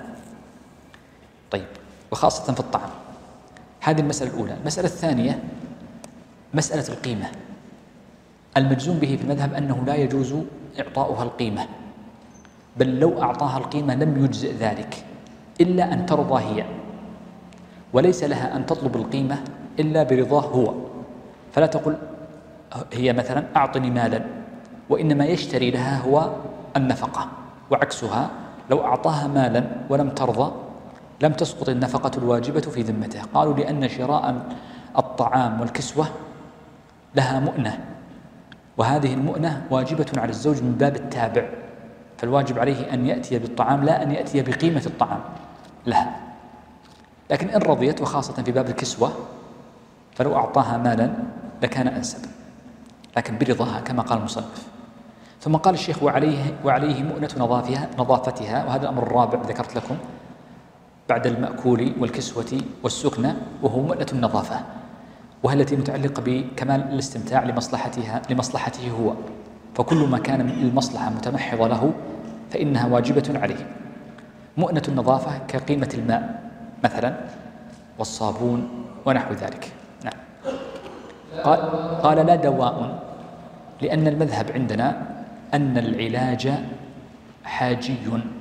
طيب، وخاصة في الطعام. هذه المسألة الأولى. المسألة الثانية مسألة القيمة. المجزوم به في المذهب أنه لا يجوز إعطاؤها القيمة، بل لو أعطاها القيمة لم يجزئ ذلك إلا أن ترضى هي، وليس لها أن تطلب القيمة إلا برضاه هو. فلا تقول هي مثلا أعطني مالا، وإنما يشتري لها هو النفقة، وعكسها لو أعطاها مالا ولم ترضى لم تسقط النفقة الواجبة في ذمته. قالوا لأن شراء الطعام والكسوة لها مؤنة، وهذه المؤنة واجبة على الزوج من باب التابع، فالواجب عليه أن يأتي بالطعام لا أن يأتي بقيمة الطعام لها. لكن إن رضيت، وخاصة في باب الكسوة، فلو أعطاها مالا لكان أنسب، لكن برضاها كما قال المصنف. ثم قال الشيخ وعليه, وعليه مؤنة نظافها, نظافتها، وهذا الأمر الرابع ذكرت لكم بعد المأكول والكسوة والسكنة، وهو مؤنة النظافة، وهي التي متعلقة بكمال الاستمتاع لمصلحتها لمصلحته هو، فكل ما كان من المصلحة متمحضة له فإنها واجبة عليه. مؤنة النظافة كقيمة الماء مثلا والصابون ونحو ذلك. نعم. قال, قال لا دواء، لأن المذهب عندنا أن العلاج حاجي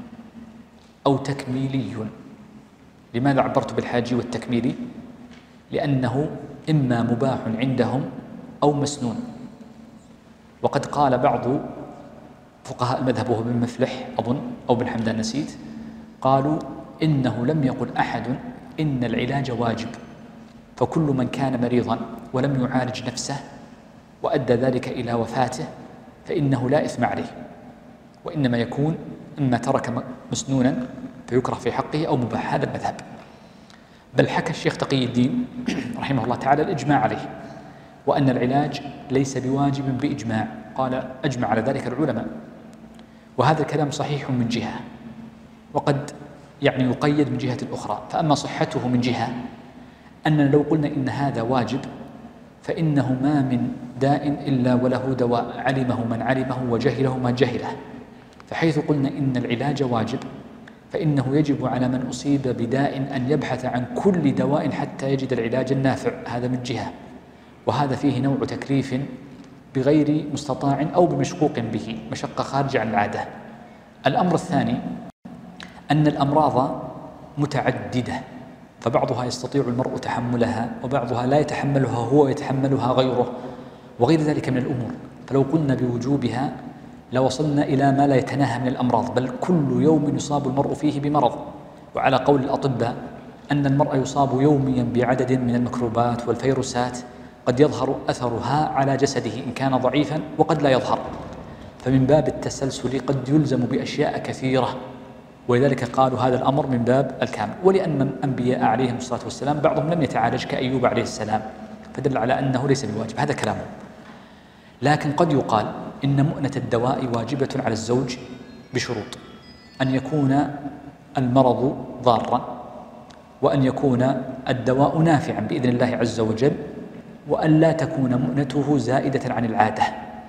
أو تكميلي. لماذا عبرت بالحاجي والتكميلي؟ لأنه إما مباح عندهم أو مسنون. وقد قال بعض فقهاء المذهب وهو بن مفلح أظن أو بن حمدان نسيت، قالوا إنه لم يقل أحد إن العلاج واجب، فكل من كان مريضا ولم يعالج نفسه وأدى ذلك إلى وفاته فإنه لا إثم عليه، وإنما يكون إما ترك مسنونا فيكره في حقه أو مباح. هذا المذهب. بل حكى الشيخ تقي الدين رحمه الله تعالى الإجماع عليه، وأن العلاج ليس بواجب بإجماع، قال أجمع على ذلك العلماء. وهذا الكلام صحيح من جهة، وقد يعني يقيد من جهة أخرى. فأما صحته من جهة أننا لو قلنا إن هذا واجب فإنه ما من داء إلا وله دواء، علمه من علمه وجهله من جهله. فحيث قلنا إن العلاج واجب فإنه يجب على من أصيب بداء أن يبحث عن كل دواء حتى يجد العلاج النافع. هذا من جهة، وهذا فيه نوع تكليف بغير مستطاع أو بمشقوق به، مشقة خارجة عن العادة. الأمر الثاني أن الأمراض متعددة، فبعضها يستطيع المرء تحملها وبعضها لا يتحملها هو ويتحملها غيره، وغير ذلك من الأمور. فلو قلنا بوجوبها لوصلنا إلى ما لا يتناهى من الأمراض، بل كل يوم يصاب المرء فيه بمرض. وعلى قول الأطباء أن المرء يصاب يوميا بعدد من الميكروبات والفيروسات قد يظهر أثرها على جسده إن كان ضعيفا وقد لا يظهر. فمن باب التسلسل قد يلزم بأشياء كثيرة، ولذلك قالوا هذا الأمر من باب الكامل. ولأن الأنبياء عليهم الصلاة والسلام بعضهم لم يتعالج كأيوب عليه السلام، فدل على أنه ليس بواجب. هذا كلامه. لكن قد يقال إن مؤنة الدواء واجبة على الزوج بشروط: أن يكون المرض ضارا، وأن يكون الدواء نافعا بإذن الله عز وجل، وأن لا تكون مؤنته زائدة عن العادة،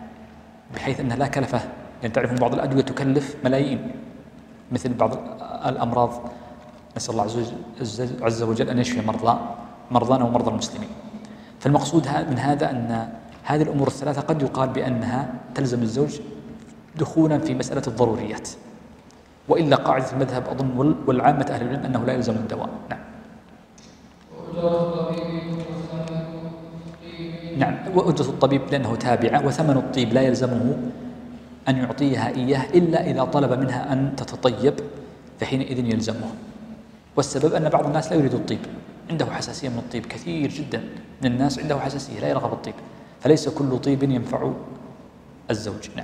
بحيث أنها لا كلفة. يعني تعرفون بعض الأدوية تكلف ملايين، مثل بعض الأمراض نسأل الله عز وجل أن يشفي مرضى مرضانا ومرضى المسلمين. فالمقصود من هذا أن هذه الأمور الثلاثة قد يقال بأنها تلزم الزوج دخولا في مسألة الضروريات، وإلا قاعدة المذهب أظن والعامة أهل العلم أنه لا يلزم الدواء. نعم. نعم، وأجرة الطبيب لأنه تابعة، وثمن الطيب لا يلزمه أن يعطيها إياه إلا إذا طلب منها أن تتطيب، فحينئذ يلزمه. والسبب أن بعض الناس لا يريد الطيب، عنده حساسية من الطيب، كثير جدا من الناس عنده حساسية لا يرغب الطيب، فليس كل طيب ينفع الزوج. نعم.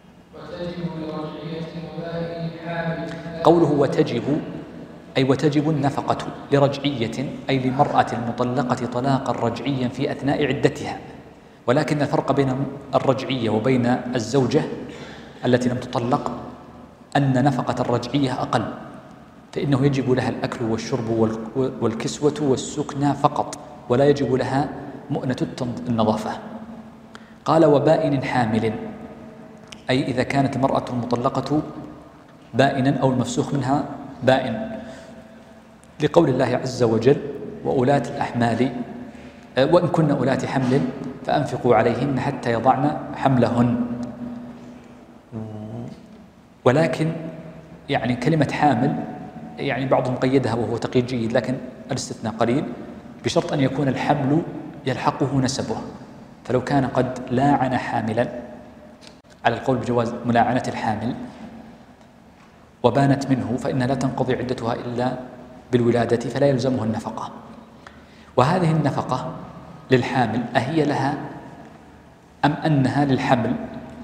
قوله وتجب أي وتجب النفقة لرجعية، أي لمرأة المطلقة طلاقا رجعيا في أثناء عدتها. ولكن الفرق بين الرجعية وبين الزوجة التي لم تطلق أن نفقة الرجعية أقل، فإنه يجب لها الأكل والشرب والكسوة والسكنى فقط، ولا يجب لها مؤنة النظافة. قال وبائن حامل، أي إذا كانت المرأة المطلقة بائنا أو المفسوخ منها بائن، لقول الله عز وجل وأولاة الأحمال وإن كن أولاة حمل فأنفقوا عليهن حتى يضعن حملهن. ولكن يعني كلمة حامل يعني بعضهم قيدها وهو تقييد جيد، لكن الاستثناء قليل، بشرط أن يكون الحمل يلحقه نسبه. فلو كان قد لاعن حاملا على القول بجواز ملاعنة الحامل وبانت منه فإنها لا تنقضي عدتها إلا بالولادة، فلا يلزمه النفقة. وهذه النفقة للحامل أهي لها أم أنها للحمل؟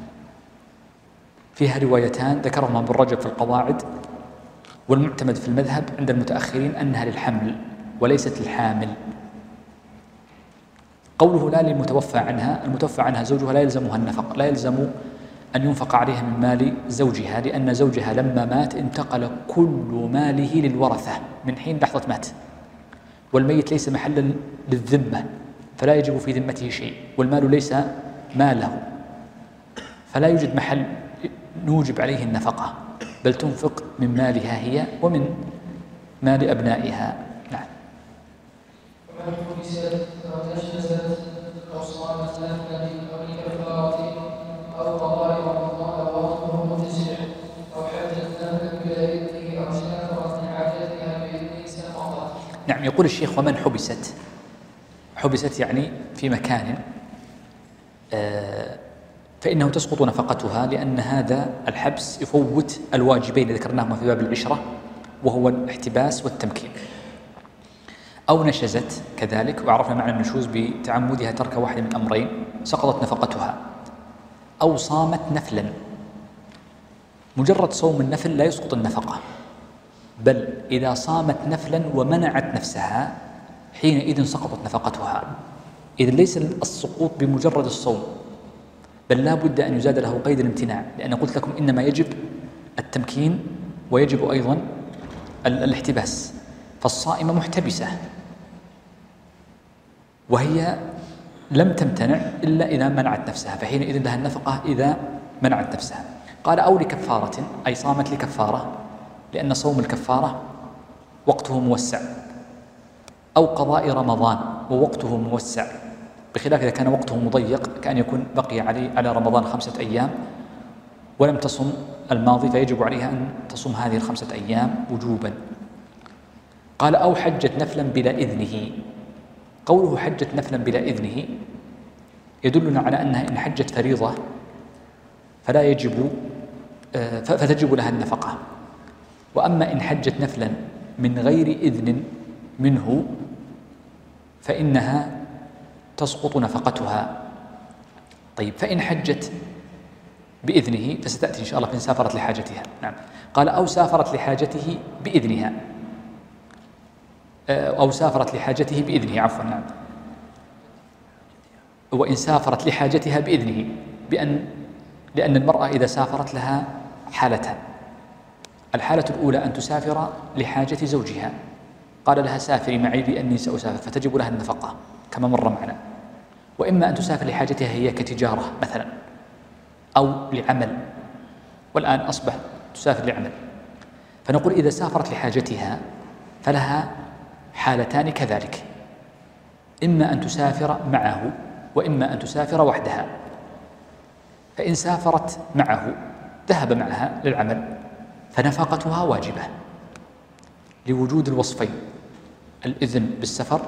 فيها روايتان ذكرهما ابن رجب في القواعد، والمعتمد في المذهب عند المتأخرين أنها للحمل وليست للحامل. قوله لا للمتوفى عنها، المتوفى عنها زوجها لا يلزمها النفق، لا يلزم أن ينفق عليها من مال زوجها، لأن زوجها لما مات انتقل كل ماله للورثة من حين لحظة مات، والميت ليس محلا للذمة فلا يجب في ذمته شيء، والمال ليس ماله، فلا يوجد محل نوجب عليه النفقة، بل تنفق من مالها هي ومن مال أبنائها. نعم. ومن حبست أو نشزت أو صامت نفلا أو لكفارة أو قضاء رمضان ووقته متسع أو حجت نفلا بلا إذنه أو سافرت لحاجتها بإذنه سقطت. نعم. يقول الشيخ ومن حبست، حبست يعني في مكان آه فإنه تسقط نفقتها، لأن هذا الحبس يفوت الواجبين الذي ذكرناهما في باب العشرة، وهو الاحتباس والتمكين. أو نشزت كذلك، وعرفنا معنى النشوز بتعمدها ترك واحد من الأمرين سقطت نفقتها، أو صامت نفلا. مجرد صوم النفل لا يسقط النفقة، بل إذا صامت نفلا ومنعت نفسها حينئذ سقطت نفقتها. إذن ليس السقوط بمجرد الصوم، بل لا بد أن يزاد له قيد الامتناع، لأن قلت لكم إنما يجب التمكين ويجب أيضا الاحتباس، فالصائمة محتبسة وهي لم تمتنع إلا إذا منعت نفسها، فحينئذ لها النفقة إذا منعت نفسها. قال أو لكفارة، أي صامت لكفارة، لأن صوم الكفارة وقته موسع، أو قضاء رمضان ووقته موسع، بخلاف إذا كان وقته مضيق كأن يكون بقي عليه على رمضان خمسة أيام ولم تصم الماضي، فيجب عليها أن تصم هذه الخمسة أيام وجوبا. قال أو حجت نفلا بلا إذنه. قوله حجت نفلا بلا إذنه يدلنا على أنها إن حجت فريضة فلا يجب فتجب لها النفقة، وأما إن حجت نفلا من غير إذن منه فإنها تسقط نفقتها. طيب، فإن حجت بإذنه فستأتي إن شاء الله، فإن سافرت لحاجتها. نعم. قال أو سافرت لحاجته بإذنها، أو سافرت لحاجته بإذنه عفوا نعم وإن سافرت لحاجتها بإذنه، بأن لأن المرأة إذا سافرت لها حالتان. الحالة الأولى أن تسافر لحاجة زوجها، قال لها سافري معي لأني سأسافر، فتجب لها النفقة كما مر معنا. وإما أن تسافر لحاجتها هي كتجارة مثلا أو لعمل، والآن أصبح تسافر لعمل، فنقول إذا سافرت لحاجتها فلها حالتان كذلك، إما أن تسافر معه وإما أن تسافر وحدها. فإن سافرت معه ذهب معها للعمل فنفقتها واجبة لوجود الوصفين، الإذن بالسفر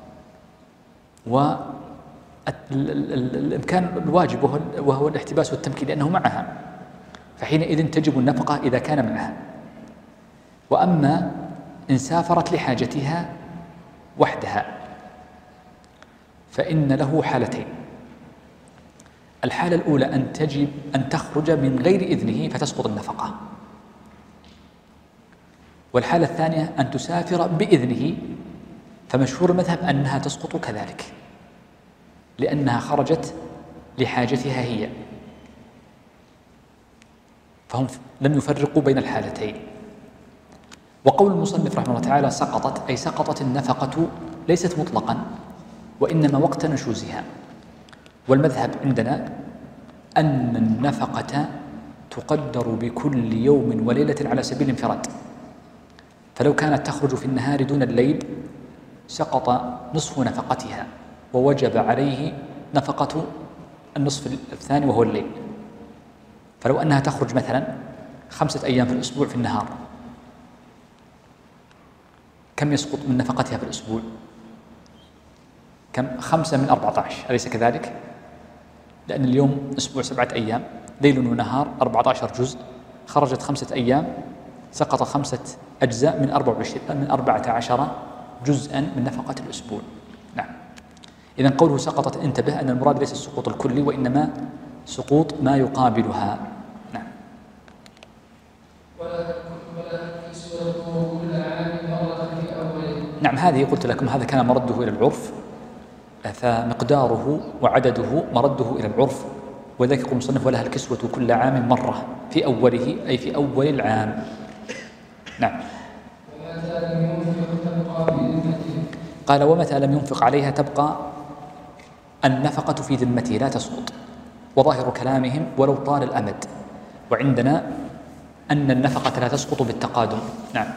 والإمكان الواجب وهو الاحتباس والتمكين لأنه معها، فحينئذ تجب النفقة إذا كان معها. وأما إن سافرت لحاجتها وحدها فإن له حالتين. الحالة الأولى أن تجب أن تخرج من غير إذنه فتسقط النفقة، والحالة الثانية أن تسافر بإذنه، فمشهور المذهب أنها تسقط كذلك لأنها خرجت لحاجتها هي، فهم لم يفرقوا بين الحالتين. وقول المصنف رحمه الله تعالى سقطت، أي سقطت النفقة ليست مطلقا وإنما وقت نشوزها. والمذهب عندنا أن النفقة تقدر بكل يوم وليلة على سبيل الانفراد، فلو كانت تخرج في النهار دون الليل سقط نصف نفقتها ووجب عليه نفقة النصف الثاني وهو الليل. فلو أنها تخرج مثلا خمسة أيام في الأسبوع في النهار، كم يسقط من نفقتها في الأسبوع؟ كم؟ خمسة من أربعة عشر، أليس كذلك؟ لأن اليوم أسبوع سبعة أيام، ليل ونهار أربعة عشر جزء، خرجت خمسة أيام سقط خمسة أجزاء من أربعة وعشرين من أربعة عشر جزءا من نفقة الأسبوع. نعم. إذن قوله سقطت انتبه أن المراد ليس السقوط الكلي وإنما سقوط ما يقابلها. نعم. نعم، هذه قلت لكم هذا كان مرده إلى العرف، فمقداره وعدده مرده إلى العرف، وذلك يقول المصنف ولها الكسوة كل عام مرة في أوله أي في أول العام. نعم. قال ومتى لم ينفق عليها تبقى النفقة في ذمته لا تسقط، وظاهر كلامهم ولو طال الأمد، وعندنا أن النفقة لا تسقط بالتقادم. نعم.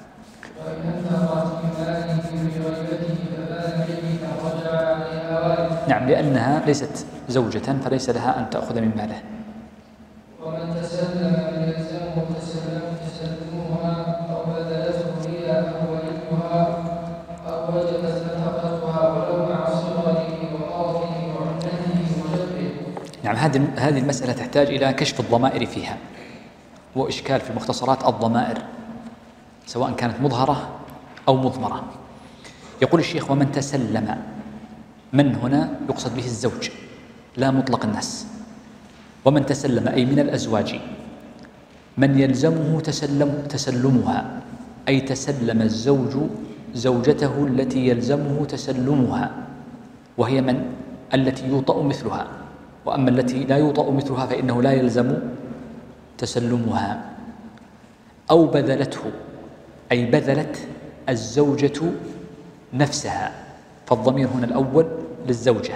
نعم، لأنها ليست زوجة فليس لها أن تأخذ من ماله. ومن تسلم من يلزمه تسلم تسلمها أو بذلته هي أو وليها أو وجبت نفقتها ولو مع صغره وقاضيه وعمته وجبه. نعم، هذه هذه المسألة تحتاج إلى كشف الضمائر فيها، وإشكال في المختصرات الضمائر سواء كانت مظهرة أو مضمرة. يقول الشيخ: ومن تسلم، من هنا يقصد به الزوج لا مطلق الناس. ومن تسلم أي من الأزواج من يلزمه تسلم تسلمها، أي تسلم الزوج زوجته التي يلزمه تسلمها، وهي من التي يوطأ مثلها. وأما التي لا يوطأ مثلها فإنه لا يلزم تسلمها. أو بذلته، أي بذلت الزوجة نفسها، فالضمير هنا الأول للزوجة،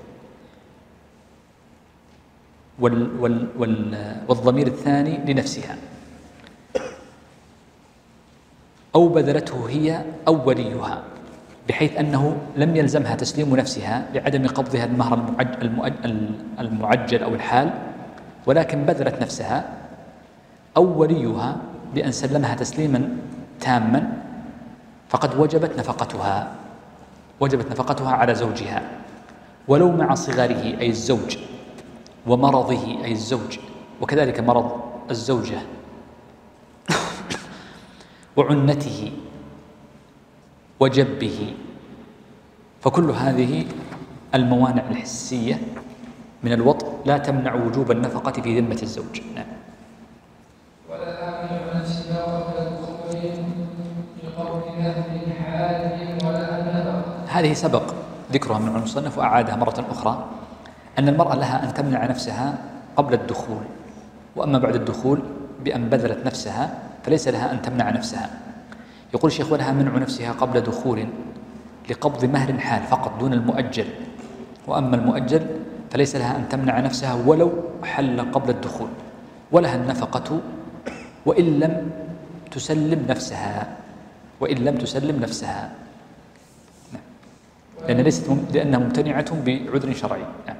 وال وال وال والضمير الثاني لنفسها. أو بذلته هي أو وليها، بحيث أنه لم يلزمها تسليم نفسها لعدم قبضها المهر المعجل أو الحال، ولكن بذلت نفسها، أو وليها بأن سلمها تسليما تاما، فقد وجبت نفقتها وجبت نفقتها على زوجها، ولو مع صغاره أي الزوج، ومرضه أي الزوج، وكذلك مرض الزوجة، وعنته وجبه. فكل هذه الموانع الحسية من الوطء لا تمنع وجوب النفقة في ذمة الزوج. نعم. ولا من السباق الدخول بقول نهر حال ولا النفقة. هذه سبق ذكرها من المصنف وأعادها مرة أخرى، أن المرأة لها أن تمنع نفسها قبل الدخول، وأما بعد الدخول بأن بذلت نفسها فليس لها أن تمنع نفسها. يقول الشيخ: ولها منع نفسها قبل دخول لقبض مهر حال فقط دون المؤجل، وأما المؤجل فليس لها أن تمنع نفسها ولو حل قبل الدخول، ولها النفقة وإن لم تسلم نفسها وإن لم تسلم نفسها لأن ليست مم... لأنها ممتنعة بعذر شرعي. نعم.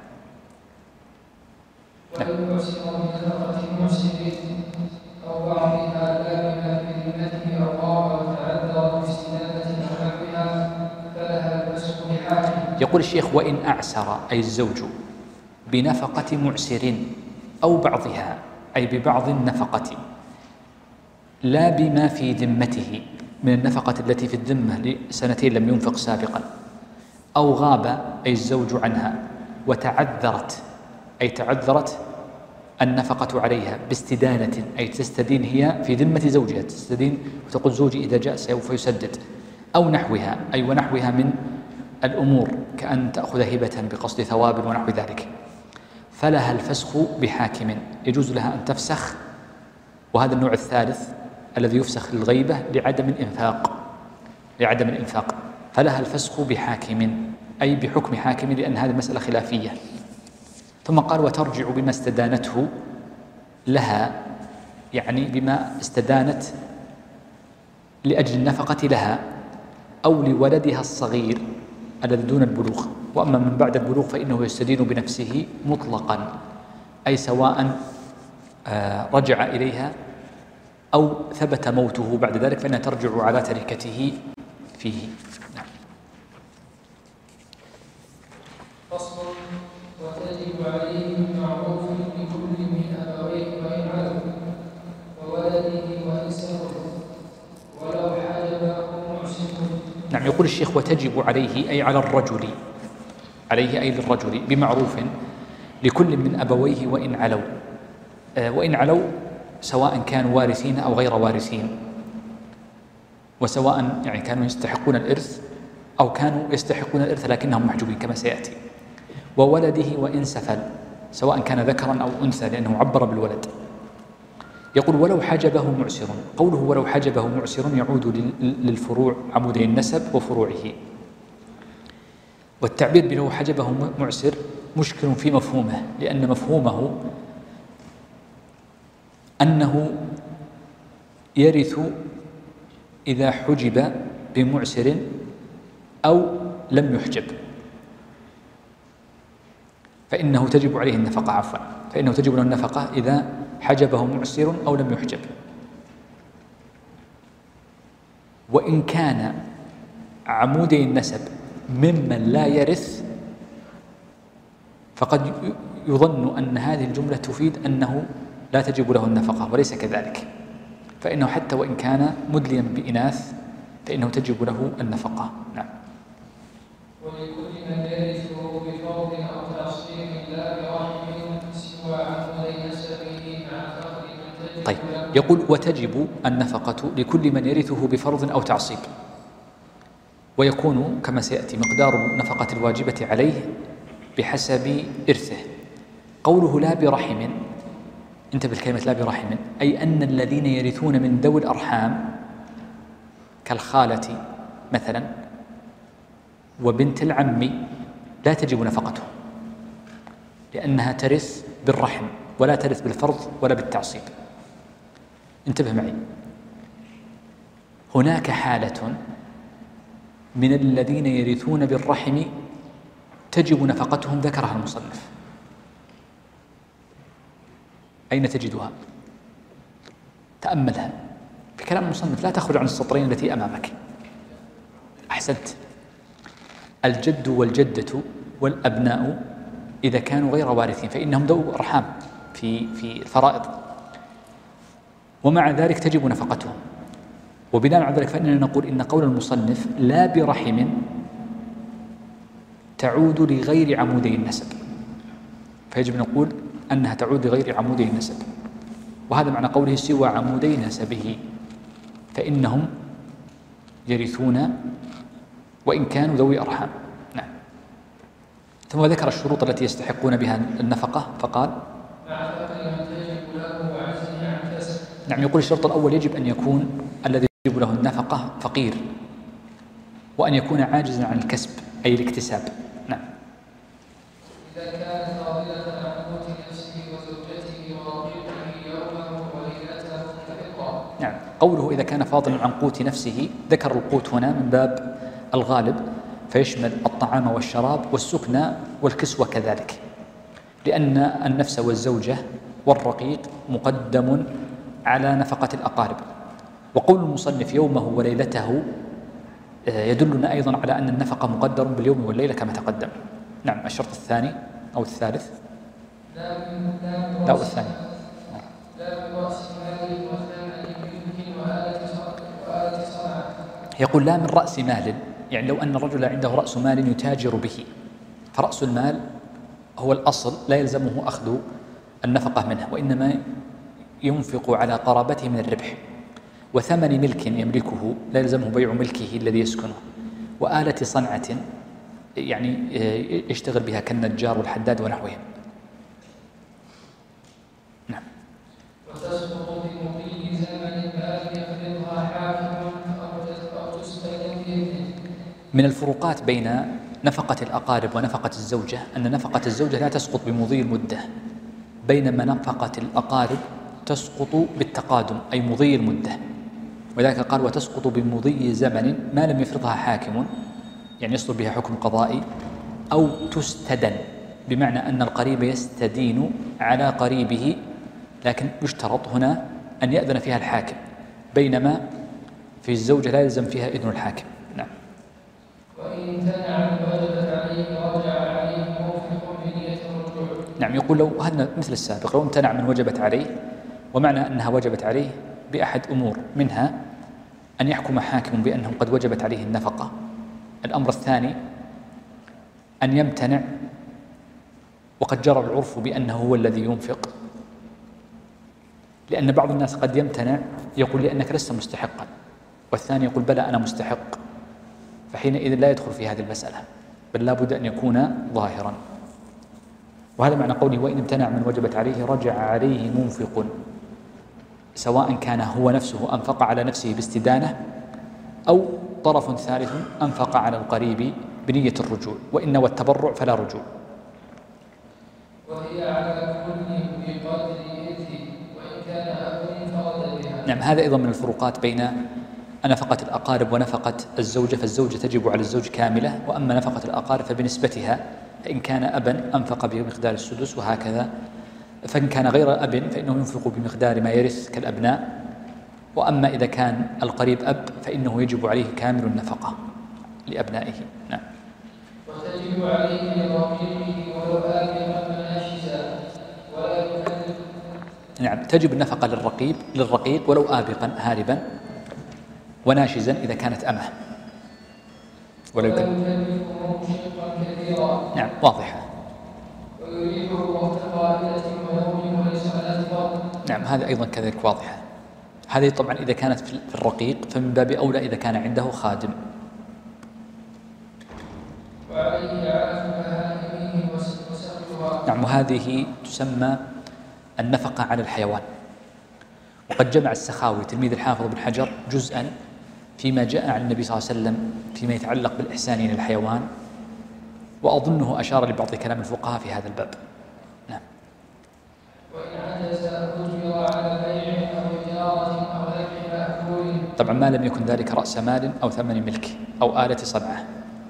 ويحسن بنفقة محسن أو بعضها لا بما في ذمته أو غاب وتعذر باستدانة ونحوها فلها الفسق بحاكم. يقول الشيخ: وإن أعسر أي الزوج بنفقة معسر أو بعضها، أي ببعض النفقة، لا بما في ذمته من النفقة التي في الذمة لسنتين لم ينفق سابقا، أو غاب أي الزوج عنها وتعذرت أي تعذرت النفقة عليها باستدانة، أي تستدين هي في ذمة زوجها، تستدين وتقول زوجي إذا جاء سوف يسدد، أو نحوها أي ونحوها من الأمور كأن تأخذ هبة بقصد ثواب ونحو ذلك، فلها الفسخ بحاكم، يجوز لها أن تفسخ. وهذا النوع الثالث الذي يفسخ للغيبة لعدم الإنفاق لعدم الإنفاق فلها الفسخ بحاكم، أي بحكم حاكم، لأن هذه مسألة خلافية. ثم قال: وترجع بما استدانته لها، يعني بما استدانت لأجل النفقة لها أو لولدها الصغير الذي دون البلوغ. وأما من بعد البلوغ فإنه يستدين بنفسه مطلقا، أي سواء رجع إليها أو ثبت موته بعد ذلك فإنها ترجع على تركته فيه. نعم. فصل: وتجب عليه بالمعروف لكل من أبويه وإن عدوا وولده وإن سهر ولو حجبه محسن. نعم. يقول الشيخ: وتجب عليه أي على الرجل، عليه أي للرجل بمعروف لكل من أبويه وإن علوا، آه وإن علوا سواء كانوا وارثين أو غير وارثين، وسواء يعني كانوا يستحقون الإرث أو كانوا يستحقون الإرث لكنهم محجوبين كما سيأتي. وولده وإن سفل، سواء كان ذكرا أو أنثى، لأنه عبر بالولد. يقول: ولو حجبه معسر. قوله ولو حجبه معسر يعود للفروع، عمودي النسب وفروعه. والتعبير بلو حجبه معسر مشكل في مفهومه، لأن مفهومه أنه يرث إذا حجب بمعسر أو لم يحجب، فإنه تجب عليه النفقة عفوا فإنه تجب له النفقة إذا حجبه معسر أو لم يحجب. وإن كان عمودي النسب ممن لا يرث فقد يظن أن هذه الجملة تفيد أنه لا تجب له النفقة، وليس كذلك، فإنه حتى وإن كان مدليا بإناث فإنه تجب له النفقة. نعم. ولكل من يرثه بفرض أو تعصيب لا برحم سوى عمود نسبه مع فقد من تجب. طيب، يقول وتجب النفقة لكل من يرثه بفرض أو تعصيب، ويكون كما سيأتي مقدار النفقة الواجبة عليه بحسب إرثه. قوله لا برحم، انتبه بالكلمة لا برحم، أي أن الذين يرثون من ذوي الأرحام كالخالة مثلا وبنت العم لا تجب نفقتهم، لأنها ترث بالرحم ولا ترث بالفرض ولا بالتعصيب. انتبه معي، هناك حالة من الذين يرثون بالرحم تجب نفقتهم ذكرها المصنف. أين تجدها؟ تأملها في كلام المصنف، لا تخرج عن السطرين التي أمامك. أحسنت. الجد والجدة والأبناء إذا كانوا غير وارثين فإنهم ذو أرحام في في الفرائض، ومع ذلك تجب نفقتهم. وبناء على ذلك فإننا نقول إن قول المصنف لا برحم تعود لغير عمودي النسب، فيجب نقول أنها تعود لغير عمودي النسب، وهذا معنى قوله سوى عمودي نسبه، فإنهم يرثون وإن كانوا ذوي أرحام. نعم. ثم ذكر الشروط التي يستحقون بها النفقة فقال نعم، يقول الشرط الأول يجب أن يكون الذي يجب له النفقة فقير، وأن يكون عاجزا عن الكسب أي الاكتساب. نعم. إذا كانت فاضلة عن قوت نفسه وزوجته ورقيقه يومه وليلته كفطرة. نعم، قوله إذا كان فاضلا عن قوت نفسه ذكر القوت هنا من باب الغالب، فيشمل الطعام والشراب والسكنى والكسوة كذلك، لأن النفس والزوجة والرقيق مقدم على نفقة الأقارب. وقول المصنف يومه وليلته يدلنا أيضا على أن النفقة مقدر باليوم والليلة كما تقدم. نعم. الشرط الثاني أو الثالث لا والثاني يقول لا من رأس مال، يعني لو أن الرجل عنده رأس مال يتاجر به، فرأس المال هو الأصل لا يلزمه أخذ النفقة منه، وإنما ينفق على قرابته من الربح، وثمن ملك يملكه لا يلزمه بيع ملكه الذي يسكنه، وآلة صنعة يعني يشتغل بها كالنجار والحداد ونحوهم. نعم. وتسقط بمضي زمن ما يفرضها حاكم أو تستلم بيده. من الفروقات بين نفقة الأقارب ونفقة الزوجة أن نفقة الزوجة لا تسقط بمضي المدة، بينما نفقة الأقارب تسقط بالتقادم أي مضي المدة، وذلك قال وتسقط بمضي زمن ما لم يفرضها حاكم، يعني يصدر بها حكم قضائي، أو تستدن بمعنى أن القريب يستدين على قريبه، لكن يشترط هنا أن يأذن فيها الحاكم، بينما في الزوجة لا يلزم فيها إذن الحاكم. نعم. وإن امتنع وجبت عليه رجع عليه موفق بنية الرجوع. نعم، يقول لو هذا مثل السابق، لو امتنع من وجبت عليه، ومعنى أنها وجبت عليه بأحد أمور، منها أن يحكم حاكم بأنه قد وجبت عليه النفقة. الأمر الثاني أن يمتنع وقد جرى العرف بأنه هو الذي ينفق، لأن بعض الناس قد يمتنع يقول لأنك لست مستحقا، والثاني يقول بلى أنا مستحق، فحينئذ لا يدخل في هذه المسألة، بل لا بد أن يكون ظاهرا. وهذا معنى قوله وإن امتنع من وجبت عليه رجع عليه منفق، سواء كان هو نفسه أنفق على نفسه باستدانة أو طرف ثالث أنفق على القريب بنية الرجوع، وإن والتبرع فلا رجوع. وهي على كل بقدر إثم وإن كان أب انفرد بها. نعم، هذا أيضا من الفروقات بين نفقة الأقارب ونفقة الزوجة، فالزوجة تجب على الزوج كاملة، وأما نفقة الأقارب فبنسبتها، فإن كان أبا أنفق بمقدار السدس وهكذا، فإن كان غير أب فإنه ينفق بمقدار ما يرث كالأبناء، وأما إذا كان القريب أب فإنه يجب عليه كامل النفقة لأبنائه. نعم. وتجب عليه لرقيقه ولو آبقا مناشزا ولا يكلف. نعم، تجب النفقة للرقيب للرقيق ولو آبقا هاربا، وناشزا إذا كانت أمه. ولا ولا يكلف يكلفه مشقا كثيرا. نعم واضحة. ويريحه وقت قائلة ونوم وليس على فرض. نعم هذا أيضا كذلك واضحة. هذه طبعا إذا كانت في الرقيق فمن باب أولى إذا كان عنده خادم. وعليه على بهائمه وسقيها. نعم وهذه تسمى النفقة على الحيوان. وقد جمع السخاوي تلميذ الحافظ بن حجر جزءا فيما جاء عن النبي صلى الله عليه وسلم فيما يتعلق بالإحسان إلى الحيوان، وأظنه أشار لبعض كلام الفقهاء في هذا الباب. نعم. وإن عجز أجر على بيع أو إجارة أو ذبح مأكول. طبعا ما لم يكن ذلك رأس مال أو ثمن ملك أو آلة صنعة.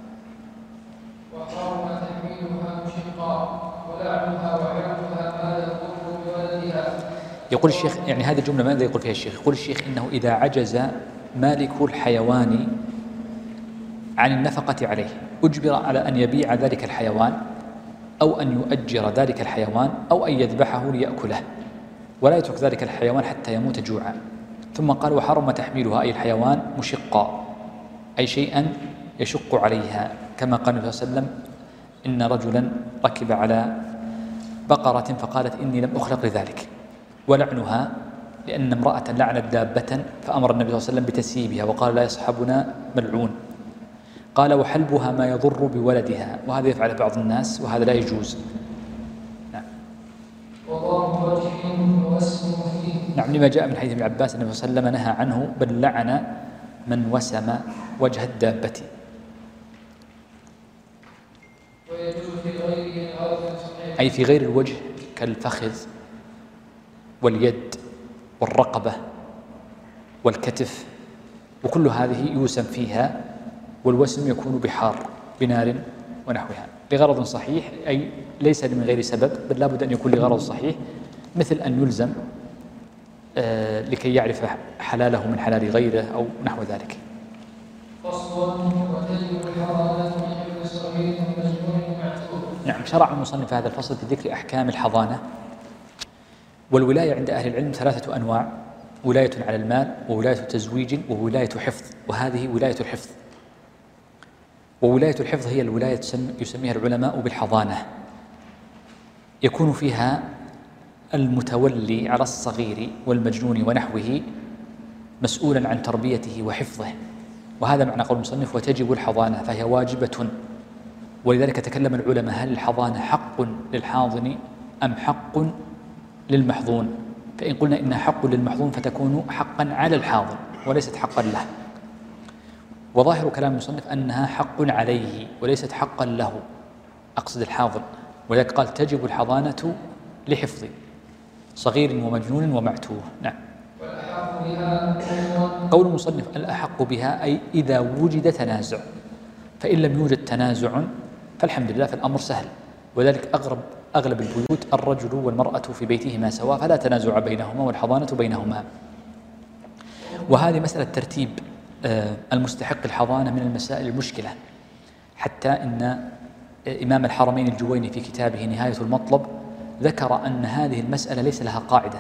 وحرم تحميلها مشقا ولعنها وحرمها ما يضر بولدها. يقول الشيخ يعني هذه الجملة ماذا يقول فيها الشيخ؟ يقول الشيخ إنه إذا عجز مالك الحيوان عن النفقة عليه أجبر على أن يبيع ذلك الحيوان أو أن يؤجر ذلك الحيوان أو أن يذبحه ليأكله ولا يترك ذلك الحيوان حتى يموت جوعا. ثم قال وحرم تحميلها أي الحيوان مشقا أي شيئا يشق عليها، كما قال النبي صلى الله عليه وسلم إن رجلا ركب على بقرة فقالت إني لم أخلق لذلك. ولعنها لأن امرأة لعنت دابة فأمر النبي صلى الله عليه وسلم بتسييبها وقال لا يصحبنا ملعون. قال وحلبها ما يضر بولدها، وهذا يفعل بعض الناس وهذا لا يجوز. نعم. وضرب وجه ووسم فيه. نعم لما جاء من حديث ابن عباس النبي صلى الله عليه وسلم نهى عنه بل لعن من وسم وجه الدابة. ويجوز في غيره غرض صحيح. أي في غير الوجه كالفخذ واليد والرقبة والكتف، وكل هذه يوسم فيها، والوسم يكون بحار بنار ونحوها لغرض صحيح، أي ليس من غير سبب بل لابد أن يكون لغرض صحيح، مثل أن يلزم آه لكي يعرف حلاله من حلال غيره أو نحو ذلك. فصل وتجب الحضانة من حفظ صغير مجنون معتوه. نعم شرع المصنف في هذا الفصل في ذكر أحكام الحضانة. والولاية عند أهل العلم ثلاثة أنواع: ولاية على المال وولاية تزويج وولاية حفظ، وهذه ولاية الحفظ. وولاية الحفظ هي الولاية يسميها العلماء بالحضانة، يكون فيها المتولي على الصغير والمجنون ونحوه مسؤولا عن تربيته وحفظه، وهذا معنى قول المصنف وتجب الحضانة، فهي واجبة. ولذلك تكلم العلماء هل الحضانة حق للحاضن أم حق للمحظون؟ فإن قلنا إنها حق للمحظون فتكون حقا على الحاضن وليست حقا له، وظاهر كلام المصنف أنها حق عليه وليست حقا له، أقصد الحاضن، ولذلك قال تجب الحضانة لحفظ صغير ومجنون ومعتوه. نعم. والأحق بها قول المصنف الأحق بها أي إذا وجد تنازع، فإن لم يوجد تنازع فالحمد لله فالأمر سهل، وذلك أغرب أغلب البيوت الرجل والمرأة في بيتهما سواء فلا تنازع بينهما والحضانة بينهما. وهذه مسألة ترتيب المستحق الحضانة من المسائل المشكلة، حتى إن إمام الحرمين الجويني في كتابه نهاية المطلب ذكر أن هذه المسألة ليس لها قاعدة،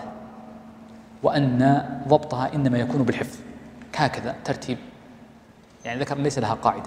وأن ضبطها إنما يكون بالحفظ، هكذا ترتيب، يعني ذكر ليس لها قاعدة.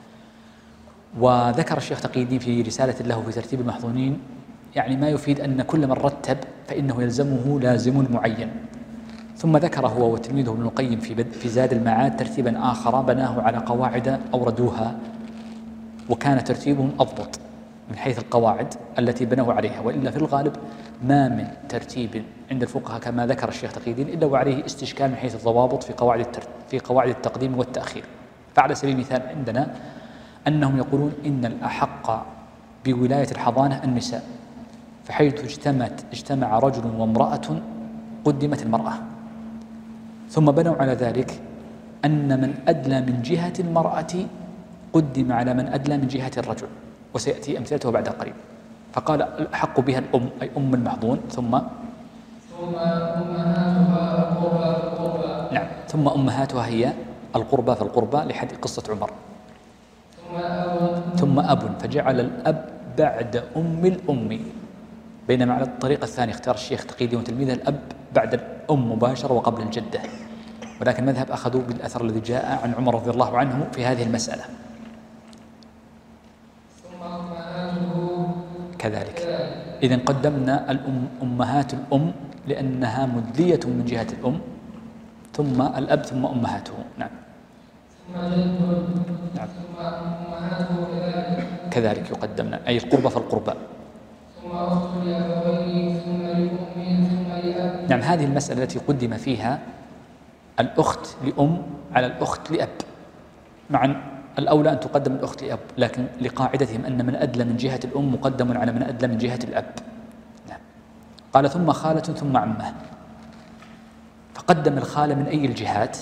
وذكر الشيخ تقي الدين في رسالة له في ترتيب المحظونين يعني ما يفيد أن كل من رتب فإنه يلزمه لازم معين. ثم ذكر هو وتلميذه ابن القيم في في زاد المعاد ترتيبا آخر بناه على قواعد أوردوها، وكان ترتيبهم أضبط من حيث القواعد التي بنوا عليها، وإلا في الغالب ما من ترتيب عند الفقهاء كما ذكر الشيخ تقي الدين إلا وعليه استشكال من حيث الضوابط في قواعد في قواعد التقديم والتأخير. فعلى سبيل المثال عندنا أنهم يقولون إن الأحق بولاية الحضانة النساء، فحيث اجتمعت اجتمع رجل وامرأة قدمت المرأة، ثم بنوا على ذلك أن من أدلى من جهة المرأة قدم على من أدلى من جهة الرجل، وسيأتي أمثلته بعد قليل. فقال الأحق بها الأم أي أم المحظون، ثم ثم أمهاتها القربى فالقربى. نعم ثم أمهاتها هي القربى فالقربى لحد قصة عمر. ثم أب ثم أب، فجعل الأب بعد أم الأم، بينما على الطريقة الثانية اختار الشيخ تقي الدين وتلميذه الأب بعد الأم مباشرة وقبل الجدة، ولكن المذهب أخذوا بالأثر الذي جاء عن عمر رضي الله عنه في هذه المسألة. إذن قدمنا الأم أمهات الأم لأنها مدلية من جهة الأم، ثم الأب ثم أمهاته. نعم. ثم جد. نعم. ثم أمهاته كذلك. كذلك يقدمنا، أي القربى فالقربى. ثم أخت لأبويه ثم لأم ثم لأب. نعم، هذه المسألة التي قدم فيها الأخت لأم على الأخت لأب، مع الأولى أن تقدم الأخت لأب، لكن لقاعدتهم أن من أدلى من جهة الأم مقدم على من أدلى من جهة الأب. نعم. قال ثم خالة ثم عمه، فقدم الخالة من أي الجهات؟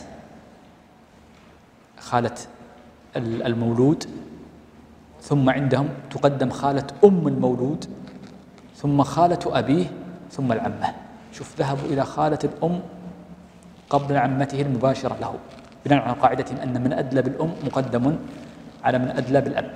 خالة المولود، ثم عندهم تقدم خالة أم المولود، ثم خالة أبيه، ثم العمة. شوف، ذهبوا إلى خالة الأم قبل عمته المباشرة له، بناء على قاعدتهم أن من أدلى بالأم مقدم على من أدلى بالأب.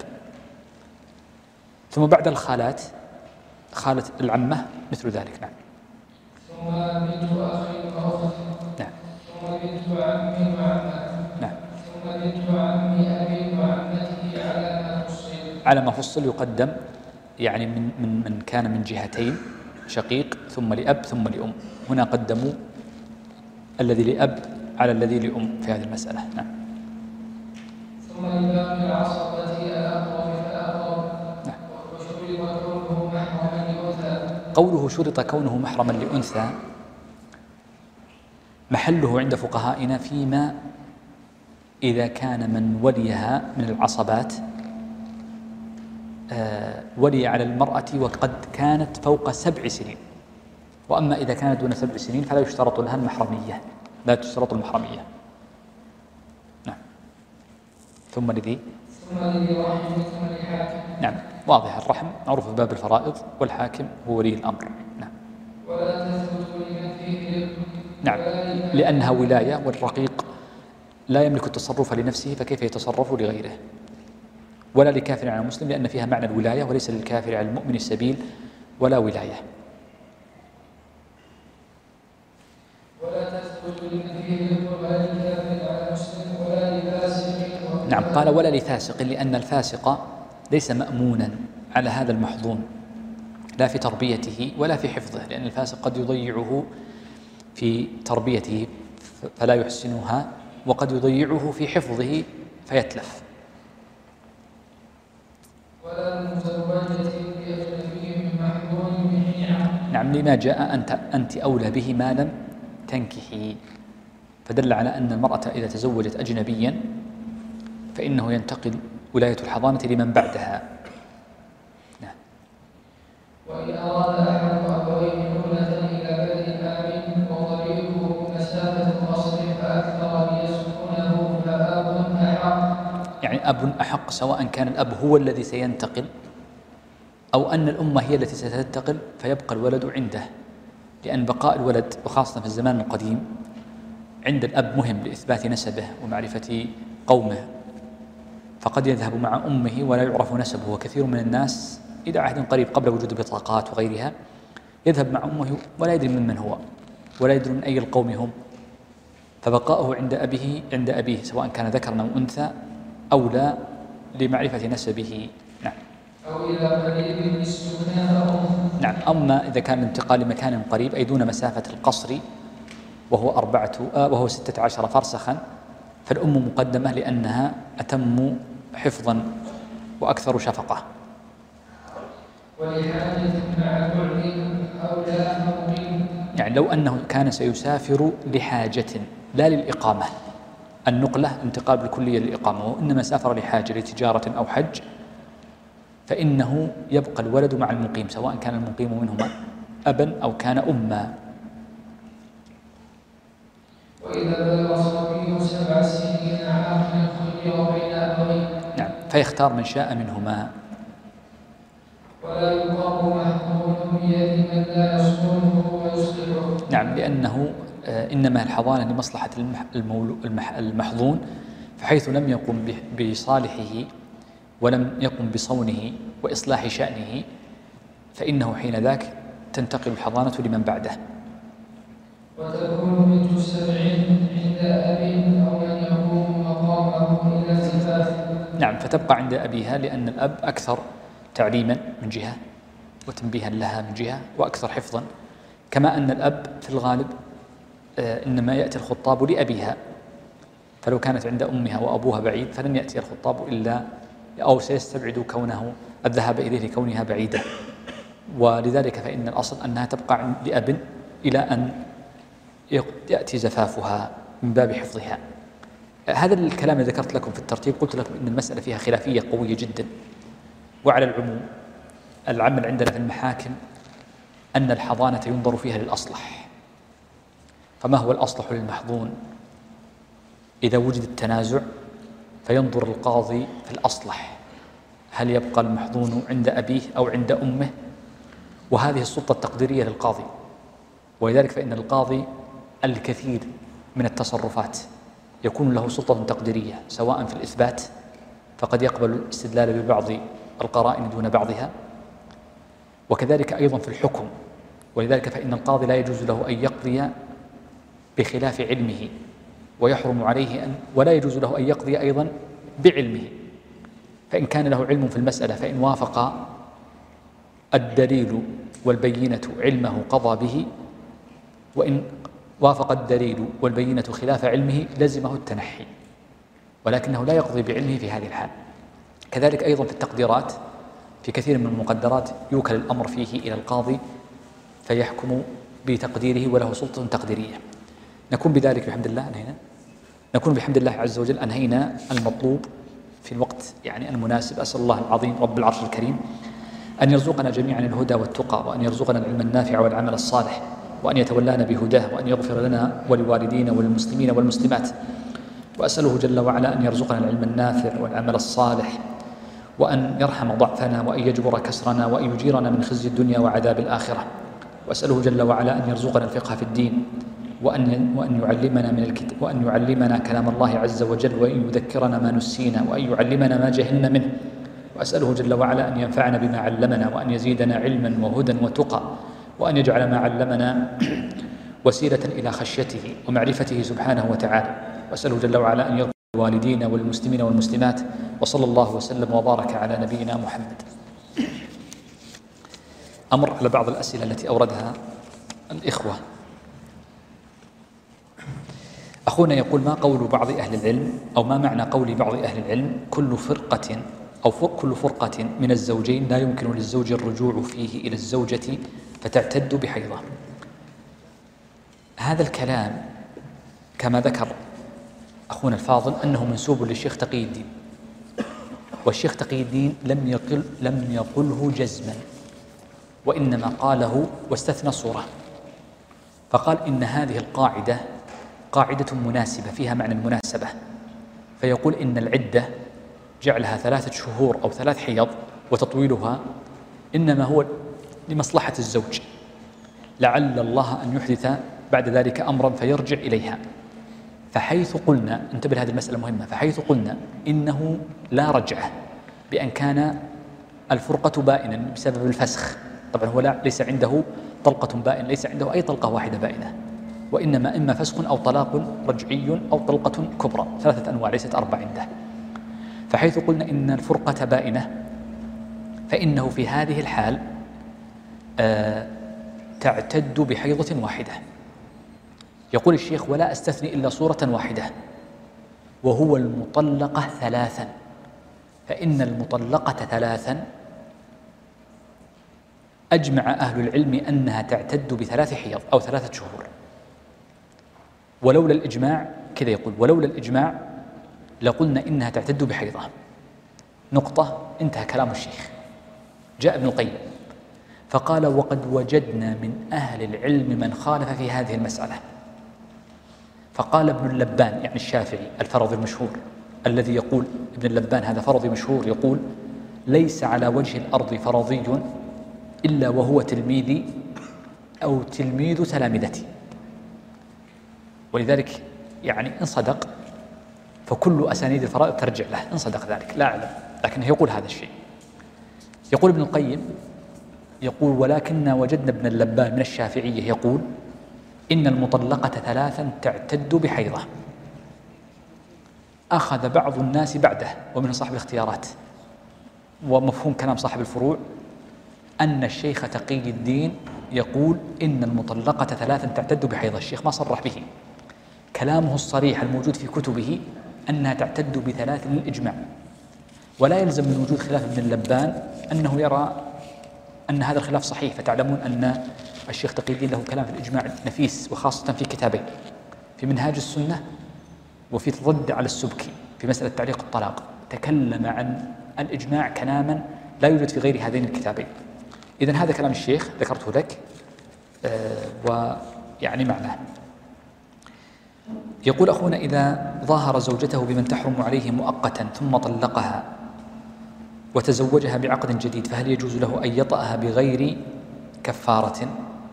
ثم بعد الخالات خالة العمة مثل ذلك. نعم. ثم بنت أخ وأخت. نعم. ثم بنت عم وعمة. نعم. ثم بنت عم أبي وعمته على ما فصل. على ما فصل يقدم، يعني من من من كان من جهتين شقيق ثم لأب ثم لأم، هنا قدموا الذي لأب على الذي لأم في هذه المسألة. نعم. ثم لباقي العصبة الأقرب فالأقرب. نعم. وشرط كونه محرما لأنثى. قوله شرط كونه محرما لأنثى محله عند فقهائنا فيما إذا كان من وليها من العصبات آه ولي على المرأة وقد كانت فوق سبع سنين، وأما إذا كانت دون سبع سنين فلا يشترط لها المحرمية، لا تشترط المحرمية. نعم. ثم لذي ثم لذي رحم ثم لحاكم. نعم، واضح، الرحم معروف في باب الفرائض، والحاكم هو ولي الأمر. نعم. ولا تثبت لمن فيه. نعم، لأنها ولاية، والرقيق لا يملك التصرف لنفسه فكيف يتصرف لغيره، ولا لكافر على مسلم لأن فيها معنى الولاية، وليس للكافر على المؤمن السبيل ولا ولاية. ولا تثبت لمن فيه ولا للكافر على مسلم ولا لفاسق. نعم، قال ولا لفاسق، لأن الفاسق ليس مأمونا على هذا المحظون، لا في تربيته ولا في حفظه، لأن الفاسق قد يضيعه في تربيته فلا يحسنها، وقد يضيعه في حفظه فيتلف. ولا المزوجة بأجنبي من محظون به. نعم، لما جاء أنت أنت أولى به ما لم تنكحي، فدل على أن المرأة إذا تزوجت أجنبيا فإنه ينتقل ولاية الحضانة لمن بعدها. نعم. وإن أراد أحد أبويه خلة إلى بلد آمن وطريقه مسافة قصر فأكثر ليسكنه فأب أحق. يعني أب أحق، سواء كان الأب هو الذي سينتقل أو أن الأم هي التي ستنتقل فيبقى الولد عنده، لأن بقاء الولد وخاصة في الزمان القديم عند الأب مهم لإثبات نسبه ومعرفة قومه، فقد يذهب مع أمه ولا يعرف نسبه، وكثير من الناس إلى عهد قريب قبل وجود البطاقات وغيرها يذهب مع أمه ولا يدري من من هو ولا يدري من أي القوم هم، فبقاؤه عند أبيه عند أبيه سواء كان ذكرا أو أنثى أولى لمعرفة نسبه. نعم. أو إلى قريب للسكنى. نعم. أما إذا كان الانتقال لمكان قريب أي دون مسافة القصر وهو أربعة آه وهو ستة عشر فرسخا فالأم مقدمة لأنها أتم حفظا وأكثر شفقة. ولحاجة مع بعد أو لا مقيم. يعني لو أنه كان سيسافر لحاجة لا للإقامة، النقلة انتقال بالكلية للإقامة، وإنما سافر لحاجة لتجارة أو حج فإنه يبقى الولد مع المقيم سواء كان المقيم منهما أبا أو كان أما. وإذا بلغ صبي سبع سنين عاقلا خير بين أبوين. نعم، فيختار من شاء منهما. ولا يقر محظون بيد من لا يصونه ويصلحه. نعم، لأنه إنما الحضانة لمصلحة المحظون، فحيث لم يقم بصالحه ولم يقم بصونه وإصلاح شأنه فإنه حين ذاك تنتقل الحضانة لمن بعده. وتكون بنت السبع عند أبي أو من يقوم مقامه إلى الزفاف. نعم، فتبقى عند أبيها لأن الأب أكثر تعليما من جهة وتنبيها لها من جهة وأكثر حفظا، كما أن الأب في الغالب إنما يأتي الخطاب لأبيها، فلو كانت عند أمها وأبوها بعيد فلن يأتي الخطاب إلا أو سيستبعد كونه الذهاب إليه لكونها بعيدة، ولذلك فإن الأصل أنها تبقى لأب إلى أن يأتي زفافها من باب حفظها. هذا الكلام الذي ذكرت لكم في الترتيب قلت لكم إن المسألة فيها خلافية قوية جدا، وعلى العموم العمل عندنا في المحاكم أن الحضانة ينظر فيها للأصلح. فما هو الأصلح للمحظون؟ إذا وجد التنازع فينظر القاضي في الأصلح، هل يبقى المحظون عند أبيه أو عند أمه؟ وهذه السلطة التقديرية للقاضي، ولذلك فإن القاضي الكثير من التصرفات يكون له سلطة تقديرية، سواء في الإثبات فقد يقبل الاستدلال ببعض القرائن دون بعضها، وكذلك أيضا في الحكم، ولذلك فإن القاضي لا يجوز له أن يقضي بخلاف علمه، ويحرم عليه أن ولا يجوز له أن يقضي أيضا بعلمه، فإن كان له علم في المسألة فإن وافق الدليل والبينة علمه قضى به، وإن وافق الدليل والبينة خلاف علمه لزمه التنحي، ولكنه لا يقضي بعلمه في هذه الحال. كذلك أيضا في التقديرات، في كثير من المقدرات يوكل الأمر فيه إلى القاضي فيحكم بتقديره وله سلطة تقديرية. نكون بذلك بحمد الله أنهينا نكون بحمد الله عز وجل أنهينا المطلوب في الوقت يعني المناسب. أسأل الله العظيم رب العرش الكريم أن يرزقنا جميعا الهدى والتقى، وأن يرزقنا العلم النافع والعمل الصالح، وأن يتولانا بهداه، وأن يغفر لنا ولوالدينا والمسلمين والمسلمات. وأسأله جل وعلا أن يرزقنا العلم النافع والعمل الصالح، وأن يرحم ضعفنا، وأن يجبر كسرنا، وأن يجيرنا من خزي الدنيا وعذاب الآخرة. وأسأله جل وعلا أن يرزقنا الفقه في الدين، وأن وأن يعلمنا من الكتاب، وأن يعلمنا كلام الله عز وجل، وأن يذكرنا ما نسينا، وأن يعلمنا ما جهلنا منه. وأسأله جل وعلا أن ينفعنا بما علمنا، وأن يزيدنا علما وهدى وتقى، وأن يجعل ما علمنا وسيلة إلى خشيته ومعرفته سبحانه وتعالى. وأسأله جل وعلا أن يغفر لوالدينا والمسلمين والمسلمات، وصلى الله وسلم وبارك على نبينا محمد. أمر على بعض الأسئلة التي أوردها الإخوة. أخونا يقول: ما قول بعض أهل العلم، أو ما معنى قول بعض أهل العلم كل فرقة أو كل فرقة من الزوجين لا يمكن للزوج الرجوع فيه إلى الزوجة فتعتد بحيضة؟ هذا الكلام كما ذكر أخونا الفاضل أنه منسوب للشيخ تقي الدين، والشيخ تقي الدين لم يقل لم يقله جزما، وإنما قاله واستثنى صورة، فقال إن هذه القاعدة قاعدة مناسبة فيها معنى المناسبة، فيقول إن العدة جعلها ثلاثة شهور أو ثلاث حيض وتطويلها إنما هو لمصلحة الزوج، لعل الله أن يحدث بعد ذلك أمرا فيرجع إليها. فحيث قلنا، انتبه هذه المسألة مهمة، فحيث قلنا إنه لا رجعة بأن كان الفرقة بائنا بسبب الفسخ، طبعا هو لا ليس عنده طلقة بائن، ليس عنده أي طلقة واحدة بائنة، وإنما إما فسخ أو طلاق رجعي أو طلقة كبرى، ثلاثة أنواع ليست أربع عنده. فحيث قلنا إن الفرقة بائنة فإنه في هذه الحال آه تعتد بحيضة واحدة. يقول الشيخ: ولا أستثني إلا صورة واحدة، وهو المطلقة ثلاثا، فإن المطلقة ثلاثا أجمع أهل العلم أنها تعتد بثلاث حيض أو ثلاثة شهور. ولولا الإجماع، كذا يقول، ولولا الإجماع لقلنا إنها تعتد بحيضة. نقطة، انتهى كلام الشيخ. جاء ابن القيم فقال: وقد وجدنا من أهل العلم من خالف في هذه المسألة. فقال ابن اللبان يعني الشافعي الفرضي المشهور الذي يقول، ابن اللبان هذا فرضي مشهور يقول: ليس على وجه الأرض فرضي إلا وهو تلميذي أو تلميذ تلامذتي. ولذلك يعني إن صدق فكل أسانيد الفرائض ترجع له، إن صدق ذلك لا أعلم، لكنه يقول هذا الشيء. يقول ابن القيم، يقول: ولكننا وجدنا ابن اللبان من الشافعية يقول إن المطلقة ثلاثا تعتد بحيضة. أخذ بعض الناس بعده، ومن صاحب الاختيارات ومفهوم كلام صاحب الفروع، أن الشيخ تقي الدين يقول إن المطلقة ثلاثا تعتد بحيض. الشيخ ما صرح به، كلامه الصريح الموجود في كتبه أنها تعتد بثلاث للإجماع، ولا يلزم من وجود خلاف ابن اللبان أنه يرى أن هذا الخلاف صحيح. فتعلمون أن الشيخ تقي الدين له كلام في الإجماع نفيس، وخاصة في كتابين، في منهاج السنة وفي تضد على السبكي في مسألة تعليق الطلاق، تكلم عن الإجماع كلاما لا يوجد في غير هذين الكتابين. إذن هذا كلام الشيخ ذكرته لك آه ويعني معناه. يقول أخونا: إذا ظاهر زوجته بمن تحرم عليه مؤقتا ثم طلقها وتزوجها بعقد جديد، فهل يجوز له أن يطأها بغير كفارة؟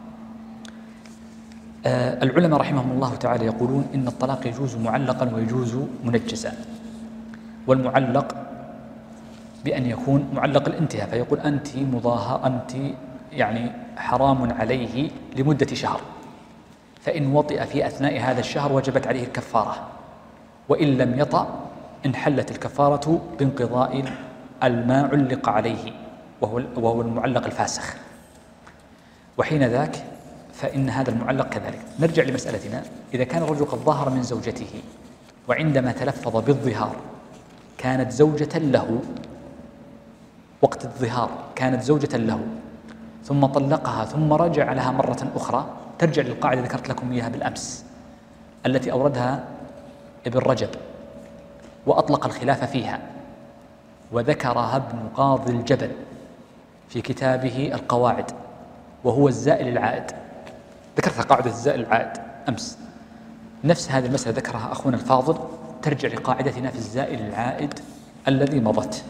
آه العلماء رحمهم الله تعالى يقولون إن الطلاق يجوز معلقا ويجوز منجزا. والمعلق بأن يكون معلق الانتهاء، فيقول أنت مظاهر أنت يعني حرام عليه لمدة شهر، فإن وطئ في أثناء هذا الشهر وجبت عليه الكفارة، وإن لم يطأ انحلت الكفارة بانقضاء ما علق عليه وهو وهو المعلق الفاسخ، وحين ذاك فإن هذا المعلق كذلك. نرجع لمسألتنا: إذا كان الرجل قد ظهر من زوجته وعندما تلفظ بالظهار كانت زوجة له، وقت الظهار كانت زوجة له، ثم طلقها ثم رجع لها مرة أخرى، ترجع للقاعدة ذكرت لكم إياها بالأمس التي أوردها ابن رجب وأطلق الخلاف فيها، وذكرها ابن قاضي الجبل في كتابه القواعد، وهو الزائل العائد. ذكرت قاعدة الزائل العائد أمس، نفس هذه المسألة ذكرها أخونا الفاضل، ترجع لقاعدتنا في الزائل العائد الذي مضت.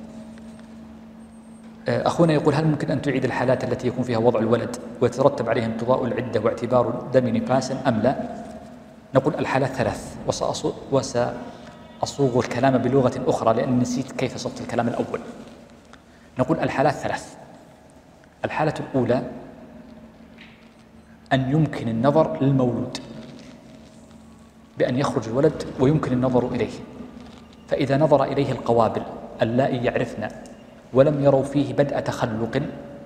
أخونا يقول: هل ممكن أن تعيد الحالات التي يكون فيها وضع الولد ويترتب عليه انقضاء العدة واعتبار دم نفاس أم لا؟ نقول الحالات ثلاث، وسأصوغ الكلام بلغة أخرى لأن نسيت كيف صفت الكلام الأول. نقول الحالات ثلاث. الحالة الأولى أن يمكن النظر للمولود بأن يخرج الولد ويمكن النظر إليه، فإذا نظر إليه القوابل اللائي يعرفن ولم يروا فيه بدء تخلق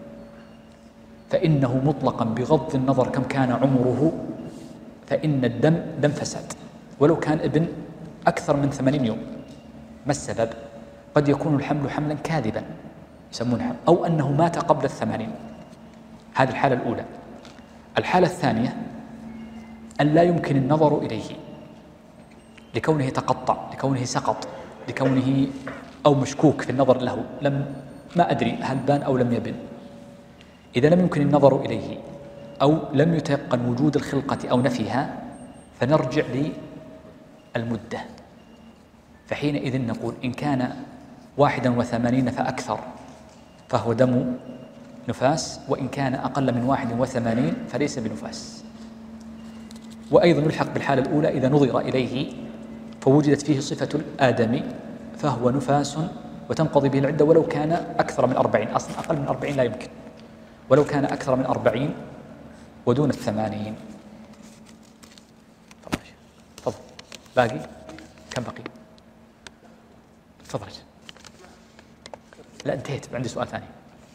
فإنه مطلقا بغض النظر كم كان عمره، فإن الدم دم فساد ولو كان ابن أكثر من ثمانين يوم. ما السبب؟ قد يكون الحمل حملا كاذبا يسمونه حمل، أو أنه مات قبل الثمانين. هذه الحالة الأولى. الحالة الثانية أن لا يمكن النظر إليه لكونه تقطع، لكونه سقط، لكونه أو مشكوك في النظر له، لم ما أدري هل بان أو لم يبن. إذا لم يمكن النظر إليه أو لم يتيقن وجود الخلقة أو نفيها فنرجع للمدة، فحينئذ نقول إن كان واحدا وثمانين فأكثر فهو دم نفاس، وإن كان أقل من واحد وثمانين فليس بنفاس. وأيضا يلحق بالحالة الأولى إذا نظر إليه فوجدت فيه صفة الآدمي فهو نفاس وتنقضي به العدة ولو كان أكثر من أربعين. أصلا أقل من أربعين لا يمكن، ولو كان أكثر من أربعين ودون الثمانين. تفضل. باقي كم بقي؟ تفضل. لا انتهيت، عندي سؤال ثاني.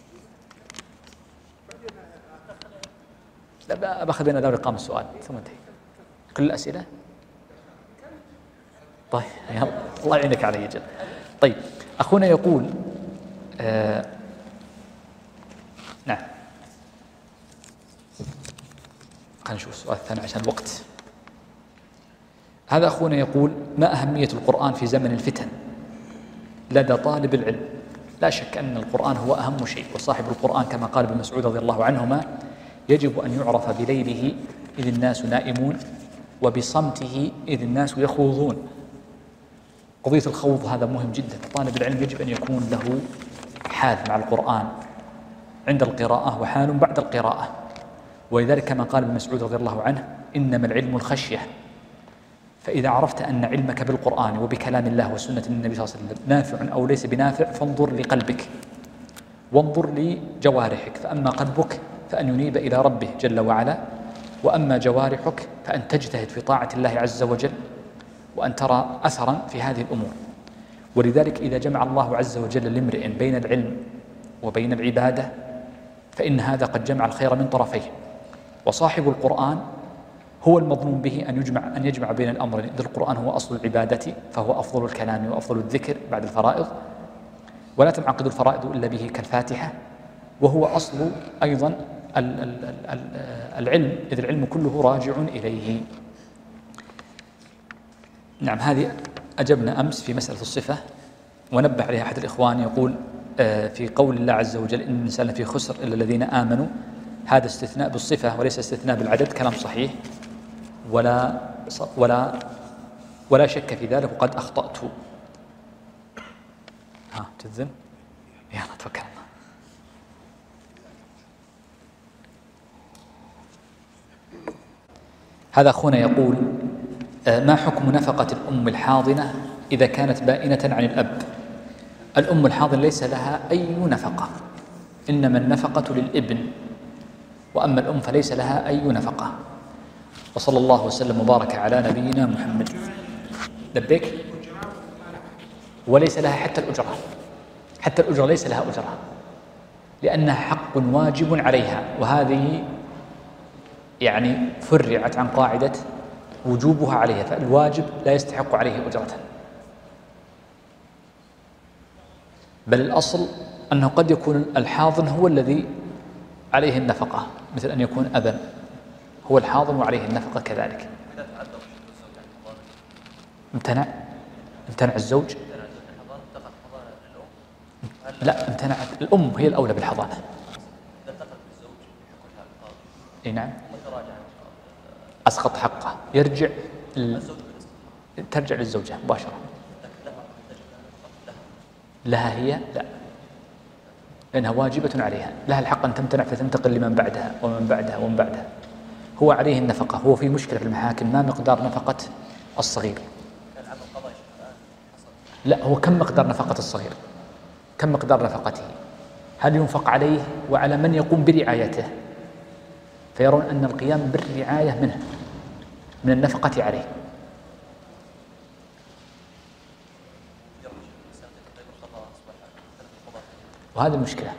لا باخذ بين ذوي قام السؤال ثم انتهي. كل الأسئلة؟ طيب يلا الله يعينك علي جل. طيب أخونا يقول آه نعم خلينا نشوف السؤال الثاني عشان الوقت. هذا أخونا يقول: ما أهمية القرآن في زمن الفتن لدى طالب العلم؟ لا شك أن القرآن هو أهم شيء، وصاحب القرآن كما قال ابن مسعود رضي الله عنهما: يجب أن يعرف بليله إذ الناس نائمون وبصمته إذ الناس يخوضون. قضية الخوض هذا مهم جدا. طالب العلم يجب أن يكون له حال مع القرآن عند القراءة وحال بعد القراءة، ولذلك كما قال ابن مسعود رضي الله عنه: إنما العلم الخشية. فإذا عرفت أن علمك بالقرآن وبكلام الله وسنة النبي صلى الله عليه وسلم نافع أو ليس بنافع فانظر لقلبك وانظر لجوارحك، فأما قلبك فأن ينيب إلى ربه جل وعلا، وأما جوارحك فأن تجتهد في طاعة الله عز وجل وأن ترى أثرا في هذه الأمور. ولذلك إذا جمع الله عز وجل لامرئ بين العلم وبين العبادة فإن هذا قد جمع الخير من طرفيه. وصاحب القرآن هو المظنون به أن يجمع أن يجمع بين الأمرين، إذ القرآن هو أصل العبادة فهو أفضل الكلام وأفضل الذكر بعد الفرائض، ولا تنعقد الفرائض إلا به كالفاتحة، وهو أصل أيضا العلم، إذ العلم كله راجع إليه. نعم، هذه أجبنا أمس في مسألة الصفة، ونبه عليها أحد الإخوان يقول في قول الله عز وجل إن الإنسان في خسر إلا الذين آمنوا، هذا استثناء بالصفة وليس استثناء بالعدد، كلام صحيح ولا ولا ولا شك في ذلك، وقد أخطأت. ها تذن يلا توكل الله. هذا أخونا يقول ما حكم نفقة الأم الحاضنة إذا كانت بائنة عن الأب؟ الأم الحاضنة ليس لها أي نفقة، إنما النفقة للابن، وأما الأم فليس لها أي نفقة. وصلى الله وسلم وبارك على نبينا محمد. لبيك. وليس لها حتى الأجرة، حتى الأجرة ليس لها أجرة، لأنها حق واجب عليها، وهذه يعني فرعت عن قاعدة وجوبها عليها، فالواجب لا يستحق عليه أجرة، بل الأصل أنه قد يكون الحاضن هو الذي عليه النفقة، مثل أن يكون أبا هو الحاضن وعليه النفقة كذلك. امتنع امتنع الزوج؟ لا، امتنع الأم، هي الأولى بالحضانة. اي نعم، أسقط حقه، يرجع ال... ترجع للزوجة مباشرة. لها هي؟ لا، لأنها واجبة عليها، لها الحق أن تمتنع فتنتقل لمن بعدها ومن بعدها ومن بعدها. هو عليه النفقة، هو في مشكلة في المحاكم، ما مقدار نفقة الصغير؟ لا، هو كم مقدار نفقة الصغير؟ كم مقدار نفقته؟ هل ينفق عليه وعلى من يقوم برعايته؟ فيرون أن القيام بالرعاية منه من النفقة عليه. وهذه المشكلة،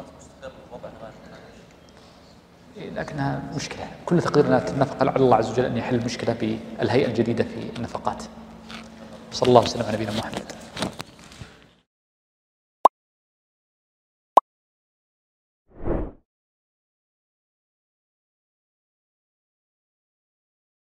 لكنها مشكلة. كل تقديرنا النفقة لعل الله عز وجل أن يحل المشكلة بالهيئة الجديدة في النفقات. صلى الله وسلم على نبينا محمد.